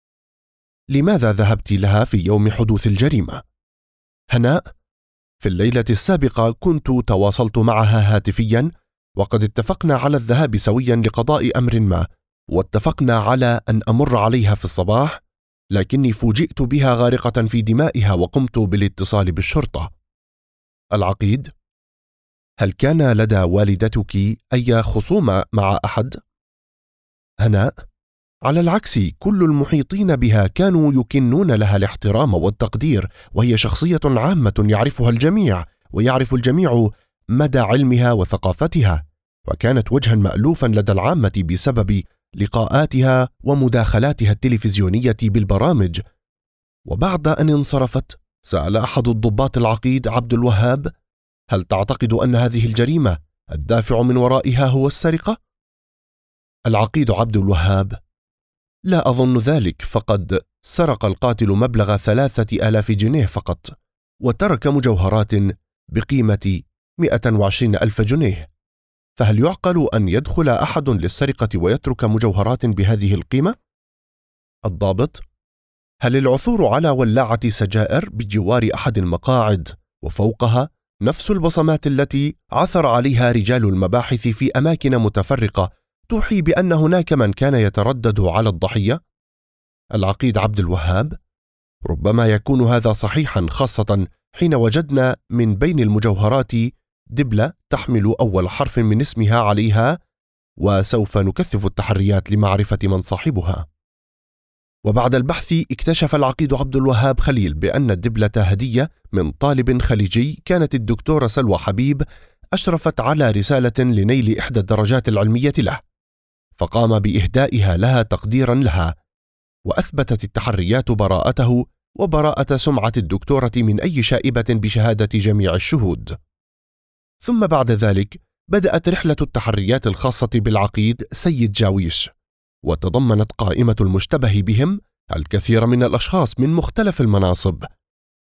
لماذا ذهبت لها في يوم حدوث الجريمة؟ هناء: في الليلة السابقة كنت تواصلت معها هاتفيا، وقد اتفقنا على الذهاب سويا لقضاء أمر ما، واتفقنا على أن أمر عليها في الصباح، لكني فوجئت بها غارقة في دمائها وقمت بالاتصال بالشرطة. العقيد: هل كان لدى والدتك أي خصومة مع أحد؟ هناء: على العكس، كل المحيطين بها كانوا يكنون لها الاحترام والتقدير، وهي شخصية عامة يعرفها الجميع، ويعرف الجميع مدى علمها وثقافتها، وكانت وجها مألوفا لدى العامة بسبب لقاءاتها ومداخلاتها التلفزيونية بالبرامج. وبعد أن انصرفت سأل أحد الضباط العقيد عبد الوهاب: هل تعتقد أن هذه الجريمة الدافع من ورائها هو السرقة؟ العقيد عبد الوهاب: لا أظن ذلك، فقد سرق القاتل مبلغ 3000 جنيه فقط، وترك مجوهرات بقيمة 120,000 جنيه، فهل يعقل أن يدخل أحد للسرقة ويترك مجوهرات بهذه القيمة؟ الضابط: هل العثور على ولاعة سجائر بجوار أحد المقاعد وفوقها نفس البصمات التي عثر عليها رجال المباحث في أماكن متفرقة توحي بأن هناك من كان يتردد على الضحية؟ العقيد عبد الوهاب: ربما يكون هذا صحيحا، خاصة حين وجدنا من بين المجوهرات دبلة تحمل أول حرف من اسمها عليها، وسوف نكثف التحريات لمعرفة من صاحبها. وبعد البحث اكتشف العقيد عبد الوهاب خليل بأن الدبلة هدية من طالب خليجي كانت الدكتورة سلوى حبيب أشرفت على رسالة لنيل إحدى الدرجات العلمية له، فقام بإهدائها لها تقديرا لها، وأثبتت التحريات براءته وبراءة سمعة الدكتورة من أي شائبة بشهادة جميع الشهود. ثم بعد ذلك بدأت رحلة التحريات الخاصة بالعقيد سيد جاويش، وتضمنت قائمة المشتبه بهم الكثير من الأشخاص من مختلف المناصب،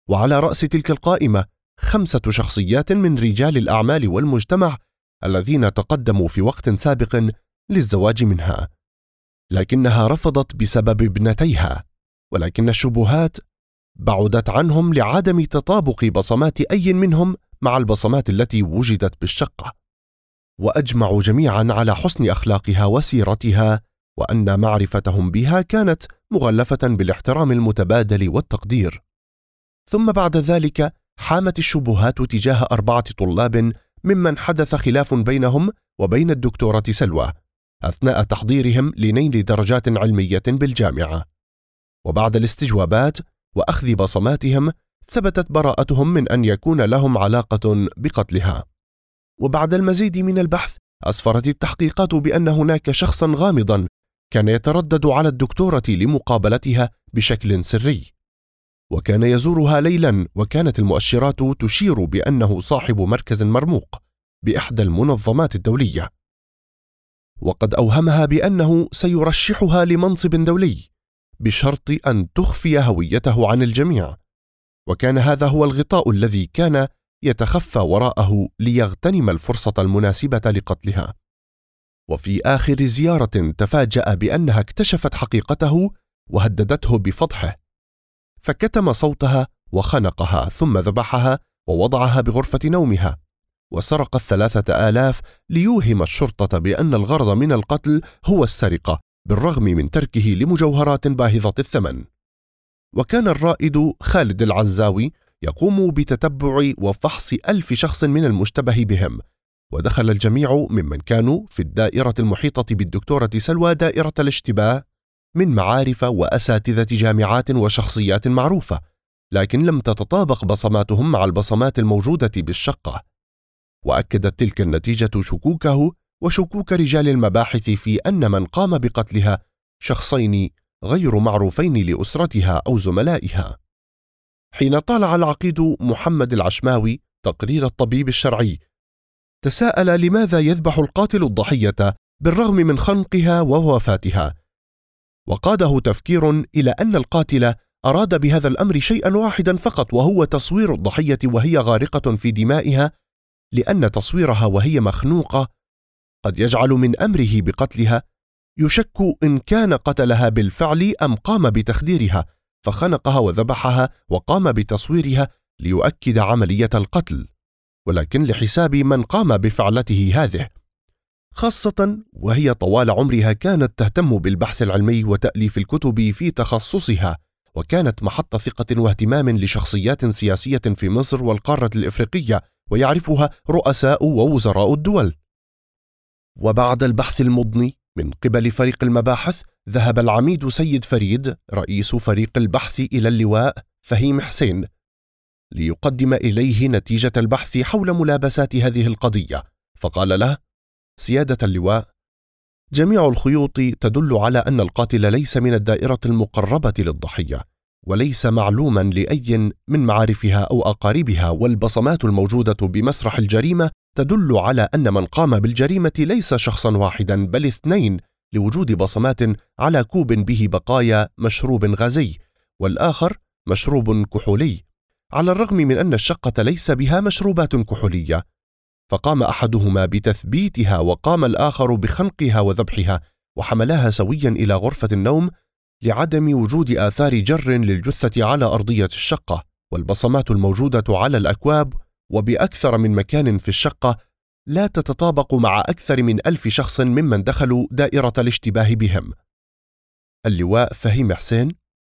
وعلى رأس تلك القائمة 5 شخصيات من رجال الأعمال والمجتمع الذين تقدموا في وقت سابق للزواج منها، لكنها رفضت بسبب ابنتيها، ولكن الشبهات بعدت عنهم لعدم تطابق بصمات أي منهم مع البصمات التي وجدت بالشقة، وأجمعوا جميعا على حسن أخلاقها وسيرتها، وأن معرفتهم بها كانت مغلفة بالاحترام المتبادل والتقدير. ثم بعد ذلك حامت الشبهات تجاه 4 طلاب ممن حدث خلاف بينهم وبين الدكتورة سلوى أثناء تحضيرهم لنيل درجات علمية بالجامعة، وبعد الاستجوابات وأخذ بصماتهم ثبتت براءتهم من أن يكون لهم علاقة بقتلها. وبعد المزيد من البحث أسفرت التحقيقات بأن هناك شخصا غامضا كان يتردد على الدكتورة لمقابلتها بشكل سري، وكان يزورها ليلا، وكانت المؤشرات تشير بأنه صاحب مركز مرموق بإحدى المنظمات الدولية، وقد أوهمها بأنه سيرشحها لمنصب دولي بشرط أن تخفي هويته عن الجميع، وكان هذا هو الغطاء الذي كان يتخفى وراءه ليغتنم الفرصة المناسبة لقتلها. وفي آخر زيارة تفاجأ بأنها اكتشفت حقيقته وهددته بفضحه، فكتم صوتها وخنقها ثم ذبحها ووضعها بغرفة نومها، وسرق 3000 ليوهم الشرطة بأن الغرض من القتل هو السرقة بالرغم من تركه لمجوهرات باهظة الثمن. وكان الرائد خالد العزاوي يقوم بتتبع وفحص 1000 شخص من المشتبه بهم، ودخل الجميع ممن كانوا في الدائرة المحيطة بالدكتورة سلوى دائرة الاشتباه من معارف وأساتذة جامعات وشخصيات معروفة، لكن لم تتطابق بصماتهم مع البصمات الموجودة بالشقة. وأكدت تلك النتيجة شكوكه وشكوك رجال المباحث في أن من قام بقتلها شخصين غير معروفين لأسرتها أو زملائها. حين طالع العقيد محمد العشماوي تقرير الطبيب الشرعي، تساءل لماذا يذبح القاتل الضحية بالرغم من خنقها ووفاتها، وقاده تفكير إلى أن القاتل أراد بهذا الأمر شيئا واحدا فقط، وهو تصوير الضحية وهي غارقة في دمائها، لأن تصويرها وهي مخنوقة قد يجعل من أمره بقتلها يشك إن كان قتلها بالفعل أم قام بتخديرها، فخنقها وذبحها وقام بتصويرها ليؤكد عملية القتل، ولكن لحساب من قام بفعلته هذه، خاصة وهي طوال عمرها كانت تهتم بالبحث العلمي وتأليف الكتب في تخصصها، وكانت محط ثقة واهتمام لشخصيات سياسية في مصر والقارة الإفريقية، ويعرفها رؤساء ووزراء الدول. وبعد البحث المضني من قبل فريق المباحث، ذهب العميد سيد فريد رئيس فريق البحث إلى اللواء فهيم حسين ليقدم إليه نتيجة البحث حول ملابسات هذه القضية، فقال له: سيادة اللواء، جميع الخيوط تدل على أن القاتل ليس من الدائرة المقربة للضحية، وليس معلوما لأي من معارفها أو أقاربها، والبصمات الموجودة بمسرح الجريمة تدل على أن من قام بالجريمة ليس شخصا واحدا بل 2، لوجود بصمات على كوب به بقايا مشروب غازي، والآخر مشروب كحولي، على الرغم من أن الشقة ليس بها مشروبات كحولية، فقام أحدهما بتثبيتها وقام الآخر بخنقها وذبحها، وحملاها سويا إلى غرفة النوم لعدم وجود آثار جر للجثة على أرضية الشقة، والبصمات الموجودة على الأكواب وبأكثر من مكان في الشقة لا تتطابق مع أكثر من 1000 شخص ممن دخلوا دائرة الاشتباه بهم. اللواء فهيم حسين: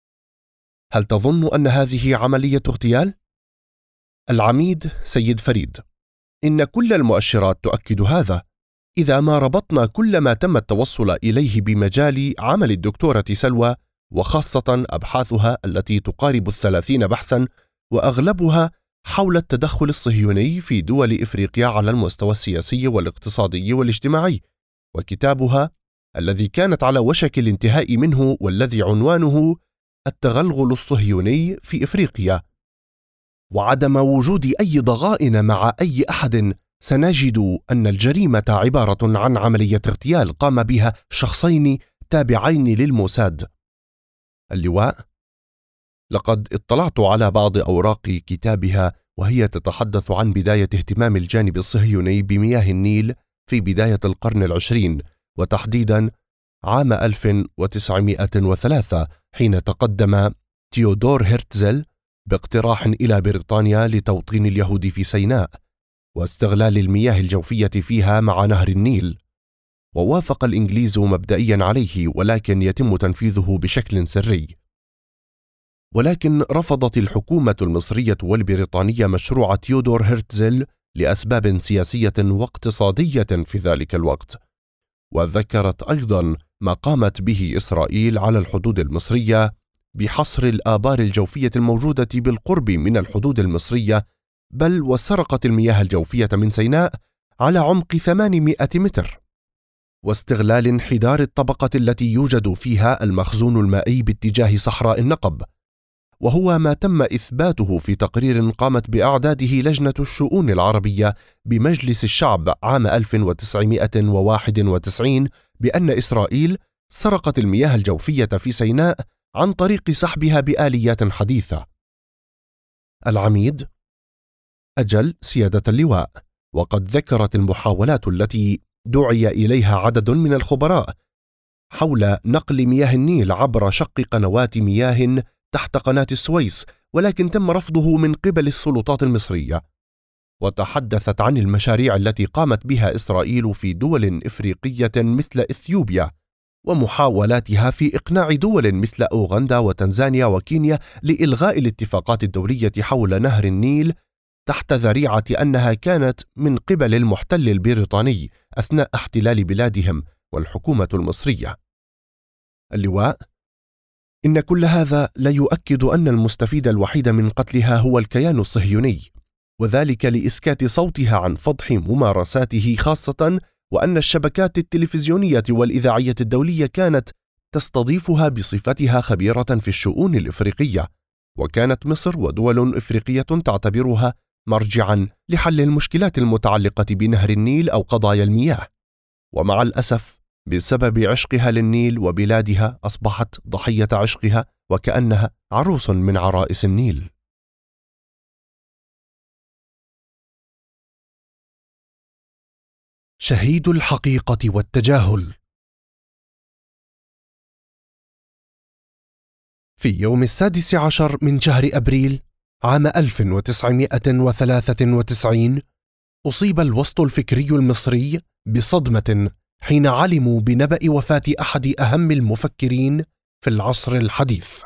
هل تظن أن هذه عملية اغتيال؟ العميد سيد فريد: إن كل المؤشرات تؤكد هذا، إذا ما ربطنا كل ما تم التوصل إليه بمجال عمل الدكتورة سلوى، وخاصة أبحاثها التي تقارب 30 بحثا، وأغلبها حول التدخل الصهيوني في دول إفريقيا على المستوى السياسي والاقتصادي والاجتماعي، وكتابها الذي كانت على وشك الانتهاء منه والذي عنوانه التغلغل الصهيوني في إفريقيا، وعدم وجود أي ضغائن مع أي أحد، سنجد أن الجريمة عبارة عن عملية اغتيال قام بها شخصين تابعين للموساد. اللواء: لقد اطلعت على بعض أوراق كتابها وهي تتحدث عن بداية اهتمام الجانب الصهيوني بمياه النيل في بداية القرن العشرين، وتحديدا عام 1903 حين تقدم تيودور هرتزل باقتراح إلى بريطانيا لتوطين اليهود في سيناء واستغلال المياه الجوفية فيها مع نهر النيل، ووافق الإنجليز مبدئيا عليه ولكن يتم تنفيذه بشكل سري. ولكن رفضت الحكومة المصرية والبريطانية مشروع تيودور هرتزل لأسباب سياسية واقتصادية في ذلك الوقت، وذكرت أيضا ما قامت به إسرائيل على الحدود المصرية بحصر الآبار الجوفية الموجودة بالقرب من الحدود المصرية، بل وسرقت المياه الجوفية من سيناء على عمق 800 متر، واستغلال انحدار الطبقة التي يوجد فيها المخزون المائي باتجاه صحراء النقب، وهو ما تم إثباته في تقرير قامت بإعداده لجنة الشؤون العربية بمجلس الشعب عام 1991 بأن إسرائيل سرقت المياه الجوفية في سيناء عن طريق سحبها بآليات حديثة. العميد: أجل سيادة اللواء، وقد ذكرت المحاولات التي دعي إليها عدد من الخبراء حول نقل مياه النيل عبر شق قنوات مياه تحت قناة السويس، ولكن تم رفضه من قبل السلطات المصرية. وتحدثت عن المشاريع التي قامت بها إسرائيل في دول إفريقية مثل إثيوبيا، ومحاولاتها في إقناع دول مثل أوغندا وتنزانيا وكينيا لإلغاء الاتفاقات الدولية حول نهر النيل تحت ذريعة أنها كانت من قبل المحتل البريطاني أثناء احتلال بلادهم والحكومة المصرية. اللواء: إن كل هذا لا يؤكد أن المستفيد الوحيد من قتلها هو الكيان الصهيوني، وذلك لإسكات صوتها عن فضح ممارساته، خاصة وأن الشبكات التلفزيونية والإذاعية الدولية كانت تستضيفها بصفتها خبيرة في الشؤون الإفريقية، وكانت مصر ودول إفريقية تعتبرها مرجعا لحل المشكلات المتعلقة بنهر النيل أو قضايا المياه. ومع الأسف بسبب عشقها للنيل وبلادها أصبحت ضحية عشقها وكأنها عروس من عرائس النيل. شهيد الحقيقة والتجاهل. في يوم 16 من شهر أبريل عام 1993 أصيب الوسط الفكري المصري بصدمة حين علموا بنبأ وفاة أحد أهم المفكرين في العصر الحديث،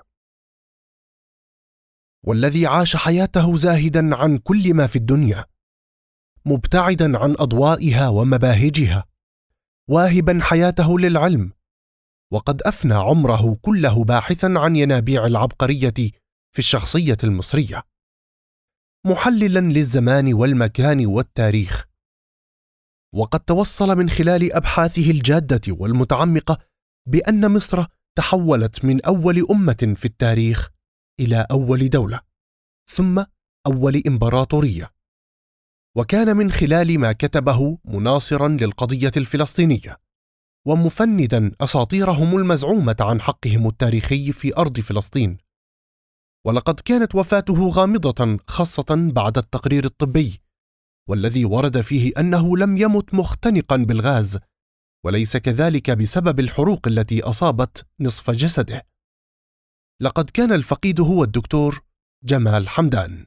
والذي عاش حياته زاهدا عن كل ما في الدنيا، مبتعدا عن أضوائها ومباهجها، واهبا حياته للعلم، وقد أفنى عمره كله باحثا عن ينابيع العبقرية في الشخصية المصرية، محللا للزمان والمكان والتاريخ. وقد توصل من خلال أبحاثه الجادة والمتعمقة بأن مصر تحولت من أول أمة في التاريخ إلى أول دولة، ثم أول إمبراطورية. وكان من خلال ما كتبه مناصرا للقضية الفلسطينية، ومفندا أساطيرهم المزعومة عن حقهم التاريخي في أرض فلسطين. ولقد كانت وفاته غامضة، خاصة بعد التقرير الطبي، والذي ورد فيه أنه لم يمت مختنقا بالغاز، وليس كذلك بسبب الحروق التي أصابت نصف جسده. لقد كان الفقيد هو الدكتور جمال حمدان.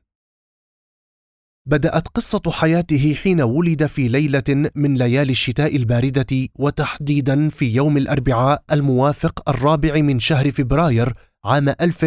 بدأت قصة حياته حين ولد في ليلة من ليالي الشتاء الباردة، وتحديدا في يوم الأربعاء الموافق 4 من شهر فبراير عام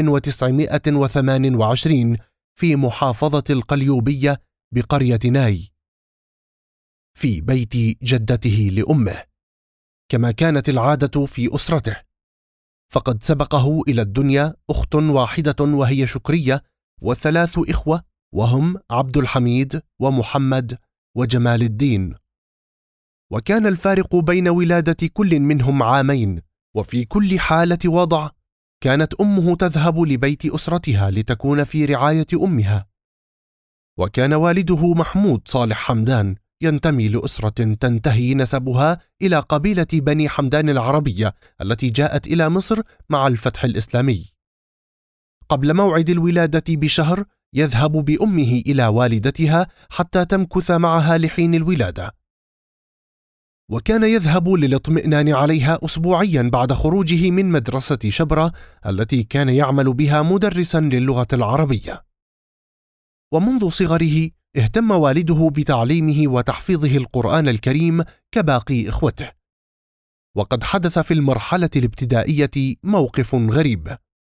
1928 في محافظة القليوبية بقرية ناي، في بيت جدته لأمه، كما كانت العادة في أسرته. فقد سبقه إلى الدنيا أخت واحدة وهي شكرية، و3 إخوة وهم عبد الحميد ومحمد وجمال الدين. وكان الفارق بين ولادة كل منهم عامين، وفي كل حالة وضع كانت أمه تذهب لبيت أسرتها لتكون في رعاية أمها. وكان والده محمود صالح حمدان ينتمي لأسرة تنتهي نسبها إلى قبيلة بني حمدان العربية التي جاءت إلى مصر مع الفتح الإسلامي. قبل موعد الولادة بشهر يذهب بأمه إلى والدتها حتى تمكث معها لحين الولادة، وكان يذهب للاطمئنان عليها أسبوعيا بعد خروجه من مدرسة شبرا التي كان يعمل بها مدرسا للغة العربية. ومنذ صغره اهتم والده بتعليمه وتحفيظه القرآن الكريم كباقي إخوته. وقد حدث في المرحلة الابتدائية موقف غريب،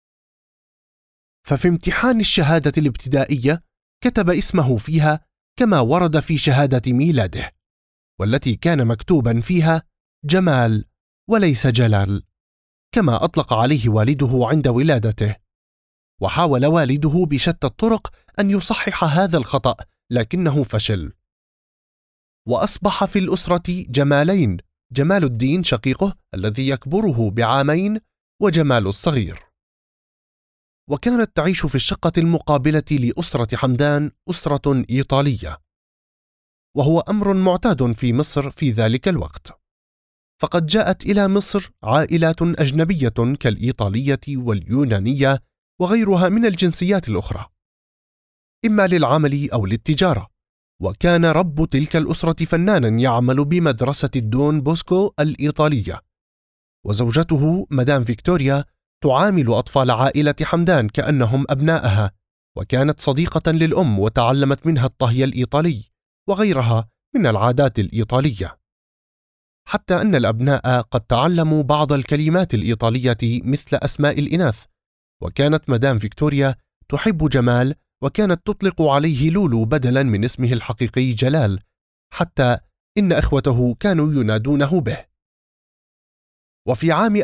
ففي امتحان الشهادة الابتدائية كتب اسمه فيها كما ورد في شهادة ميلاده، والتي كان مكتوبا فيها جمال وليس جلال، كما أطلق عليه والده عند ولادته. وحاول والده بشتى الطرق أن يصحح هذا الخطأ لكنه فشل، وأصبح في الأسرة جمالين: جمال الدين شقيقه الذي يكبره بعامين، وجمال الصغير. وكانت تعيش في الشقة المقابلة لأسرة حمدان أسرة إيطالية، وهو أمر معتاد في مصر في ذلك الوقت، فقد جاءت إلى مصر عائلات أجنبية كالإيطالية واليونانية وغيرها من الجنسيات الأخرى، إما للعمل أو للتجارة. وكان رب تلك الأسرة فنانا يعمل بمدرسة الدون بوسكو الإيطالية، وزوجته مدام فيكتوريا تعامل أطفال عائلة حمدان كأنهم أبنائها، وكانت صديقة للأم وتعلمت منها الطهي الإيطالي وغيرها من العادات الإيطالية، حتى أن الأبناء قد تعلموا بعض الكلمات الإيطالية مثل أسماء الإناث. وكانت مدام فيكتوريا تحب جمال، وكانت تطلق عليه لولو بدلا من اسمه الحقيقي جلال، حتى إن إخوته كانوا ينادونه به. وفي عام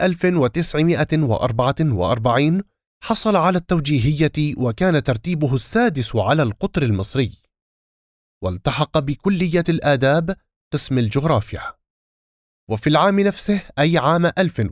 1944 حصل على التوجيهية، وكان ترتيبه السادس على القطر المصري، والتحق بكلية الآداب قسم الجغرافيا. وفي العام نفسه أي عام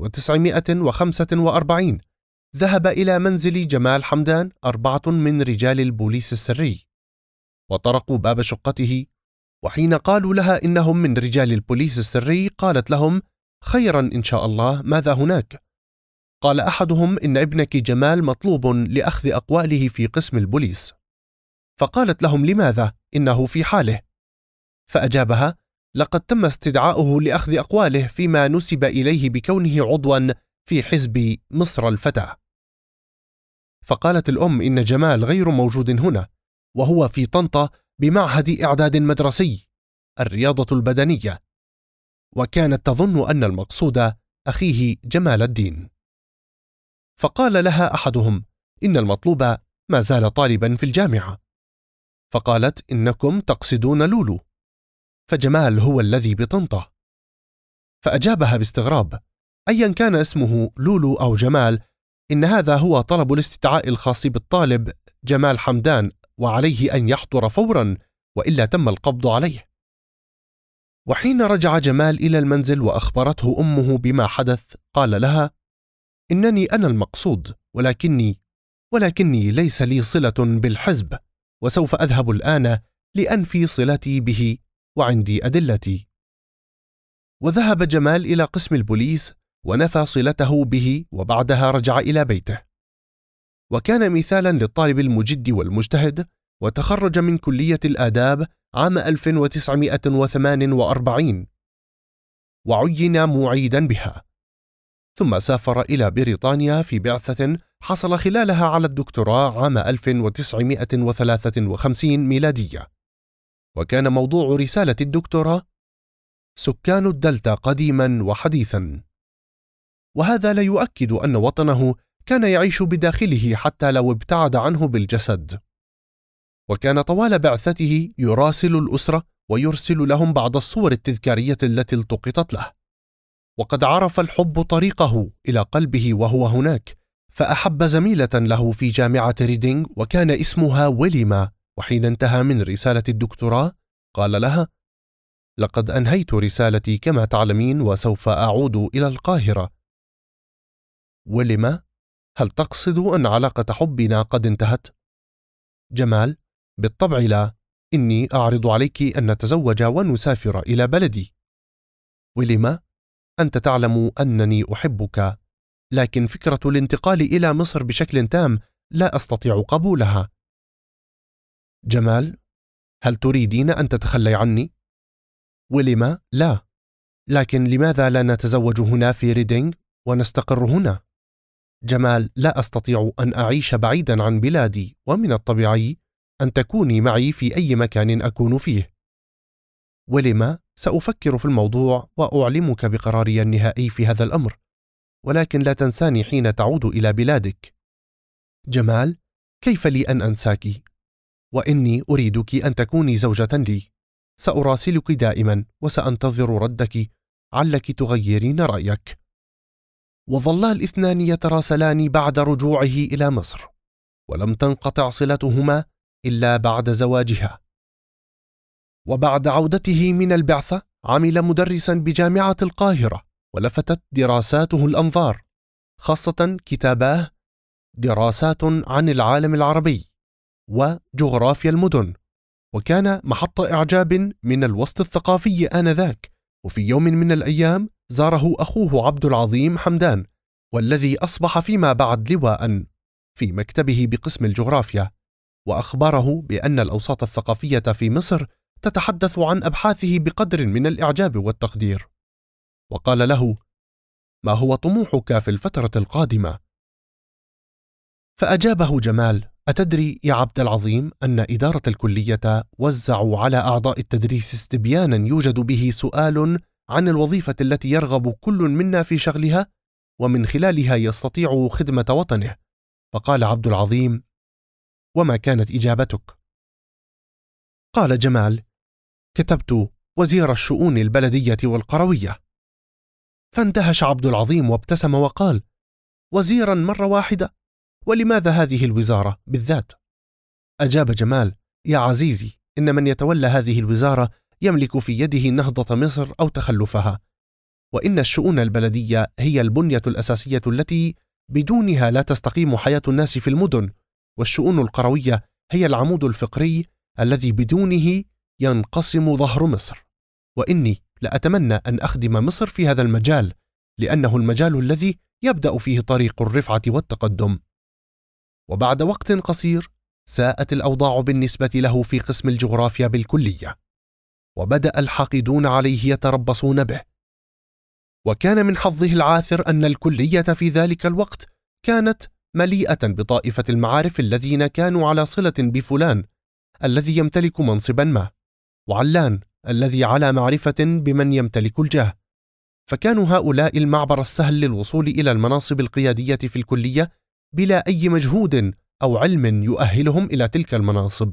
1945 ذهب إلى منزل جمال حمدان 4 من رجال البوليس السري، وطرقوا باب شقته، وحين قالوا لها إنهم من رجال البوليس السري قالت لهم: خيرا إن شاء الله، ماذا هناك؟ قال أحدهم: إن ابنك جمال مطلوب لأخذ أقواله في قسم البوليس. فقالت لهم: لماذا؟ إنه في حاله. فأجابها: لقد تم استدعاؤه لأخذ أقواله فيما نسب إليه بكونه عضوا في حزب مصر الفتى. فقالت الأم: إن جمال غير موجود هنا، وهو في طنطا بمعهد إعداد مدرسي الرياضة البدنية، وكانت تظن أن المقصود أخيه جمال الدين. فقال لها أحدهم: إن المطلوب ما زال طالبا في الجامعة. فقالت: إنكم تقصدون لولو، فجمال هو الذي بطنطا. فأجابها باستغراب: أيا كان اسمه لولو أو جمال، إن هذا هو طلب الاستدعاء الخاص بالطالب جمال حمدان، وعليه أن يحضر فورا وإلا تم القبض عليه. وحين رجع جمال إلى المنزل وأخبرته أمه بما حدث قال لها: إنني أنا المقصود، ولكني ليس لي صلة بالحزب، وسوف أذهب الآن لأنفي صلتي به وعندي أدلتي. وذهب جمال إلى قسم البوليس ونفى صلته به، وبعدها رجع إلى بيته. وكان مثالا للطالب المجد والمجتهد، وتخرج من كلية الآداب عام 1948 وعين معيدا بها، ثم سافر إلى بريطانيا في بعثة حصل خلالها على الدكتوراه عام 1953 ميلادية. وكان موضوع رسالة الدكتوراه سكان الدلتا قديما وحديثا، وهذا لا يؤكد أن وطنه كان يعيش بداخله حتى لو ابتعد عنه بالجسد. وكان طوال بعثته يراسل الأسرة ويرسل لهم بعض الصور التذكارية التي التقطت له. وقد عرف الحب طريقه إلى قلبه وهو هناك، فأحب زميلة له في جامعة ريدينغ وكان اسمها ويليما. وحين انتهى من رسالة الدكتوراه قال لها: لقد أنهيت رسالتي كما تعلمين، وسوف أعود إلى القاهرة. ويليما: هل تقصد أن علاقة حبنا قد انتهت؟ جمال: بالطبع لا، إني أعرض عليك أن نتزوج ونسافر إلى بلدي. ويليما: أنت تعلم أنني أحبك، لكن فكرة الانتقال إلى مصر بشكل تام لا أستطيع قبولها. جمال: هل تريدين أن تتخلي عني؟ ولما لا؟ لكن لماذا لا نتزوج هنا في ريدينغ ونستقر هنا؟ جمال: لا أستطيع أن أعيش بعيدا عن بلادي، ومن الطبيعي أن تكوني معي في أي مكان أكون فيه. ولما؟ سأفكر في الموضوع وأعلمك بقراري النهائي في هذا الأمر، ولكن لا تنساني حين تعود إلى بلادك. جمال: كيف لي أن أنساك؟ وإني أريدك أن تكوني زوجة لي. سأراسلك دائما وسأنتظر ردك علك تغيرين رأيك. وظلا الاثنان يتراسلان بعد رجوعه إلى مصر، ولم تنقطع صلتهما إلا بعد زواجها. وبعد عودته من البعثة عمل مدرسا بجامعة القاهرة، ولفتت دراساته الأنظار، خاصة كتاباه دراسات عن العالم العربي وجغرافيا المدن، وكان محط إعجاب من الوسط الثقافي آنذاك. وفي يوم من الأيام زاره أخوه عبد العظيم حمدان، والذي أصبح فيما بعد لواء في مكتبه بقسم الجغرافيا، وأخبره بأن الأوساط الثقافية في مصر تتحدث عن أبحاثه بقدر من الإعجاب والتقدير. وقال له: ما هو طموحك في الفترة القادمة؟ فأجابه جمال: أتدري يا عبد العظيم أن إدارة الكلية وزعوا على أعضاء التدريس استبيانا يوجد به سؤال عن الوظيفة التي يرغب كل منا في شغلها، ومن خلالها يستطيع خدمة وطنه. فقال عبد العظيم: وما كانت إجابتك؟ قال جمال: كتبت وزير الشؤون البلدية والقروية. فاندهش عبد العظيم وابتسم وقال: وزيرا مرة واحدة؟ ولماذا هذه الوزارة بالذات؟ أجاب جمال: يا عزيزي، إن من يتولى هذه الوزارة يملك في يده نهضة مصر أو تخلفها، وإن الشؤون البلدية هي البنية الأساسية التي بدونها لا تستقيم حياة الناس في المدن، والشؤون القروية هي العمود الفقري الذي بدونه ينقسم ظهر مصر. وإني لأتمنى أن أخدم مصر في هذا المجال، لأنه المجال الذي يبدأ فيه طريق الرفعة والتقدم. وبعد وقت قصير ساءت الأوضاع بالنسبة له في قسم الجغرافيا بالكلية، وبدأ الحاقدون عليه يتربصون به. وكان من حظه العاثر أن الكلية في ذلك الوقت كانت مليئة بطائفة المعارف الذين كانوا على صلة بفلان الذي يمتلك منصبا ما، وعلان الذي على معرفة بمن يمتلك الجاه، فكانوا هؤلاء المعبر السهل للوصول إلى المناصب القيادية في الكلية بلا أي مجهود أو علم يؤهلهم إلى تلك المناصب.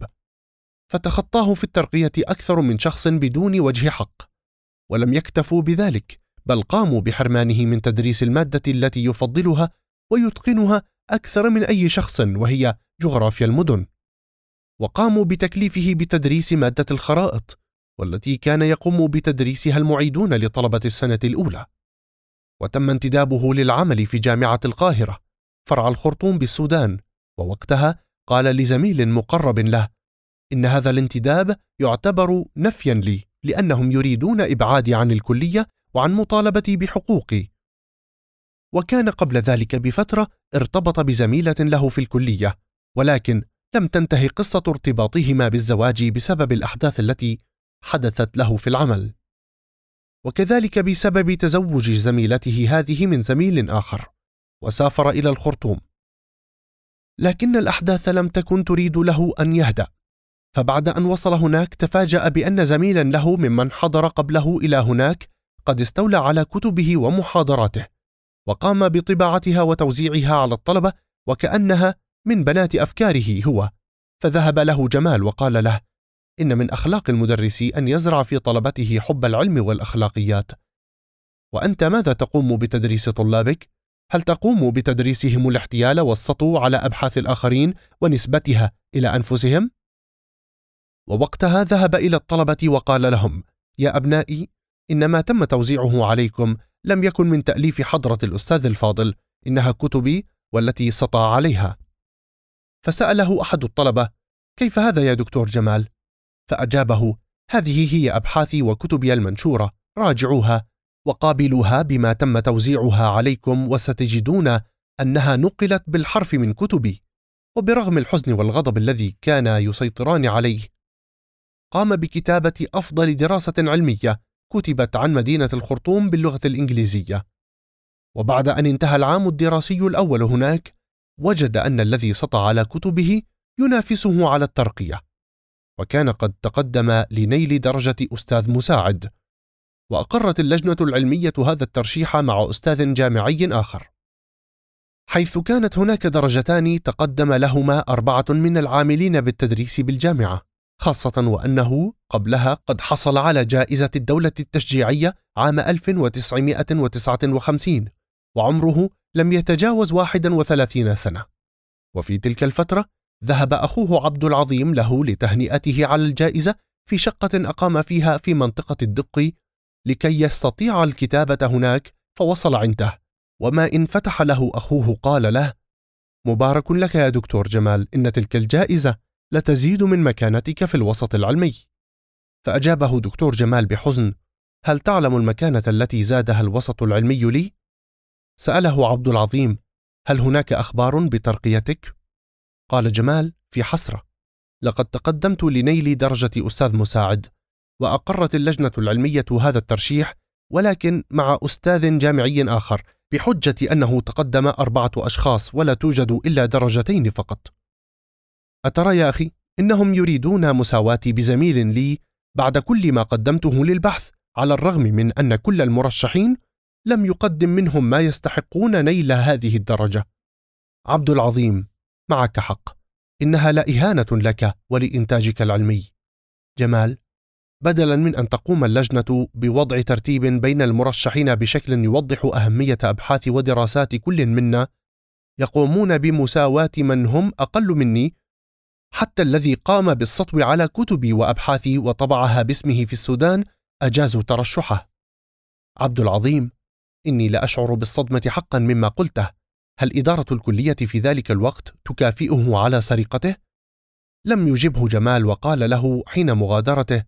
فتخطاه في الترقية أكثر من شخص بدون وجه حق، ولم يكتفوا بذلك، بل قاموا بحرمانه من تدريس المادة التي يفضلها ويتقنها أكثر من أي شخص، وهي جغرافيا المدن. وقاموا بتكليفه بتدريس مادة الخرائط، والتي كان يقوم بتدريسها المعيدون لطلبة السنة الأولى. وتم انتدابه للعمل في جامعة القاهرة فرع الخرطوم بالسودان، ووقتها قال لزميل مقرب له: إن هذا الانتداب يعتبر نفيا لي، لأنهم يريدون إبعادي عن الكلية وعن مطالبتي بحقوقي. وكان قبل ذلك بفترة ارتبط بزميلة له في الكلية، ولكن لم تنتهي قصة ارتباطهما بالزواج بسبب الأحداث التي حدثت له في العمل، وكذلك بسبب تزوج زميلته هذه من زميل آخر، وسافر إلى الخرطوم. لكن الأحداث لم تكن تريد له أن يهدأ، فبعد أن وصل هناك تفاجأ بأن زميلا له ممن حضر قبله إلى هناك قد استولى على كتبه ومحاضراته، وقام بطباعتها وتوزيعها على الطلبة وكأنها من بنات أفكاره هو. فذهب له جمال وقال له: إن من أخلاق المدرس أن يزرع في طلبته حب العلم والأخلاقيات. وأنت ماذا تقوم بتدريس طلابك؟ هل تقوم بتدريسهم الاحتيال والسطو على أبحاث الآخرين ونسبتها إلى أنفسهم؟ ووقتها ذهب إلى الطلبة وقال لهم: يا أبنائي، إن ما تم توزيعه عليكم لم يكن من تأليف حضرة الأستاذ الفاضل، إنها كتبي والتي سطى عليها. فسأله أحد الطلبة: كيف هذا يا دكتور جمال؟ فأجابه: هذه هي أبحاثي وكتبي المنشورة، راجعوها وقابلوها بما تم توزيعها عليكم، وستجدون أنها نقلت بالحرف من كتبي، وبرغم الحزن والغضب الذي كان يسيطران عليه قام بكتابة أفضل دراسة علمية كتبت عن مدينة الخرطوم باللغة الإنجليزية. وبعد أن انتهى العام الدراسي الأول هناك وجد أن الذي سطع على كتبه ينافسه على الترقية، وكان قد تقدم لنيل درجة أستاذ مساعد. وأقرت اللجنة العلمية هذا الترشيح مع أستاذ جامعي آخر، حيث كانت هناك درجتان تقدم لهما 4 من العاملين بالتدريس بالجامعة، خاصة وأنه قبلها قد حصل على جائزة الدولة التشجيعية عام 1959 وعمره لم يتجاوز 31 سنة. وفي تلك الفترة ذهب أخوه عبد العظيم له لتهنئته على الجائزة في شقة أقام فيها في منطقة الدقي لكي يستطيع الكتابة هناك، فوصل عنده، وما إن فتح له أخوه قال له: مبارك لك يا دكتور جمال، إن تلك الجائزة لتزيد من مكانتك في الوسط العلمي. فأجابه دكتور جمال بحزن: هل تعلم المكانة التي زادها الوسط العلمي لي؟ سأله عبد العظيم: هل هناك أخبار بترقيتك؟ قال جمال في حسرة: لقد تقدمت لنيل درجة أستاذ مساعد، وأقرت اللجنة العلمية هذا الترشيح، ولكن مع أستاذ جامعي آخر، بحجة أنه تقدم 4 أشخاص ولا توجد إلا درجتين فقط. أترى يا أخي، إنهم يريدون مساواتي بزميل لي بعد كل ما قدمته للبحث، على الرغم من أن كل المرشحين لم يقدم منهم ما يستحقون نيل هذه الدرجة. عبد العظيم، معك حق، إنها لإهانة لك ولإنتاجك العلمي. جمال: بدلا من أن تقوم اللجنة بوضع ترتيب بين المرشحين بشكل يوضح أهمية أبحاث ودراسات كل منا، يقومون بمساواة من هم أقل مني، حتى الذي قام بالسطو على كتبي وأبحاثي وطبعها باسمه في السودان أجازوا ترشحه. عبد العظيم: إني لأشعر بالصدمة حقا مما قلته. هل إدارة الكلية في ذلك الوقت تكافئه على سرقته؟ لم يجبه جمال، وقال له حين مغادرته: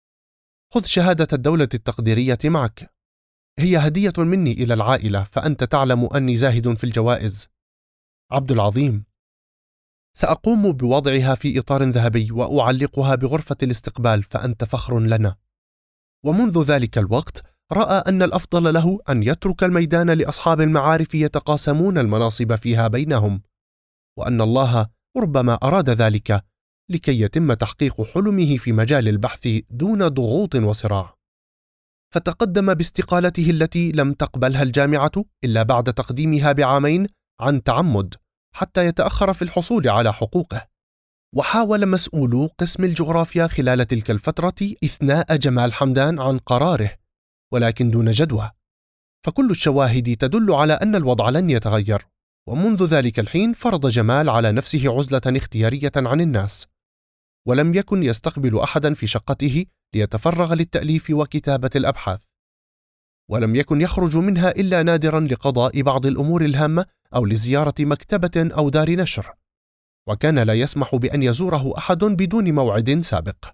خذ شهادة الدولة التقديرية معك، هي هدية مني إلى العائلة، فأنت تعلم أني زاهد في الجوائز. عبد العظيم: سأقوم بوضعها في إطار ذهبي وأعلقها بغرفة الاستقبال، فأنت فخر لنا. ومنذ ذلك الوقت رأى أن الأفضل له أن يترك الميدان لأصحاب المعارف يتقاسمون المناصب فيها بينهم، وأن الله ربما أراد ذلك لكي يتم تحقيق حلمه في مجال البحث دون ضغوط وصراع. فتقدم باستقالته التي لم تقبلها الجامعة إلا بعد تقديمها ب2 عن تعمد حتى يتأخر في الحصول على حقوقه. وحاول مسؤولو قسم الجغرافيا خلال تلك الفترة إثناء جمال حمدان عن قراره، ولكن دون جدوى، فكل الشواهد تدل على أن الوضع لن يتغير. ومنذ ذلك الحين فرض جمال على نفسه عزلة اختيارية عن الناس، ولم يكن يستقبل أحدا في شقته ليتفرغ للتأليف وكتابة الأبحاث، ولم يكن يخرج منها إلا نادرا لقضاء بعض الأمور الهامة أو لزيارة مكتبة أو دار نشر، وكان لا يسمح بأن يزوره أحد بدون موعد سابق.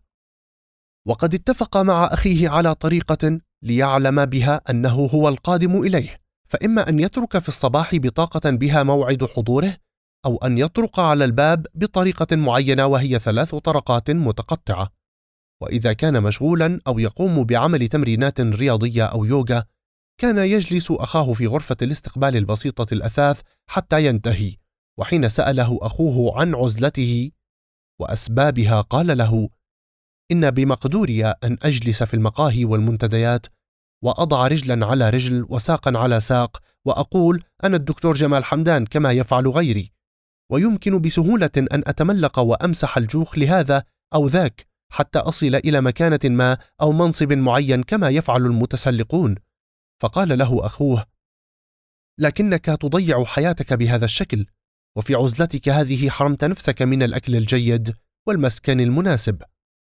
وقد اتفق مع أخيه على طريقة ليعلم بها أنه هو القادم إليه، فإما أن يترك في الصباح بطاقة بها موعد حضوره، أو أن يطرق على الباب بطريقة معينة وهي 3 طرقات متقطعة، وإذا كان مشغولا أو يقوم بعمل تمرينات رياضية أو يوغا، كان يجلس أخاه في غرفة الاستقبال البسيطة الأثاث حتى ينتهي. وحين سأله أخوه عن عزلته وأسبابها قال له: إن بمقدوري أن أجلس في المقاهي والمنتديات وأضع رجلا على رجل وساقا على ساق وأقول أنا الدكتور جمال حمدان كما يفعل غيري، ويمكن بسهولة أن أتملق وأمسح الجوخ لهذا أو ذاك حتى أصل إلى مكانة ما أو منصب معين كما يفعل المتسلقون. فقال له أخوه: لكنك تضيع حياتك بهذا الشكل، وفي عزلتك هذه حرمت نفسك من الأكل الجيد والمسكن المناسب.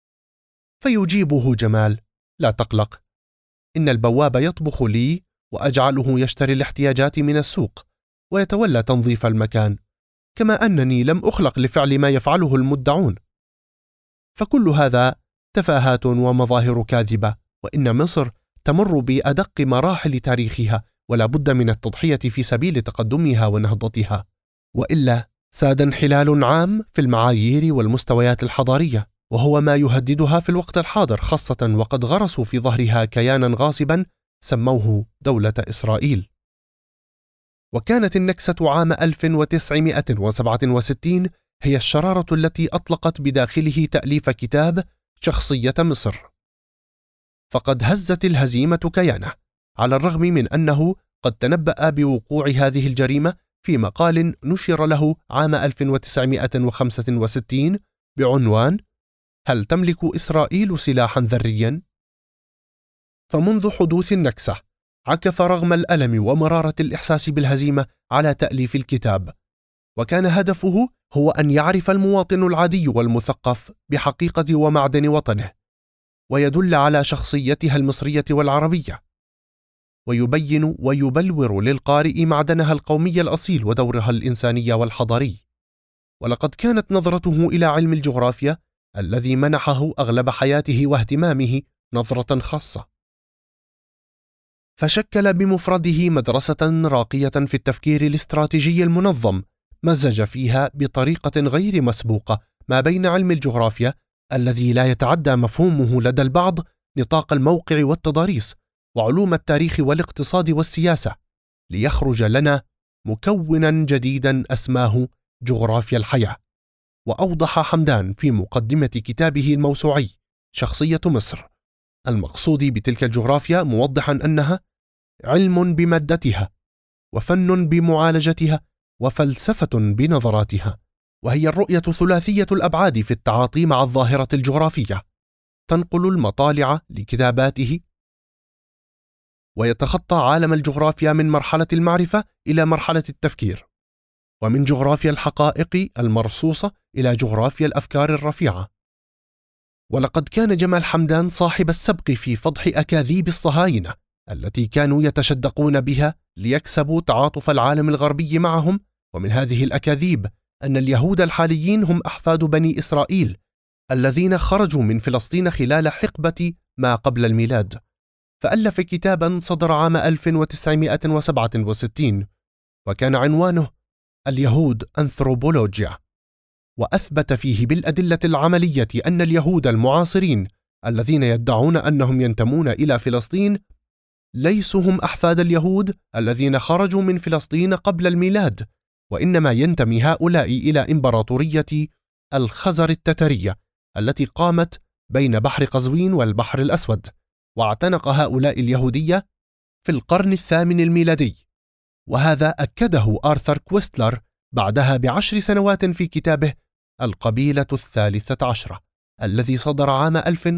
فيجيبه جمال: لا تقلق، إن البواب يطبخ لي وأجعله يشتري الاحتياجات من السوق ويتولى تنظيف المكان، كما أنني لم أخلق لفعل ما يفعله المدعون. فكل هذا تفاهات ومظاهر كاذبة، وإن مصر تمر بأدق مراحل تاريخها، ولا بد من التضحية في سبيل تقدمها ونهضتها، وإلا ساد انحلال عام في المعايير والمستويات الحضارية، وهو ما يهددها في الوقت الحاضر، خاصة وقد غرسوا في ظهرها كيانا غاصبا سموه دولة إسرائيل. وكانت النكسة عام 1967 هي الشرارة التي أطلقت بداخله تأليف كتاب شخصية مصر، فقد هزت الهزيمة كيانه، على الرغم من أنه قد تنبأ بوقوع هذه الجريمة في مقال نشر له عام 1965 بعنوان هل تملك إسرائيل سلاحا ذريا؟ فمنذ حدوث النكسة عكف رغم الألم ومرارة الإحساس بالهزيمة على تأليف الكتاب، وكان هدفه هو أن يعرف المواطن العادي والمثقف بحقيقة ومعدن وطنه، ويدل على شخصيتها المصرية والعربية، ويبين ويبلور للقارئ معدنها القومي الأصيل ودورها الإنساني والحضاري. ولقد كانت نظرته إلى علم الجغرافيا الذي منحه أغلب حياته واهتمامه نظرة خاصة، فشكل بمفرده مدرسة راقية في التفكير الاستراتيجي المنظم، مزج فيها بطريقة غير مسبوقة ما بين علم الجغرافيا الذي لا يتعدى مفهومه لدى البعض نطاق الموقع والتضاريس، وعلوم التاريخ والاقتصاد والسياسة، ليخرج لنا مكونا جديدا أسماه جغرافيا الحياة. وأوضح حمدان في مقدمة كتابه الموسوعي شخصية مصر المقصود بتلك الجغرافيا، موضحا أنها علم بمادتها، وفن بمعالجتها، وفلسفة بنظراتها، وهي الرؤية ثلاثية الأبعاد في التعاطي مع الظاهرة الجغرافية، تنقل المطالع لكتاباته، ويتخطى عالم الجغرافيا من مرحلة المعرفة إلى مرحلة التفكير، ومن جغرافيا الحقائق المرصوصة إلى جغرافيا الأفكار الرفيعة. ولقد كان جمال حمدان صاحب السبق في فضح أكاذيب الصهاينة التي كانوا يتشدقون بها ليكسبوا تعاطف العالم الغربي معهم، ومن هذه الأكاذيب أن اليهود الحاليين هم أحفاد بني إسرائيل الذين خرجوا من فلسطين خلال حقبة ما قبل الميلاد. فألف كتابا صدر عام 1967 وكان عنوانه اليهود أنثروبولوجيا، وأثبت فيه بالأدلة العملية أن اليهود المعاصرين الذين يدعون أنهم ينتمون إلى فلسطين ليسوا هم أحفاد اليهود الذين خرجوا من فلسطين قبل الميلاد، وإنما ينتمي هؤلاء إلى إمبراطورية الخزر التترية التي قامت بين بحر قزوين والبحر الأسود، واعتنق هؤلاء اليهودية في القرن الثامن الميلادي. وهذا أكده آرثر كويستلر بعدها ب10 سنوات في كتابه القبيلة الثالثة عشرة الذي صدر عام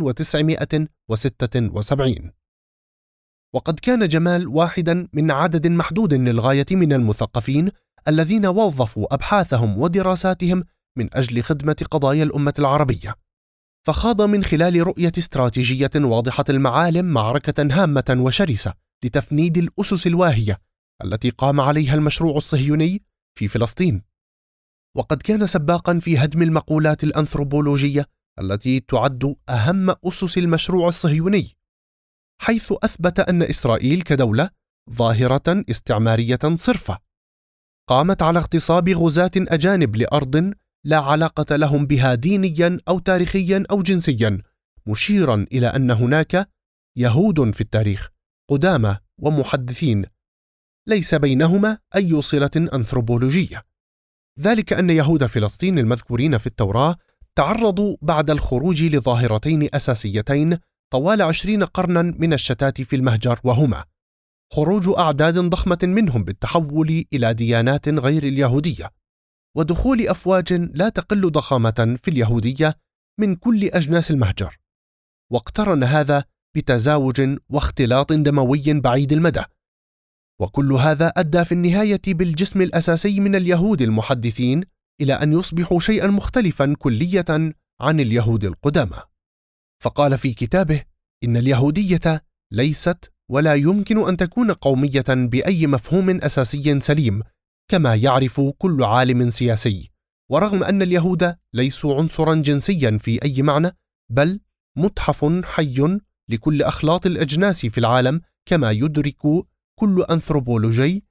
1976. وقد كان جمال واحدا من عدد محدود للغاية من المثقفين الذين وظفوا أبحاثهم ودراساتهم من أجل خدمة قضايا الأمة العربية، فخاض من خلال رؤية استراتيجية واضحة المعالم معركة هامة وشرسة لتفنيد الأسس الواهية التي قام عليها المشروع الصهيوني في فلسطين. وقد كان سباقا في هدم المقولات الأنثروبولوجية التي تعد أهم أسس المشروع الصهيوني، حيث أثبت أن إسرائيل كدولة ظاهرة استعمارية صرفة قامت على اغتصاب غزاة أجانب لأرض لا علاقة لهم بها دينيا أو تاريخيا أو جنسيا، مشيرا إلى أن هناك يهود في التاريخ قدامى ومحدثين ليس بينهما أي صلة أنثروبولوجية، ذلك أن يهود فلسطين المذكورين في التوراة تعرضوا بعد الخروج لظاهرتين أساسيتين طوال 20 قرنا من الشتات في المهجر، وهما خروج أعداد ضخمة منهم بالتحول إلى ديانات غير اليهودية، ودخول أفواج لا تقل ضخامة في اليهودية من كل أجناس المهجر. واقترن هذا بتزاوج واختلاط دموي بعيد المدى، وكل هذا أدى في النهاية بالجسم الأساسي من اليهود المحدثين إلى أن يصبحوا شيئا مختلفا كلية عن اليهود القدامى. فقال في كتابه إن اليهودية ليست ولا يمكن أن تكون قومية بأي مفهوم أساسي سليم كما يعرف كل عالم سياسي، ورغم أن اليهود ليسوا عنصرا جنسيا في أي معنى، بل متحف حي لكل أخلاط الأجناس في العالم، كما يدرك كل أنثروبولوجي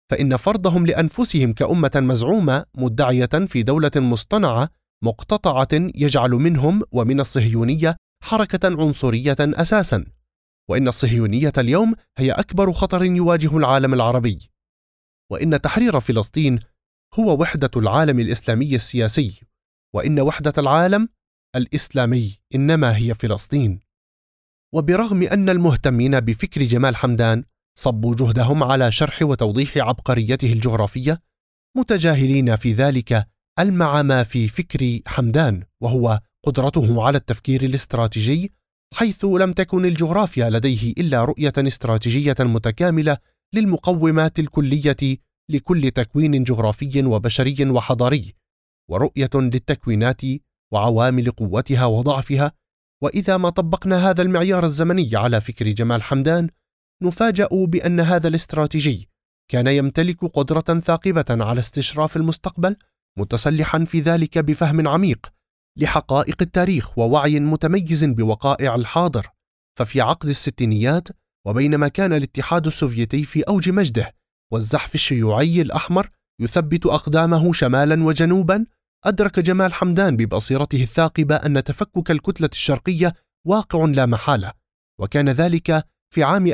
فإن فرضهم لأنفسهم كأمة مزعومة مدعية في دولة مصطنعة مقتطعة يجعل منهم ومن الصهيونية حركة عنصرية أساساً، وإن الصهيونية اليوم هي أكبر خطر يواجه العالم العربي، وإن تحرير فلسطين هو وحدة العالم الإسلامي السياسي، وإن وحدة العالم الإسلامي إنما هي فلسطين. وبرغم أن المهتمين بفكر جمال حمدان صبوا جهدهم على شرح وتوضيح عبقريته الجغرافية، متجاهلين في ذلك ألمع ما في فكر حمدان، وهو قدرته على التفكير الاستراتيجي، حيث لم تكن الجغرافيا لديه إلا رؤية استراتيجية متكاملة للمقومات الكلية لكل تكوين جغرافي وبشري وحضاري، ورؤية للتكوينات وعوامل قوتها وضعفها. وإذا ما طبقنا هذا المعيار الزمني على فكر جمال حمدان، نفاجأ بأن هذا الاستراتيجي كان يمتلك قدرة ثاقبة على استشراف المستقبل، متسلحا في ذلك بفهم عميق لحقائق التاريخ ووعي متميز بوقائع الحاضر. ففي عقد الستينيات، وبينما كان الاتحاد السوفيتي في أوج مجده والزحف الشيوعي الأحمر يثبت أقدامه شمالا وجنوبا، أدرك جمال حمدان ببصيرته الثاقبة أن تفكك الكتلة الشرقية واقع لا محالة، وكان ذلك في عام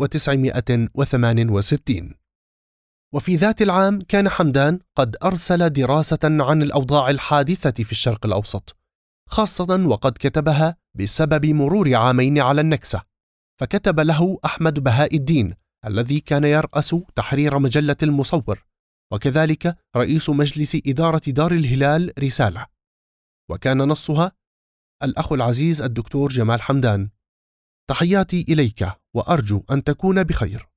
1968. وفي ذات العام كان حمدان قد أرسل دراسة عن الأوضاع الحادثة في الشرق الأوسط، خاصة وقد كتبها بسبب مرور عامين على النكسة، فكتب له أحمد بهاء الدين الذي كان يرأس تحرير مجلة المصور، وكذلك رئيس مجلس إدارة دار الهلال رسالة، وكان نصها: الأخ العزيز الدكتور جمال حمدان، تحياتي إليك وأرجو أن تكون بخير.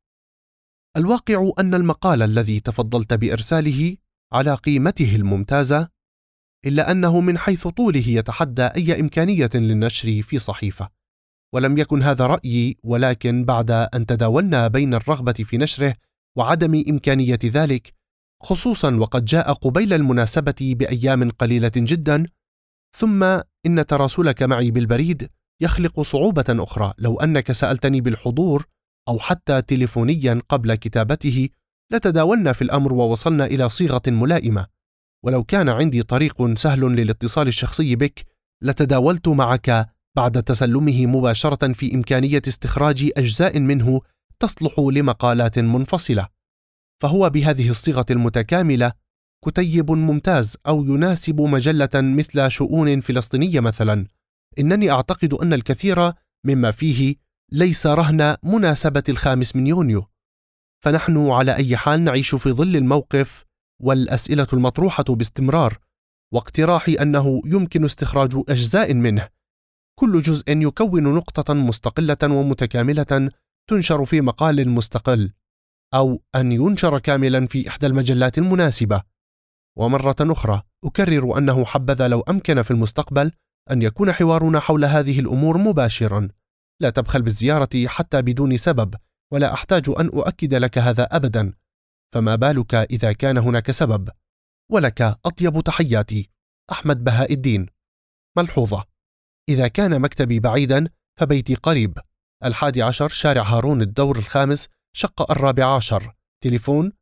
الواقع أن المقال الذي تفضلت بإرساله على قيمته الممتازة، إلا أنه من حيث طوله يتحدى أي إمكانية للنشر في صحيفة، ولم يكن هذا رأيي، ولكن بعد أن تداولنا بين الرغبة في نشره وعدم إمكانية ذلك، خصوصا وقد جاء قبيل المناسبة بأيام قليلة جدا، ثم إن تراسلك معي بالبريد يخلق صعوبة أخرى. لو أنك سألتني بالحضور أو حتى تليفونيا قبل كتابته لتداولنا في الأمر ووصلنا إلى صيغة ملائمة، ولو كان عندي طريق سهل للاتصال الشخصي بك لتداولت معك بعد تسلمه مباشرة في إمكانية استخراج أجزاء منه تصلح لمقالات منفصلة. فهو بهذه الصيغة المتكاملة كتيب ممتاز، أو يناسب مجلة مثل شؤون فلسطينية مثلا. إنني أعتقد أن الكثير مما فيه ليس رهن مناسبة 5 يونيو، فنحن على أي حال نعيش في ظل الموقف والأسئلة المطروحة باستمرار، واقتراحي أنه يمكن استخراج أجزاء منه، كل جزء يكون نقطة مستقلة ومتكاملة تنشر في مقال مستقل، أو أن ينشر كاملا في إحدى المجلات المناسبة. ومرة أخرى أكرر أنه حبذا لو أمكن في المستقبل أن يكون حوارنا حول هذه الأمور مباشرا. لا تبخل بالزيارة حتى بدون سبب، ولا أحتاج أن أؤكد لك هذا أبدا، فما بالك إذا كان هناك سبب. ولك أطيب تحياتي، أحمد بهاء الدين. ملحوظة: إذا كان مكتبي بعيدا فبيتي قريب، 11 شارع هارون الدور الخامس، شقة 14، تليفون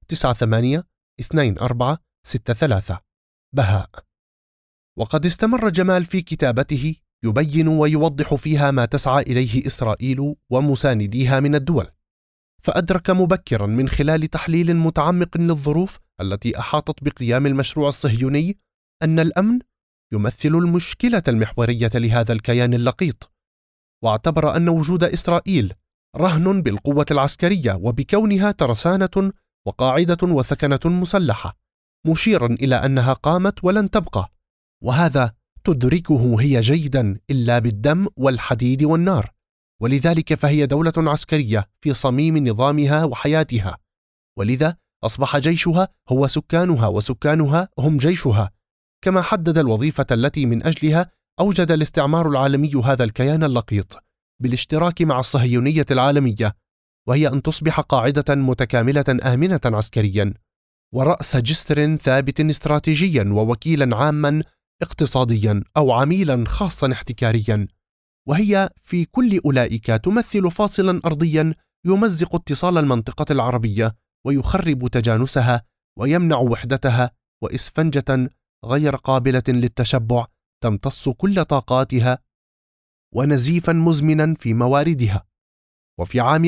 982463. بهاء. وقد استمر جمال في كتابته يبين ويوضح فيها ما تسعى إليه إسرائيل ومسانديها من الدول، فأدرك مبكرا من خلال تحليل متعمق للظروف التي أحاطت بقيام المشروع الصهيوني أن الأمن يمثل المشكلة المحورية لهذا الكيان اللقيط، واعتبر أن وجود إسرائيل رهن بالقوة العسكرية وبكونها ترسانة وقاعدة وثكنة مسلحة، مشيرا إلى أنها قامت ولن تبقى، وهذا تدركه هي جيدا إلا بالدم والحديد والنار، ولذلك فهي دولة عسكرية في صميم نظامها وحياتها، ولذا أصبح جيشها هو سكانها وسكانها هم جيشها، كما حدد الوظيفة التي من أجلها أوجد الاستعمار العالمي هذا الكيان اللقيط بالاشتراك مع الصهيونية العالمية، وهي أن تصبح قاعدة متكاملة آمنة عسكريا، ورأس جسر ثابت استراتيجيا، ووكيلا عاما اقتصاديا، أو عميلا خاصا احتكاريا، وهي في كل أولئك تمثل فاصلا أرضيا يمزق اتصال المنطقة العربية ويخرب تجانسها ويمنع وحدتها، وإسفنجة غير قابلة للتشبع تمتص كل طاقاتها، ونزيفا مزمنا في مواردها. وفي عام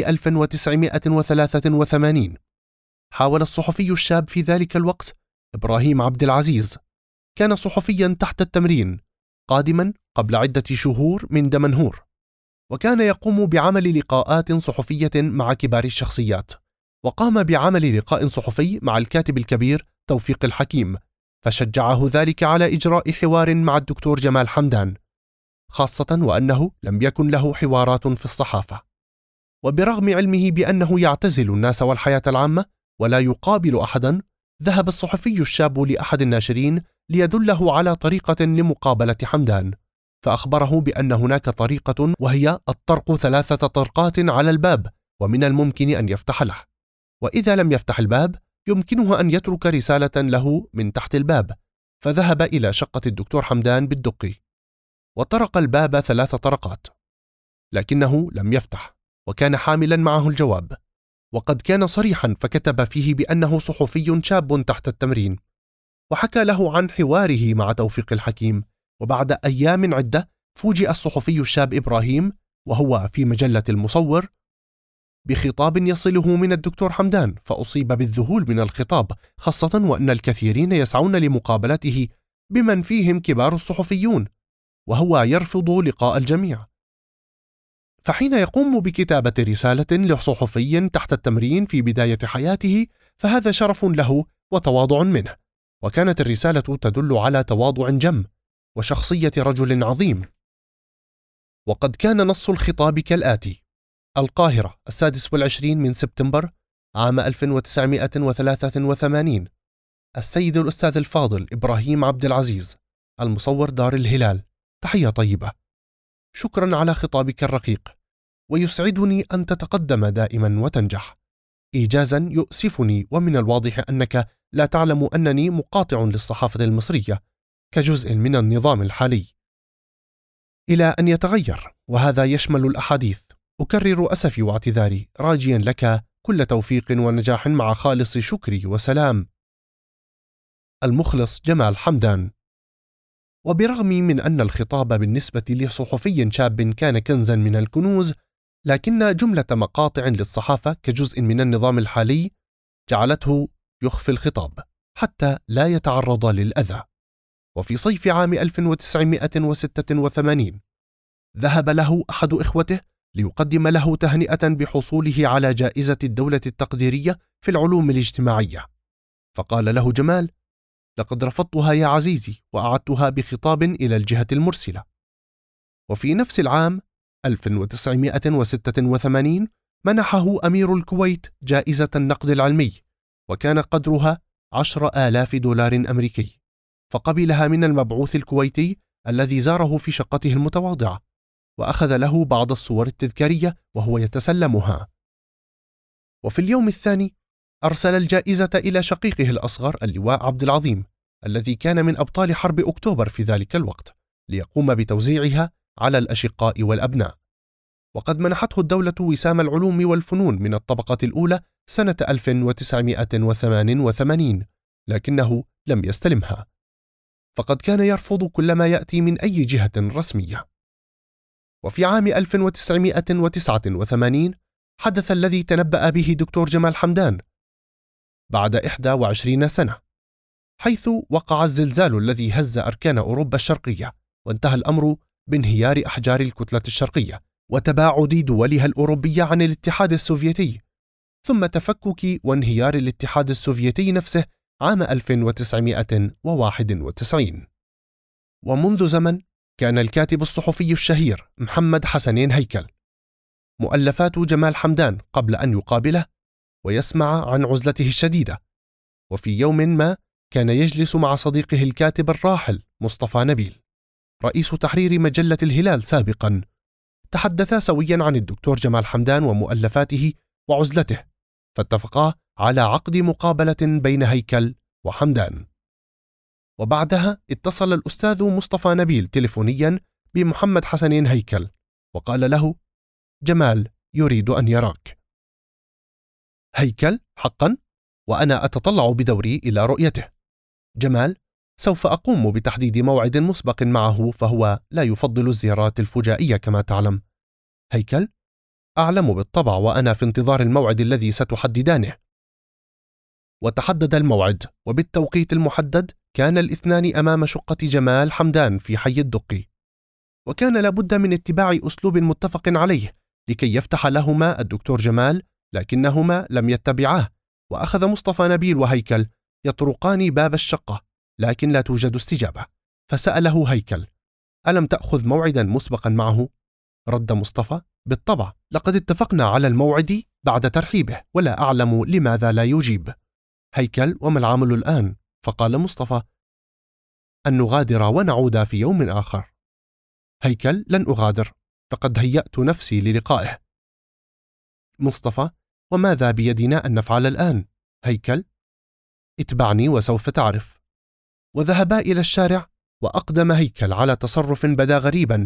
1983 حاول الصحفي الشاب في ذلك الوقت إبراهيم عبد العزيز، كان صحفيا تحت التمرين قادما قبل عدة شهور من دمنهور، وكان يقوم بعمل لقاءات صحفية مع كبار الشخصيات، وقام بعمل لقاء صحفي مع الكاتب الكبير توفيق الحكيم، فشجعه ذلك على إجراء حوار مع الدكتور جمال حمدان، خاصة وأنه لم يكن له حوارات في الصحافة. وبرغم علمه بأنه يعتزل الناس والحياة العامة ولا يقابل أحدا، ذهب الصحفي الشاب لأحد الناشرين ليدله على طريقة لمقابلة حمدان، فأخبره بأن هناك طريقة، وهي الطرق 3 طرقات على الباب، ومن الممكن أن يفتح له، وإذا لم يفتح الباب يمكنه أن يترك رسالة له من تحت الباب. فذهب إلى شقة الدكتور حمدان بالدقي وطرق الباب 3 طرقات، لكنه لم يفتح، وكان حاملا معه الجواب، وقد كان صريحا، فكتب فيه بأنه صحفي شاب تحت التمرين، وحكى له عن حواره مع توفيق الحكيم. وبعد أيام عدة فوجئ الصحفي الشاب إبراهيم وهو في مجلة المصور بخطاب يصله من الدكتور حمدان، فأصيب بالذهول من الخطاب، خاصة وأن الكثيرين يسعون لمقابلته بمن فيهم كبار الصحفيون، وهو يرفض لقاء الجميع. فحين يقوم بكتابة رسالة لصحفي تحت التمرين في بداية حياته فهذا شرف له وتواضع منه، وكانت الرسالة تدل على تواضع جم وشخصية رجل عظيم. وقد كان نص الخطاب كالآتي: القاهرة، 26 من سبتمبر عام 1983. السيد الأستاذ الفاضل إبراهيم عبد العزيز، المصور دار الهلال، تحية طيبة. شكرا على خطابك الرقيق، ويسعدني أن تتقدم دائما وتنجح. إيجازا يؤسفني، ومن الواضح أنك لا تعلم أنني مقاطع للصحافة المصرية كجزء من النظام الحالي إلى أن يتغير، وهذا يشمل الأحاديث. أكرر أسفي واعتذاري، راجيا لك كل توفيق ونجاح مع خالص شكري وسلام. المخلص جمال حمدان. وبرغم من أن الخطاب بالنسبة لصحفي شاب كان كنزا من الكنوز، لكن جملة مقاطع للصحافة كجزء من النظام الحالي جعلته يخفي الخطاب حتى لا يتعرض للأذى. وفي صيف عام 1986 ذهب له أحد إخوته ليقدم له تهنئة بحصوله على جائزة الدولة التقديرية في العلوم الاجتماعية، فقال له جمال: لقد رفضتها يا عزيزي وأعدتها بخطاب إلى الجهة المرسلة. وفي نفس العام 1986 منحه أمير الكويت جائزة النقد العلمي، وكان قدرها 10,000 دولار أمريكي، فقبلها من المبعوث الكويتي الذي زاره في شقته المتواضعة، وأخذ له بعض الصور التذكارية وهو يتسلمها. وفي اليوم الثاني أرسل الجائزة إلى شقيقه الأصغر اللواء عبد العظيم، الذي كان من أبطال حرب أكتوبر في ذلك الوقت، ليقوم بتوزيعها على الأشقاء والأبناء. وقد منحته الدولة وسام العلوم والفنون من الطبقة الأولى سنة 1988، لكنه لم يستلمها، فقد كان يرفض كل ما يأتي من أي جهة رسمية. وفي عام 1989 حدث الذي تنبأ به دكتور جمال حمدان بعد 21 سنة، حيث وقع الزلزال الذي هز أركان أوروبا الشرقية، وانتهى الأمر بانهيار أحجار الكتلة الشرقية وتباعد دولها الأوروبية عن الاتحاد السوفيتي، ثم تفكك وانهيار الاتحاد السوفيتي نفسه عام 1991. ومنذ زمن كان الكاتب الصحفي الشهير محمد حسنين هيكل مؤلفات جمال حمدان قبل أن يقابله ويسمع عن عزلته الشديدة. وفي يوم ما كان يجلس مع صديقه الكاتب الراحل مصطفى نبيل رئيس تحرير مجلة الهلال سابقا، تحدثا سويا عن الدكتور جمال حمدان ومؤلفاته وعزلته، فاتفقا على عقد مقابلة بين هيكل وحمدان. وبعدها اتصل الأستاذ مصطفى نبيل تليفونيا بمحمد حسنين هيكل وقال له: جمال يريد أن يراك. هيكل: حقا، وأنا أتطلع بدوري إلى رؤيته. جمال: سوف أقوم بتحديد موعد مسبق معه، فهو لا يفضل الزيارات الفجائية كما تعلم. هيكل: أعلم بالطبع، وأنا في انتظار الموعد الذي ستحددانه. وتحدد الموعد، وبالتوقيت المحدد كان الاثنان أمام شقة جمال حمدان في حي الدقي، وكان لابد من اتباع أسلوب متفق عليه لكي يفتح لهما الدكتور جمال، لكنهما لم يتبعاه، وأخذ مصطفى نبيل وهيكل يطرقان باب الشقة، لكن لا توجد استجابة. فسأله هيكل: ألم تأخذ موعدا مسبقا معه؟ رد مصطفى: بالطبع، لقد اتفقنا على الموعد بعد ترحيبه، ولا أعلم لماذا لا يجيب. هيكل: وما العمل الآن؟ فقال مصطفى: أن نغادر ونعود في يوم آخر. هيكل: لن أغادر، لقد هيأت نفسي للقائه. مصطفى: وماذا بيدنا أن نفعل الآن؟ هيكل: اتبعني وسوف تعرف. وذهبا إلى الشارع، وأقدم هيكل على تصرف بدا غريبا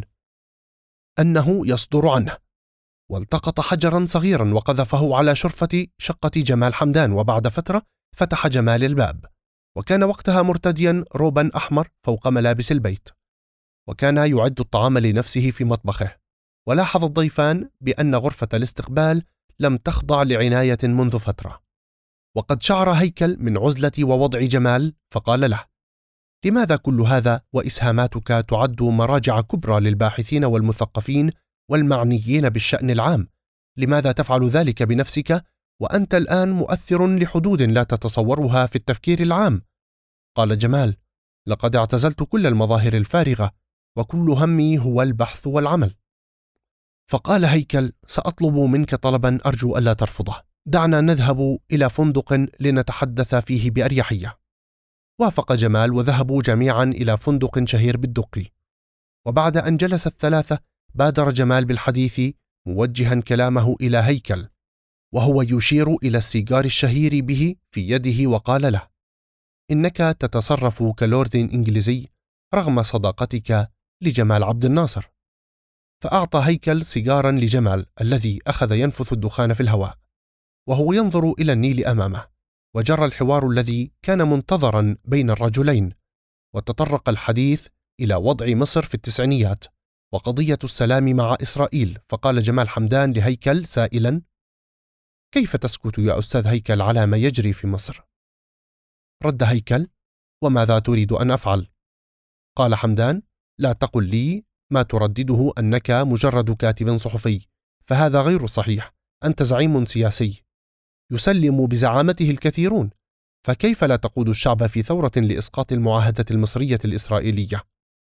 أنه يصدر عنه، والتقط حجرا صغيرا وقذفه على شرفة شقة جمال حمدان، وبعد فترة فتح جمال الباب، وكان وقتها مرتديا روبا أحمر فوق ملابس البيت، وكان يعد الطعام لنفسه في مطبخه. ولاحظ الضيفان بأن غرفة الاستقبال لم تخضع لعناية منذ فترة، وقد شعر هيكل من عزلة ووضع جمال، فقال له: لماذا كل هذا وإسهاماتك تعد مراجع كبرى للباحثين والمثقفين والمعنيين بالشأن العام؟ لماذا تفعل ذلك بنفسك وأنت الآن مؤثر لحدود لا تتصورها في التفكير العام؟ قال جمال: لقد اعتزلت كل المظاهر الفارغة، وكل همي هو البحث والعمل. فقال هيكل: سأطلب منك طلبا أرجو ألا ترفضه، دعنا نذهب إلى فندق لنتحدث فيه بأريحية. وافق جمال، وذهبوا جميعا إلى فندق شهير بالدقي. وبعد أن جلس الثلاثة بادر جمال بالحديث موجها كلامه إلى هيكل، وهو يشير إلى السيجار الشهير به في يده، وقال له: إنك تتصرف كلورد إنجليزي رغم صداقتك لجمال عبد الناصر. فأعطى هيكل سيجارا لجمال، الذي أخذ ينفث الدخان في الهواء وهو ينظر إلى النيل أمامه. وجرى الحوار الذي كان منتظرا بين الرجلين، وتطرق الحديث إلى وضع مصر في التسعينيات وقضية السلام مع إسرائيل. فقال جمال حمدان لهيكل سائلا: كيف تسكت يا أستاذ هيكل على ما يجري في مصر؟ رد هيكل: وماذا تريد أن أفعل؟ قال حمدان: لا تقل لي ما تردده أنك مجرد كاتب صحفي، فهذا غير صحيح. أنت زعيم سياسي يسلم بزعامته الكثيرون، فكيف لا تقود الشعب في ثورة لإسقاط المعاهدة المصرية الإسرائيلية؟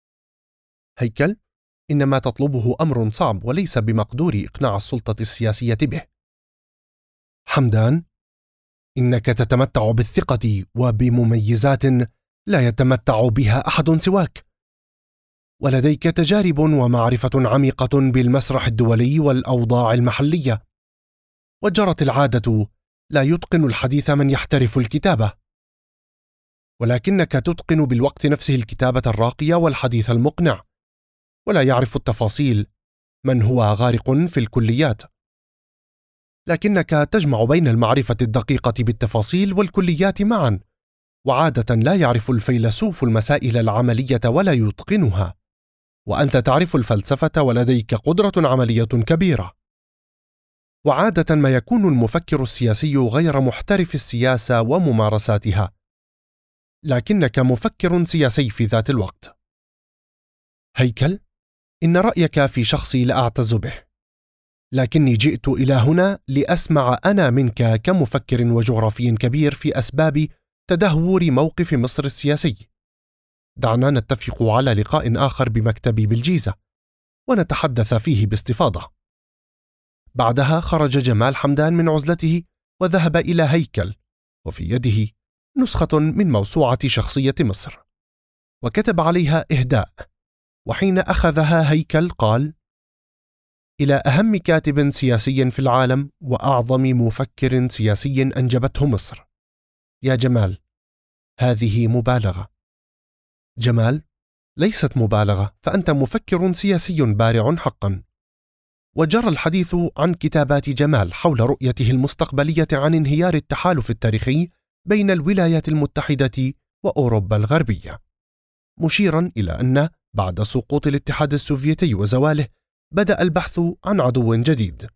هيكل: إن ما تطلبه أمر صعب وليس بمقدور إقناع السلطة السياسية به. حمدان: إنك تتمتع بالثقة وبمميزات لا يتمتع بها أحد سواك، ولديك تجارب ومعرفة عميقة بالمسرح الدولي والأوضاع المحلية، وجرت العادة لا يتقن الحديث من يحترف الكتابة، ولكنك تتقن بالوقت نفسه الكتابة الراقية والحديث المقنع، ولا يعرف التفاصيل من هو غارق في الكليات، لكنك تجمع بين المعرفة الدقيقة بالتفاصيل والكليات معا، وعادة لا يعرف الفيلسوف المسائل العملية ولا يتقنها، وأنت تعرف الفلسفة ولديك قدرة عملية كبيرة. وعادة ما يكون المفكر السياسي غير محترف السياسة وممارساتها، لكنك مفكر سياسي في ذات الوقت. هيكل: إن رأيك في شخصي لا أعتز به، لكني جئت إلى هنا لأسمع أنا منك كمفكر وجغرافي كبير في أسباب تدهور موقف مصر السياسي. دعنا نتفق على لقاء آخر بمكتبي بالجيزة ونتحدث فيه باستفاضة. بعدها خرج جمال حمدان من عزلته وذهب إلى هيكل، وفي يده نسخة من موسوعة شخصية مصر، وكتب عليها إهداء. وحين أخذها هيكل قال: إلى أهم كاتب سياسي في العالم وأعظم مفكر سياسي أنجبته مصر. يا جمال، هذه مبالغة. جمال: ليست مبالغة، فأنت مفكر سياسي بارع حقا. وجرى الحديث عن كتابات جمال حول رؤيته المستقبلية عن انهيار التحالف التاريخي بين الولايات المتحدة وأوروبا الغربية، مشيرا إلى أن بعد سقوط الاتحاد السوفيتي وزواله بدأ البحث عن عدو جديد.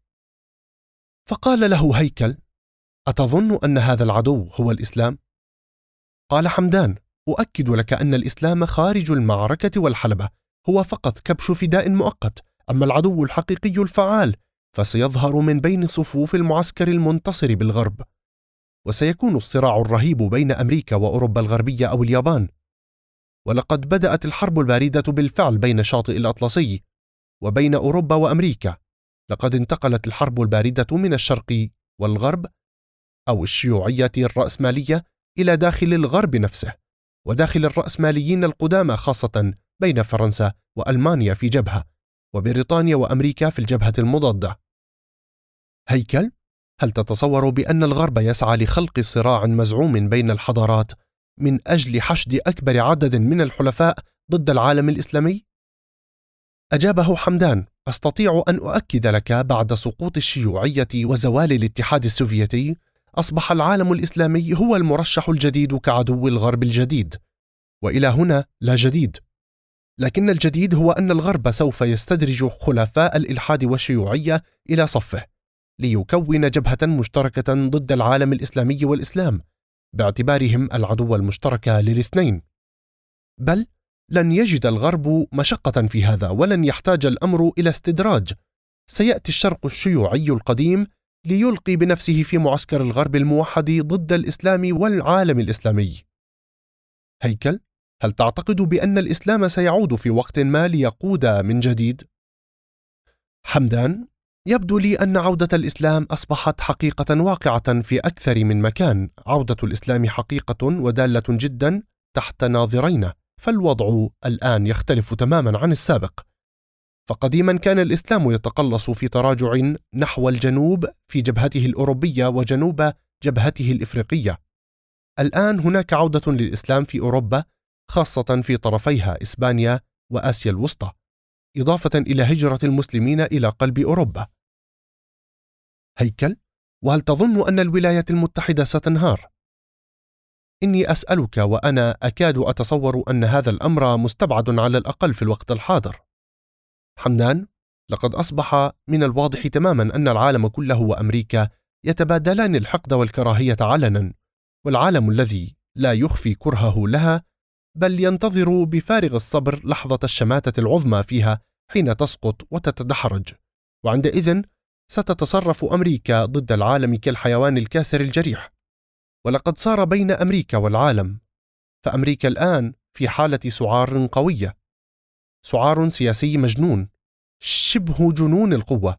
فقال له هيكل: أتظن أن هذا العدو هو الإسلام؟ قال حمدان: أؤكد لك أن الإسلام خارج المعركة والحلبة، هو فقط كبش فداء مؤقت، أما العدو الحقيقي الفعال فسيظهر من بين صفوف المعسكر المنتصر بالغرب، وسيكون الصراع الرهيب بين أمريكا وأوروبا الغربية أو اليابان. ولقد بدأت الحرب الباردة بالفعل بين شاطئ الأطلسي وبين أوروبا وأمريكا. لقد انتقلت الحرب الباردة من الشرق والغرب أو الشيوعية الرأسمالية إلى داخل الغرب نفسه، وداخل الرأسماليين القدامى، خاصة بين فرنسا وألمانيا في جبهة، وبريطانيا وأمريكا في الجبهة المضادة. هيكل: هل تتصور بأن الغرب يسعى لخلق صراع مزعوم بين الحضارات من أجل حشد أكبر عدد من الحلفاء ضد العالم الإسلامي؟ أجابه حمدان: أستطيع أن أؤكد لك بعد سقوط الشيوعية وزوال الاتحاد السوفيتي أصبح العالم الإسلامي هو المرشح الجديد كعدو الغرب الجديد. وإلى هنا لا جديد، لكن الجديد هو أن الغرب سوف يستدرج خلفاء الإلحاد والشيوعية إلى صفه ليكون جبهة مشتركة ضد العالم الإسلامي والإسلام باعتبارهم العدو المشترك للاثنين. بل لن يجد الغرب مشقة في هذا، ولن يحتاج الأمر إلى استدراج. سيأتي الشرق الشيوعي القديم ليلقي بنفسه في معسكر الغرب الموحد ضد الإسلام والعالم الإسلامي. هيكل: هل تعتقد بأن الإسلام سيعود في وقت ما ليقود من جديد؟ حمدان: يبدو لي أن عودة الإسلام أصبحت حقيقة واقعة في أكثر من مكان. عودة الإسلام حقيقة ودالة جدا تحت ناظرين، فالوضع الآن يختلف تماما عن السابق. فقديما كان الإسلام يتقلص في تراجع نحو الجنوب في جبهته الأوروبية وجنوب جبهته الإفريقية. الآن هناك عودة للإسلام في أوروبا، خاصة في طرفيها إسبانيا وآسيا الوسطى، إضافة إلى هجرة المسلمين إلى قلب أوروبا. هيكل: وهل تظن أن الولايات المتحدة ستنهار؟ إني أسألك وأنا أكاد أتصور أن هذا الأمر مستبعد على الأقل في الوقت الحاضر. حمدان: لقد أصبح من الواضح تماما أن العالم كله وأمريكا يتبادلان الحقد والكراهية علنا، والعالم الذي لا يخفي كرهه لها بل ينتظر بفارغ الصبر لحظة الشماتة العظمى فيها حين تسقط وتتدحرج، وعندئذ ستتصرف أمريكا ضد العالم كالحيوان الكاسر الجريح. ولقد صار بين أمريكا والعالم، فأمريكا الآن في حالة سعار قوية، سعار سياسي مجنون، شبه جنون القوة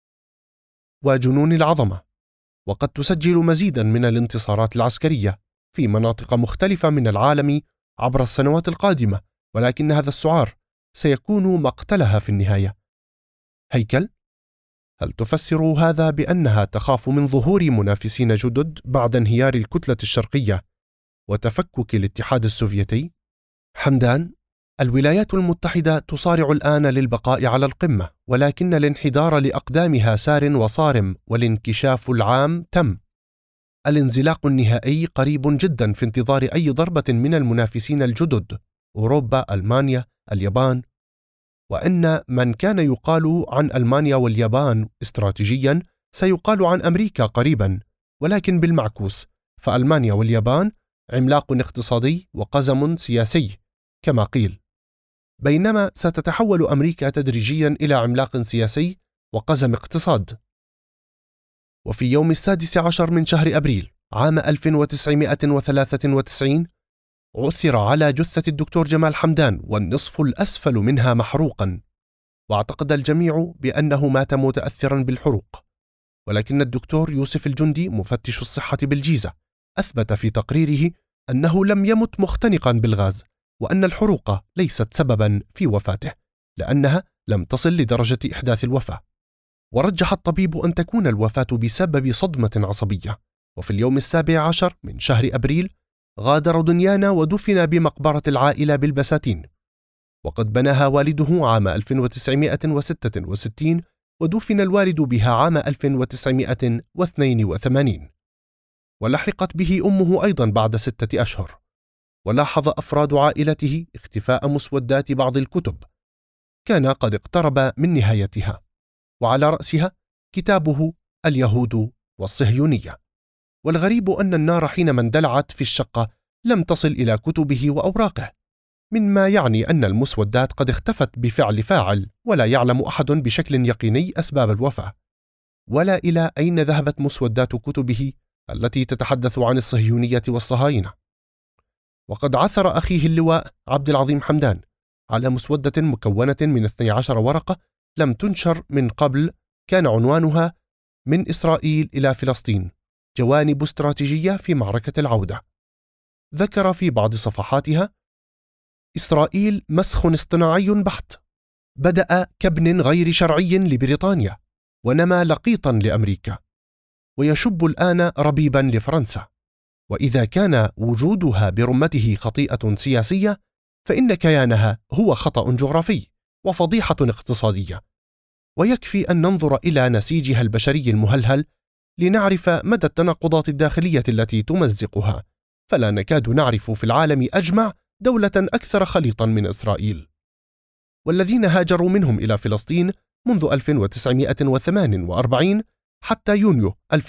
وجنون العظمة، وقد تسجل مزيدا من الانتصارات العسكرية في مناطق مختلفة من العالم عبر السنوات القادمة، ولكن هذا السعار سيكون مقتلها في النهاية. هيكل: هل تفسر هذا بأنها تخاف من ظهور منافسين جدد بعد انهيار الكتلة الشرقية وتفكك الاتحاد السوفيتي؟ حمدان: الولايات المتحدة تصارع الآن للبقاء على القمة، ولكن الانحدار لأقدامها سار وصارم، والانكشاف العام تم. الانزلاق النهائي قريب جدا في انتظار أي ضربة من المنافسين الجدد، أوروبا، ألمانيا، اليابان. وإن من كان يقال عن ألمانيا واليابان استراتيجيا سيقال عن أمريكا قريبا، ولكن بالمعكوس، فألمانيا واليابان عملاق اقتصادي وقزم سياسي كما قيل، بينما ستتحول أمريكا تدريجيا إلى عملاق سياسي وقزم اقتصاد. وفي يوم 16 من شهر أبريل عام 1993 عثر على جثة الدكتور جمال حمدان والنصف الأسفل منها محروقا، واعتقد الجميع بأنه مات متأثرا بالحروق، ولكن الدكتور يوسف الجندي مفتش الصحة بالجيزة أثبت في تقريره أنه لم يمت مختنقا بالغاز، وأن الحروق ليست سببا في وفاته لأنها لم تصل لدرجة إحداث الوفاة. ورجح الطبيب أن تكون الوفاة بسبب صدمة عصبية. وفي اليوم 17 من شهر أبريل غادر دنيانا ودفن بمقبرة العائلة بالبساتين، وقد بناها والده عام 1966 ودفن الوالد بها عام 1982، ولحقت به أمه أيضا بعد 6 أشهر. ولاحظ أفراد عائلته اختفاء مسودات بعض الكتب، كان قد اقترب من نهايتها، وعلى رأسها كتابه اليهود والصهيونية. والغريب أن النار حينما اندلعت في الشقة لم تصل إلى كتبه وأوراقه، مما يعني أن المسودات قد اختفت بفعل فاعل، ولا يعلم أحد بشكل يقيني أسباب الوفاة، ولا إلى أين ذهبت مسودات كتبه التي تتحدث عن الصهيونية والصهاينة. وقد عثر أخيه اللواء عبد العظيم حمدان على مسودة مكونة من 12 ورقة لم تنشر من قبل، كان عنوانها من إسرائيل إلى فلسطين، جوانب استراتيجية في معركة العودة. ذكر في بعض صفحاتها: إسرائيل مسخ اصطناعي بحت، بدأ كابن غير شرعي لبريطانيا، ونما لقيطا لأمريكا، ويشب الآن ربيبا لفرنسا. وإذا كان وجودها برمته خطيئة سياسية، فإن كيانها هو خطأ جغرافي وفضيحة اقتصادية. ويكفي أن ننظر إلى نسيجها البشري المهلهل لنعرف مدى التناقضات الداخلية التي تمزقها، فلا نكاد نعرف في العالم أجمع دولة أكثر خليطا من إسرائيل. والذين هاجروا منهم إلى فلسطين منذ 1948 حتى يونيو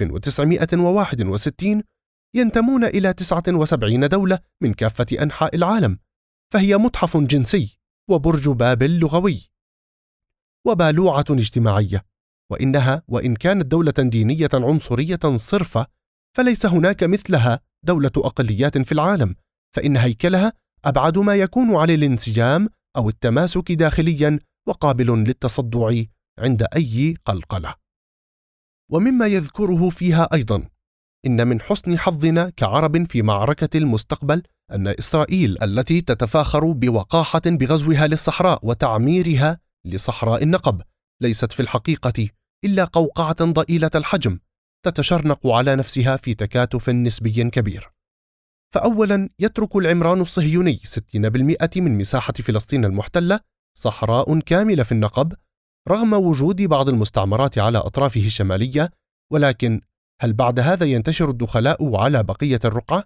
1961 ينتمون إلى 79 دولة من كافة أنحاء العالم، فهي متحف جنسي وبرج بابل لغوي وبالوعة اجتماعية. وإن كانت دولة دينية عنصرية صرفة، فليس هناك مثلها دولة أقليات في العالم، فإن هيكلها أبعد ما يكون عن الانسجام أو التماسك داخليا، وقابل للتصدع عند أي قلقلة. ومما يذكره فيها أيضا: إن من حسن حظنا كعرب في معركة المستقبل أن إسرائيل التي تتفاخر بوقاحة بغزوها للصحراء وتعميرها لصحراء النقب ليست في الحقيقة إلا قوقعة ضئيلة الحجم تتشرنق على نفسها في تكاتف نسبي كبير. فأولا يترك العمران الصهيوني 60% من مساحة فلسطين المحتلة صحراء كاملة في النقب، رغم وجود بعض المستعمرات على أطرافه الشمالية. ولكن هل بعد هذا ينتشر الدخلاء على بقية الرقعة؟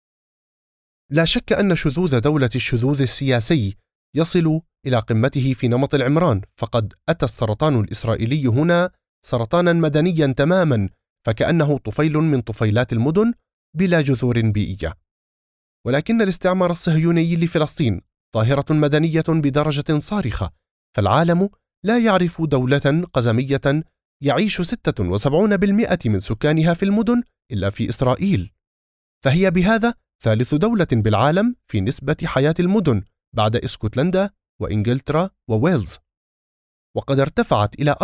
لا شك أن شذوذ دولة الشذوذ السياسي يصل إلى قمته في نمط العمران، فقد أتى السرطان الإسرائيلي هنا سرطانا مدنيا تماما، فكأنه طفيل من طفيلات المدن بلا جذور بيئية. ولكن الاستعمار الصهيوني لفلسطين ظاهرة مدنية بدرجة صارخة، فالعالم لا يعرف دولة قزمية يعيش 76% من سكانها في المدن إلا في إسرائيل، فهي بهذا ثالث دولة بالعالم في نسبة حياة المدن بعد اسكتلندا وإنجلترا وويلز، وقد ارتفعت إلى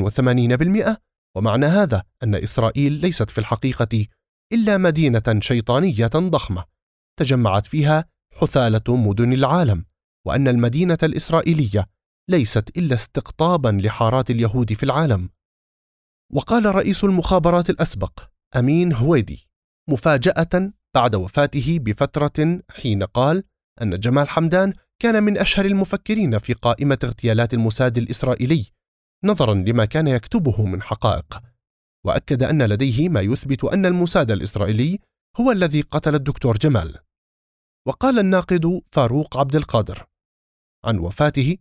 84%. ومعنى هذا أن إسرائيل ليست في الحقيقة إلا مدينة شيطانية ضخمة تجمعت فيها حثالة مدن العالم، وأن المدينة الإسرائيلية ليست إلا استقطابا لحارات اليهود في العالم. وقال رئيس المخابرات الأسبق أمين هويدي مفاجأة بعد وفاته بفترة حين قال أن جمال حمدان كان من أشهر المفكرين في قائمة اغتيالات الموساد الإسرائيلي نظرا لما كان يكتبه من حقائق، وأكد أن لديه ما يثبت أن الموساد الإسرائيلي هو الذي قتل الدكتور جمال. وقال الناقد فاروق عبد القادر عن وفاته: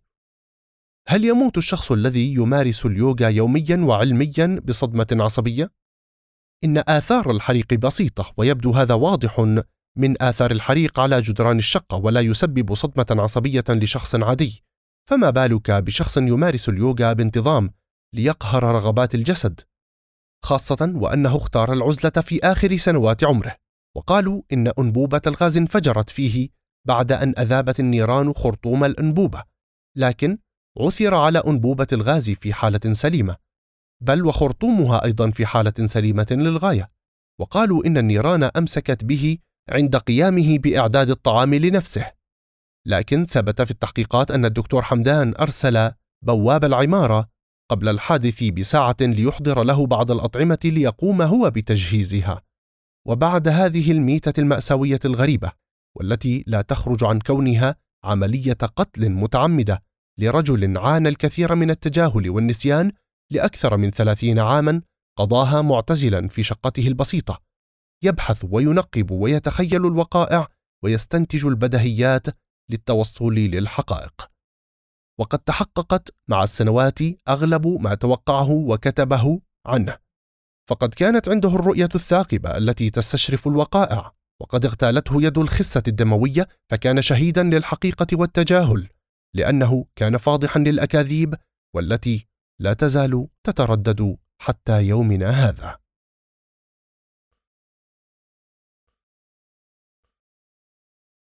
هل يموت الشخص الذي يمارس اليوغا يوميا وعلميا بصدمة عصبية؟ إن آثار الحريق بسيطة، ويبدو هذا واضح من آثار الحريق على جدران الشقة، ولا يسبب صدمة عصبية لشخص عادي، فما بالك بشخص يمارس اليوغا بانتظام ليقهر رغبات الجسد، خاصة وأنه اختار العزلة في آخر سنوات عمره. وقالوا إن أنبوبة الغاز انفجرت فيه بعد أن أذابت النيران خرطوم الأنبوبة، لكن عثر على أنبوبة الغاز في حالة سليمة، بل وخرطومها أيضا في حالة سليمة للغاية. وقالوا إن النيران أمسكت به عند قيامه بإعداد الطعام لنفسه، لكن ثبت في التحقيقات أن الدكتور حمدان أرسل بواب العمارة قبل الحادث بساعة ليحضر له بعض الأطعمة ليقوم هو بتجهيزها. وبعد هذه الميتة المأساوية الغريبة، والتي لا تخرج عن كونها عملية قتل متعمدة لرجل عانى الكثير من التجاهل والنسيان لأكثر من 30 عاما قضاها معتزلا في شقته البسيطة، يبحث وينقب ويتخيل الوقائع ويستنتج البديهيات للتوصل للحقائق. وقد تحققت مع السنوات أغلب ما توقعه وكتبه عنه، فقد كانت عنده الرؤية الثاقبة التي تستشرف الوقائع، وقد اغتالته يد الخسة الدموية، فكان شهيدا للحقيقة والتجاهل، لأنه كان فاضحا للأكاذيب والتي لا تزال تتردد حتى يومنا هذا.